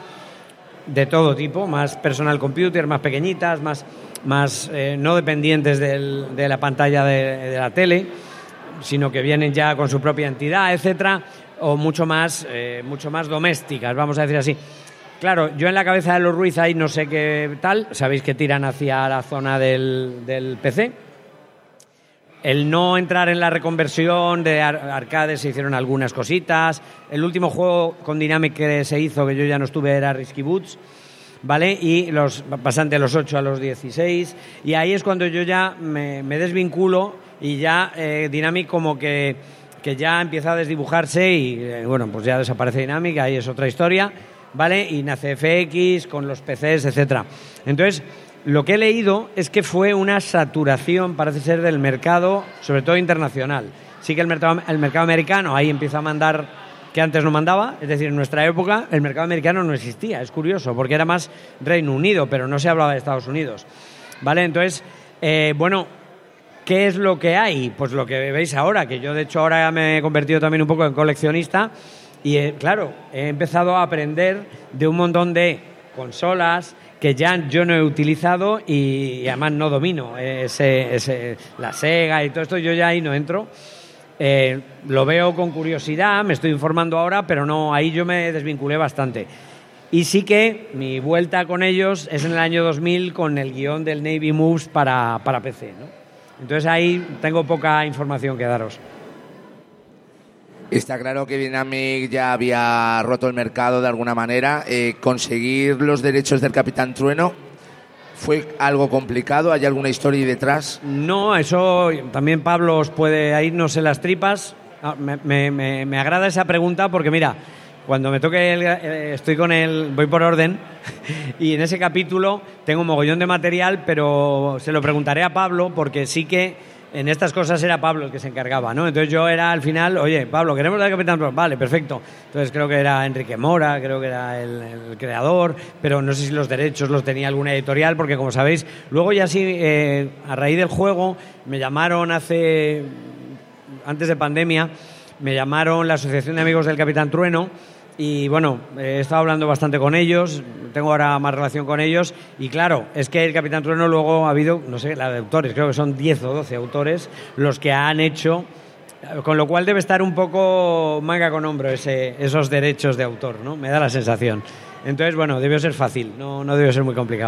de todo tipo, más personal computer, más pequeñitas, más, más eh, no dependientes del, de la pantalla de, de la tele, sino que vienen ya con su propia entidad, etcétera, o mucho más, eh, mucho más domésticas, vamos a decir así. Claro, yo en la cabeza de los Ruiz ahí no sé qué tal, sabéis que tiran hacia la zona del, del P C. el no entrar en la reconversión de ar- arcades, se hicieron algunas cositas. El último juego con Dynamic que se hizo, que yo ya no estuve, era Risky Boots, ¿vale? Y los pasan de los ocho a los dieciséis. Y ahí es cuando yo ya me, me desvinculo y ya eh, Dynamic como que, que ya empieza a desdibujarse y, eh, bueno, pues ya desaparece Dynamic, ahí es otra historia, ¿vale? Y nace F X con los P Cs, etcétera. Entonces, lo que he leído es que fue una saturación, parece ser, del mercado, sobre todo internacional. Sí que el mercado, el mercado americano ahí empieza a mandar que antes no mandaba, es decir, en nuestra época el mercado americano no existía, es curioso, porque era más Reino Unido, pero no se hablaba de Estados Unidos, ¿vale? Entonces, eh, bueno, ¿qué es lo que hay? Pues lo que veis ahora, que yo de hecho ahora me he convertido también un poco en coleccionista y, eh, claro, he empezado a aprender de un montón de consolas que ya yo no he utilizado y, y además no domino ese, ese, la Sega y todo esto, yo ya ahí no entro. Eh, lo veo con curiosidad, me estoy informando ahora, pero no, ahí yo me desvinculé bastante. Y sí que mi vuelta con ellos es en el año dos mil con el guión del Navy Moves para, para P C, ¿no? Entonces ahí tengo poca información que daros. Está claro que Dynamic ya había roto el mercado de alguna manera. Eh, conseguir los derechos del Capitán Trueno fue algo complicado. ¿Hay alguna historia ahí detrás? No, eso también Pablo os puede irnos en las tripas. Me, me, me, me agrada esa pregunta porque mira, cuando me toque el, eh, estoy con el, voy por orden y en ese capítulo tengo un mogollón de material, pero se lo preguntaré a Pablo porque sí que en estas cosas era Pablo el que se encargaba, ¿no? Entonces yo era al final, oye, Pablo, queremos dar Capitán Trueno. Vale, perfecto. Entonces creo que era Enrique Mora, creo que era el, el creador, pero no sé si los derechos los tenía alguna editorial, porque como sabéis, luego ya sí, eh, a raíz del juego, me llamaron hace, antes de pandemia, me llamaron la Asociación de Amigos del Capitán Trueno. Y bueno, he estado hablando bastante con ellos, tengo ahora más relación con ellos y claro, es que el Capitán Trueno luego ha habido, no sé, la de autores, creo que son diez o doce autores los que han hecho, con lo cual debe estar un poco manga con hombro ese, esos derechos de autor, ¿no? Me da la sensación. Entonces, bueno, debió ser fácil, no, no debió ser muy complicado.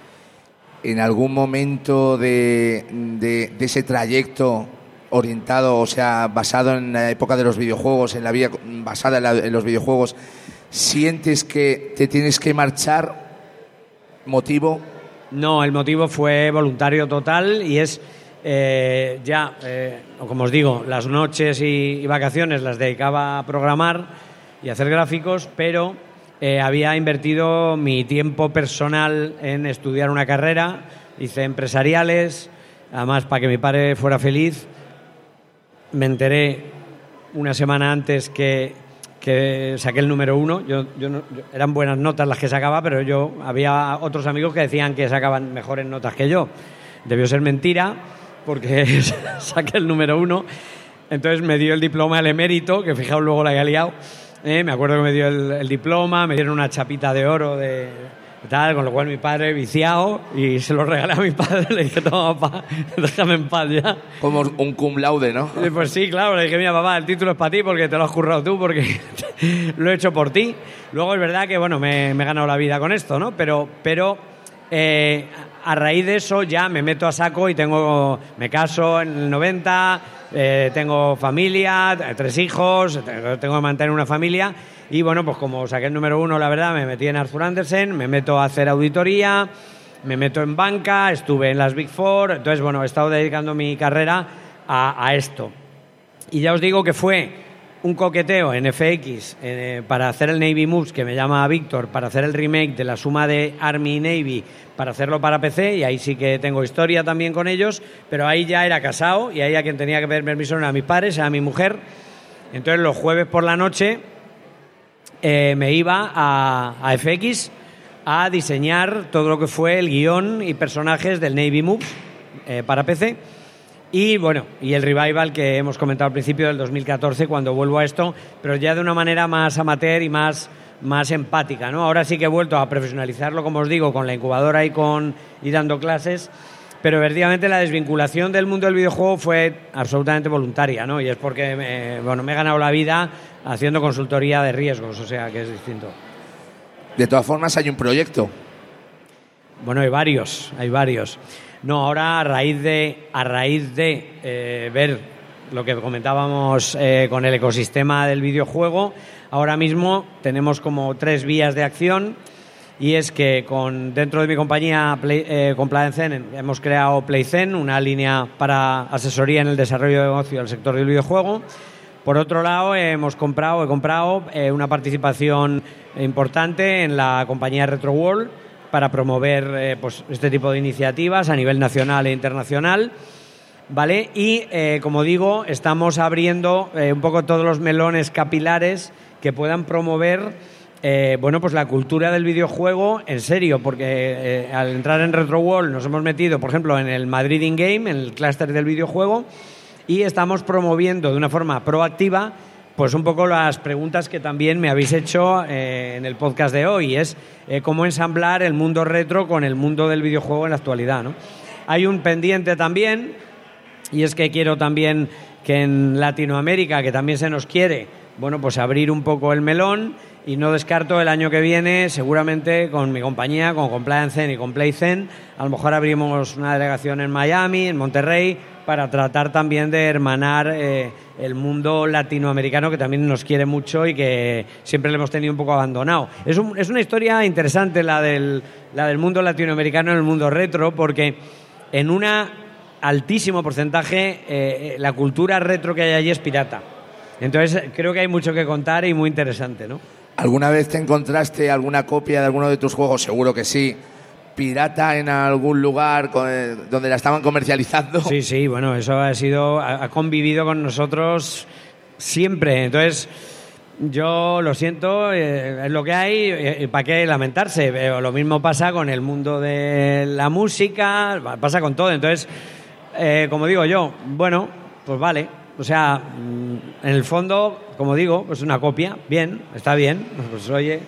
¿En algún momento de, de, de ese trayecto orientado, o sea, basado en la época de los videojuegos, en la vida basada en, la, en los videojuegos, sientes que te tienes que marchar? ¿Motivo? No, el motivo fue voluntario total y es eh, ya, eh, como os digo, las noches y, y vacaciones las dedicaba a programar y a hacer gráficos, pero eh, había invertido mi tiempo personal en estudiar una carrera, hice empresariales, además para que mi padre fuera feliz. Me enteré una semana antes que, que saqué el número uno. Yo, yo no, yo, eran buenas notas las que sacaba, pero yo había otros amigos que decían que sacaban mejores notas que yo. Debió ser mentira, porque saqué el número uno. Entonces me dio el diploma el emérito, que fijaos luego la que ha liado. Eh, me acuerdo que me dio el, el diploma, me dieron una chapita de oro de tal, con lo cual mi padre viciado y se lo regalé a mi padre, le dije, toma papá, déjame en paz ya. Como un cum laude, ¿no? Y pues sí, claro, le dije, mira papá, el título es para ti porque te lo has currado tú, porque lo he hecho por ti. Luego es verdad que bueno, me, me he ganado la vida con esto, ¿no? Pero, pero eh, a raíz de eso ya me meto a saco y tengo, me caso en el noventa, eh, tengo familia, tres hijos, tengo que mantener una familia. Y bueno, pues como saqué el número uno, la verdad, me metí en Arthur Andersen, me meto a hacer auditoría, me meto en banca, estuve en las Big Four. Entonces, bueno, he estado dedicando mi carrera a, a esto. Y ya os digo que fue un coqueteo en F X eh, para hacer el Navy Moves, que me llama Víctor, para hacer el remake de la suma de Army y Navy, para hacerlo para P C, y ahí sí que tengo historia también con ellos, pero ahí ya era casado, y ahí a quien tenía que pedir permiso era a mis padres, a mi mujer. Entonces, los jueves por la noche Eh, me iba a, a F X a diseñar todo lo que fue el guión y personajes del Navy Moves eh, para P C y bueno, y el revival que hemos comentado al principio del dos mil catorce cuando vuelvo a esto, pero ya de una manera más amateur y más, más empática, ¿no? Ahora sí que he vuelto a profesionalizarlo, como os digo, con la incubadora y, con, y dando clases, pero verdaderamente la desvinculación del mundo del videojuego fue absolutamente voluntaria, ¿no? Y es porque me, bueno, me he ganado la vida haciendo consultoría de riesgos, o sea que es distinto. De todas formas, hay un proyecto. Bueno, hay varios, hay varios. No, ahora a raíz de, a raíz de eh, ver lo que comentábamos eh, con el ecosistema del videojuego, ahora mismo tenemos como tres vías de acción, y es que con dentro de mi compañía Play, eh, con PlayZen hemos creado PlayZen, una línea para asesoría en el desarrollo de negocio del sector del videojuego. Por otro lado, hemos comprado, he comprado eh, una participación importante en la compañía RetroWorld para promover eh, pues, este tipo de iniciativas a nivel nacional e internacional, ¿vale? Y, eh, como digo, estamos abriendo eh, un poco todos los melones capilares que puedan promover eh, bueno, pues la cultura del videojuego en serio, porque eh, al entrar en RetroWorld nos hemos metido, por ejemplo, en el Madrid In-Game, en el clúster del videojuego, y estamos promoviendo de una forma proactiva pues un poco las preguntas que también me habéis hecho eh, en el podcast de hoy, es eh, cómo ensamblar el mundo retro con el mundo del videojuego en la actualidad, ¿no? Hay un pendiente también, y es que quiero también que en Latinoamérica, que también se nos quiere, bueno, pues abrir un poco el melón, y no descarto el año que viene, seguramente con mi compañía, con ComplianceZen y con PlayZen, a lo mejor abrimos una delegación en Miami, en Monterrey, para tratar también de hermanar eh, el mundo latinoamericano, que también nos quiere mucho y que siempre le hemos tenido un poco abandonado. Es, un, es una historia interesante la del, la del mundo latinoamericano en el mundo retro, porque en un altísimo porcentaje eh, la cultura retro que hay allí es pirata. Entonces creo que hay mucho que contar y muy interesante, ¿no? ¿Alguna vez te encontraste alguna copia de alguno de tus juegos? Seguro que sí. ¿Pirata en algún lugar donde la estaban comercializando? Sí, sí, bueno, eso ha sido, ha convivido con nosotros siempre. Entonces, yo lo siento, eh, es lo que hay, ¿para qué lamentarse? Pero lo mismo pasa con el mundo de la música, pasa con todo. Entonces, eh, como digo yo, bueno, pues vale. O sea, en el fondo, como digo, pues una copia, bien, está bien, pues oye,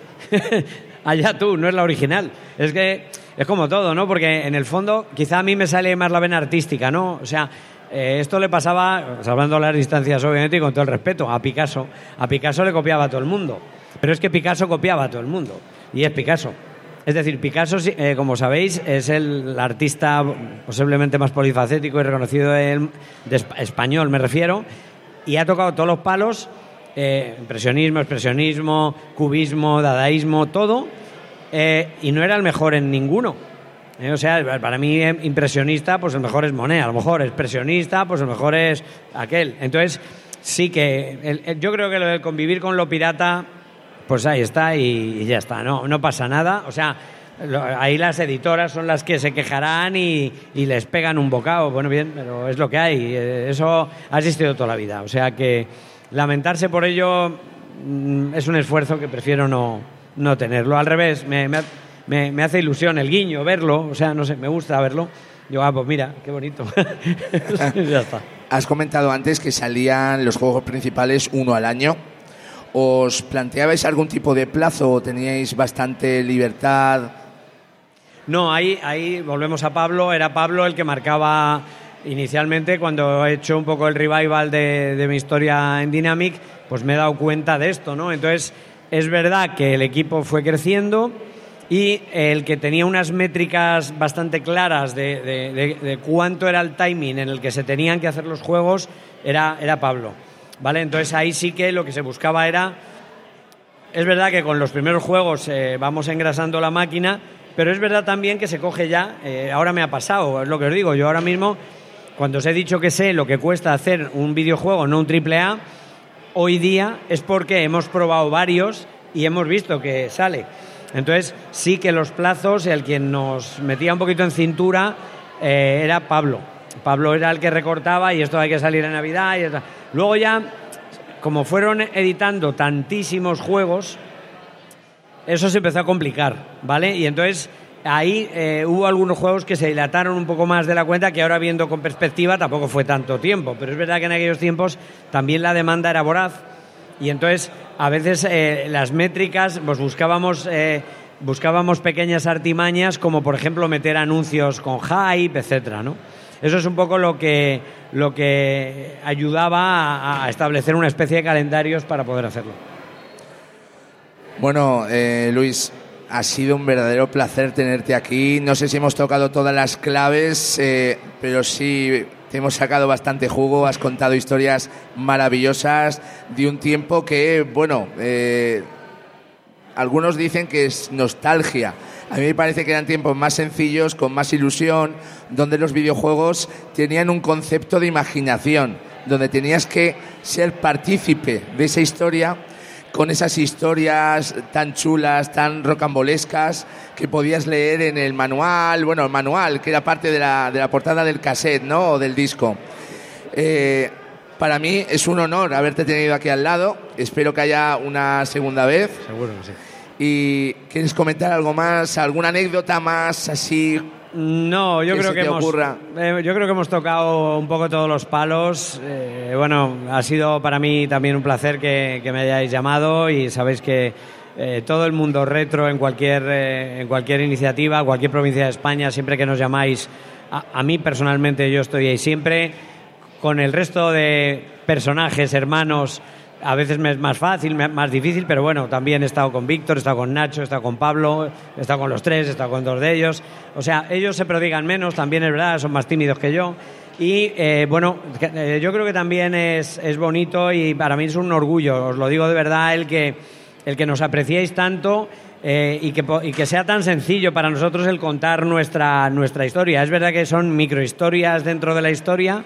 allá tú, no es la original. Es que es como todo, ¿no? Porque en el fondo quizá a mí me sale más la vena artística, ¿no? O sea, eh, esto le pasaba, salvando las distancias obviamente y con todo el respeto, a Picasso. A Picasso le copiaba a todo el mundo, pero es que Picasso copiaba a todo el mundo, y es Picasso. Es decir, Picasso, eh, como sabéis, es el artista posiblemente más polifacético y reconocido de, de español, me refiero, y ha tocado todos los palos, eh, impresionismo, expresionismo, cubismo, dadaísmo, todo, eh, y no era el mejor en ninguno. Eh, o sea, para mí impresionista, pues el mejor es Monet, a lo mejor expresionista, pues el mejor es aquel. Entonces, sí que el, el, yo creo que lo de convivir con lo pirata, pues ahí está y, y ya está, no, no pasa nada. O sea, lo, ahí las editoras son las que se quejarán y, y les pegan un bocado. Bueno, bien, pero es lo que hay. Eso ha existido toda la vida. O sea que lamentarse por ello mm, es un esfuerzo que prefiero no, no tenerlo. Al revés, me, me, me, me hace ilusión el guiño, verlo. O sea, no sé, me gusta verlo. Yo, ah, pues mira, qué bonito. Ya está. Has comentado antes que salían los juegos principales uno al año. ¿Os planteabais algún tipo de plazo o teníais bastante libertad? No, ahí, ahí volvemos a Pablo. Era Pablo el que marcaba inicialmente. Cuando he hecho un poco el revival de, de mi historia en Dynamic, pues me he dado cuenta de esto, ¿no? Entonces, es verdad que el equipo fue creciendo y el que tenía unas métricas bastante claras de, de, de, de cuánto era el timing en el que se tenían que hacer los juegos era, era Pablo. ¿Vale? Entonces ahí sí que lo que se buscaba era... Es verdad que con los primeros juegos eh, vamos engrasando la máquina, pero es verdad también que se coge ya... Eh, ahora me ha pasado, es lo que os digo. Yo ahora mismo, cuando os he dicho que sé lo que cuesta hacer un videojuego, no un triple A, hoy día es porque hemos probado varios y hemos visto que sale. Entonces sí que los plazos, el quien nos metía un poquito en cintura eh, era Pablo. Pablo era el que recortaba y esto hay que salir en Navidad y esto. Luego ya, como fueron editando tantísimos juegos, eso se empezó a complicar, ¿vale? Y entonces ahí eh, hubo algunos juegos que se dilataron un poco más de la cuenta, que ahora viendo con perspectiva tampoco fue tanto tiempo, pero es verdad que en aquellos tiempos también la demanda era voraz y entonces a veces eh, las métricas pues buscábamos... Eh, buscábamos pequeñas artimañas como por ejemplo meter anuncios con hype, etcétera, ¿no? Eso es un poco lo que, lo que ayudaba a, a establecer una especie de calendarios para poder hacerlo. Bueno, eh, Luis, ha sido un verdadero placer tenerte aquí. No sé si hemos tocado todas las claves, eh, pero sí te hemos sacado bastante jugo. Has contado historias maravillosas de un tiempo que, bueno, eh, algunos dicen que es nostalgia. A mí me parece que eran tiempos más sencillos, con más ilusión, donde los videojuegos tenían un concepto de imaginación, donde tenías que ser partícipe de esa historia, con esas historias tan chulas, tan rocambolescas, que podías leer en el manual, bueno, el manual, que era parte de la, de la portada del cassette, ¿no?, o del disco. Eh, para mí es un honor haberte tenido aquí al lado. Espero que haya una segunda vez. Seguro que sí. ¿Y quieres comentar algo más, alguna anécdota más así? No, yo que creo se que te hemos, ocurra? eh, yo creo que hemos tocado un poco todos los palos. Eh, bueno, ha sido para mí también un placer que, que me hayáis llamado, y sabéis que eh, todo el mundo retro en cualquier eh, en cualquier iniciativa, cualquier provincia de España, siempre que nos llamáis, a, a mí personalmente yo estoy ahí siempre. Con el resto de personajes, hermanos, a veces me es más fácil, más difícil, pero bueno, también he estado con Víctor, he estado con Nacho, he estado con Pablo, he estado con los tres, he estado con dos de ellos. O sea, ellos se prodigan menos, también es verdad, son más tímidos que yo. Y eh, bueno, eh, yo creo que también es, es bonito, y para mí es un orgullo, os lo digo de verdad, el que, el que nos apreciéis tanto. Eh, y, que, y que sea tan sencillo para nosotros el contar nuestra, nuestra historia. Es verdad que son microhistorias dentro de la historia.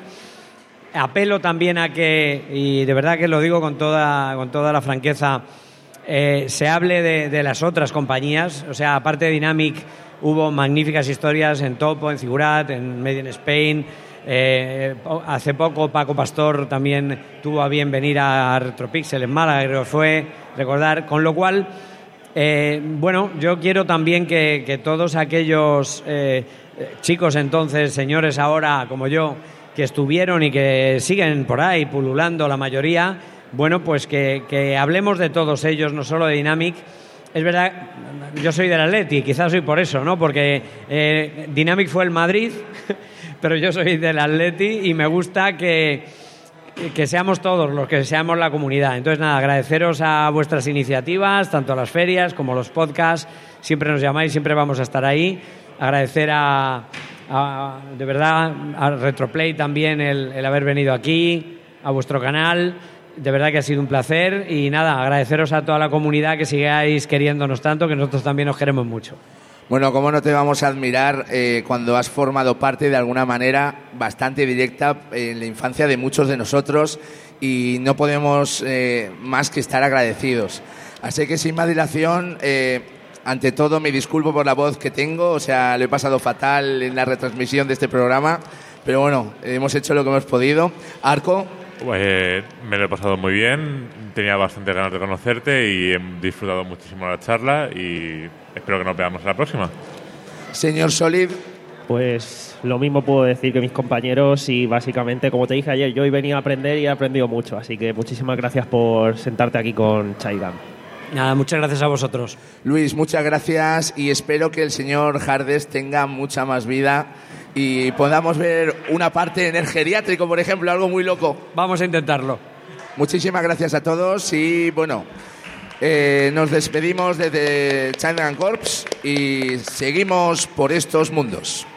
Apelo también a que, y de verdad que lo digo con toda, con toda la franqueza, eh, se hable de, de las otras compañías. O sea, aparte de Dynamic, hubo magníficas historias en Topo, en Figurat, en Made in Spain. Eh, hace poco Paco Pastor también tuvo a bien venir a Retropixel en Málaga, creo que fue, recordar. Con lo cual, eh, bueno, yo quiero también que, que todos aquellos eh, chicos entonces, señores ahora como yo, que estuvieron y que siguen por ahí pululando la mayoría, bueno, pues que, que hablemos de todos ellos, no solo de Dynamic. Es verdad, yo soy del Atleti, quizás soy por eso, ¿no? Porque eh, Dynamic fue el Madrid, pero yo soy del Atleti y me gusta que, que seamos todos los que seamos la comunidad. Entonces, nada, agradeceros a vuestras iniciativas, tanto a las ferias como a los podcasts. Siempre nos llamáis, siempre vamos a estar ahí. Agradecer a... A, de verdad, a Retroplay también el, el haber venido aquí, a vuestro canal. De verdad que ha sido un placer, y nada, agradeceros a toda la comunidad que sigáis queriéndonos tanto, que nosotros también os queremos mucho. Bueno, cómo no te vamos a admirar eh, cuando has formado parte de alguna manera bastante directa en la infancia de muchos de nosotros, y no podemos eh, más que estar agradecidos. Así que sin más dilación, eh, ante todo, me disculpo por la voz que tengo, o sea, lo he pasado fatal en la retransmisión de este programa, pero bueno, hemos hecho lo que hemos podido. Arco. Pues me lo he pasado muy bien, tenía bastante ganas de conocerte y he disfrutado muchísimo la charla, y espero que nos veamos en la próxima. Señor Solid. Pues lo mismo puedo decir que mis compañeros, y básicamente, como te dije ayer, yo hoy venía a aprender y he aprendido mucho, así que muchísimas gracias por sentarte aquí con Chaigan. Nada, muchas gracias a vosotros. Luis, muchas gracias, y espero que el señor Hardes tenga mucha más vida y podamos ver una parte en el geriátrico, por ejemplo, algo muy loco. Vamos a intentarlo. Muchísimas gracias a todos, y bueno, eh, nos despedimos desde Chaigan Corps y seguimos por estos mundos.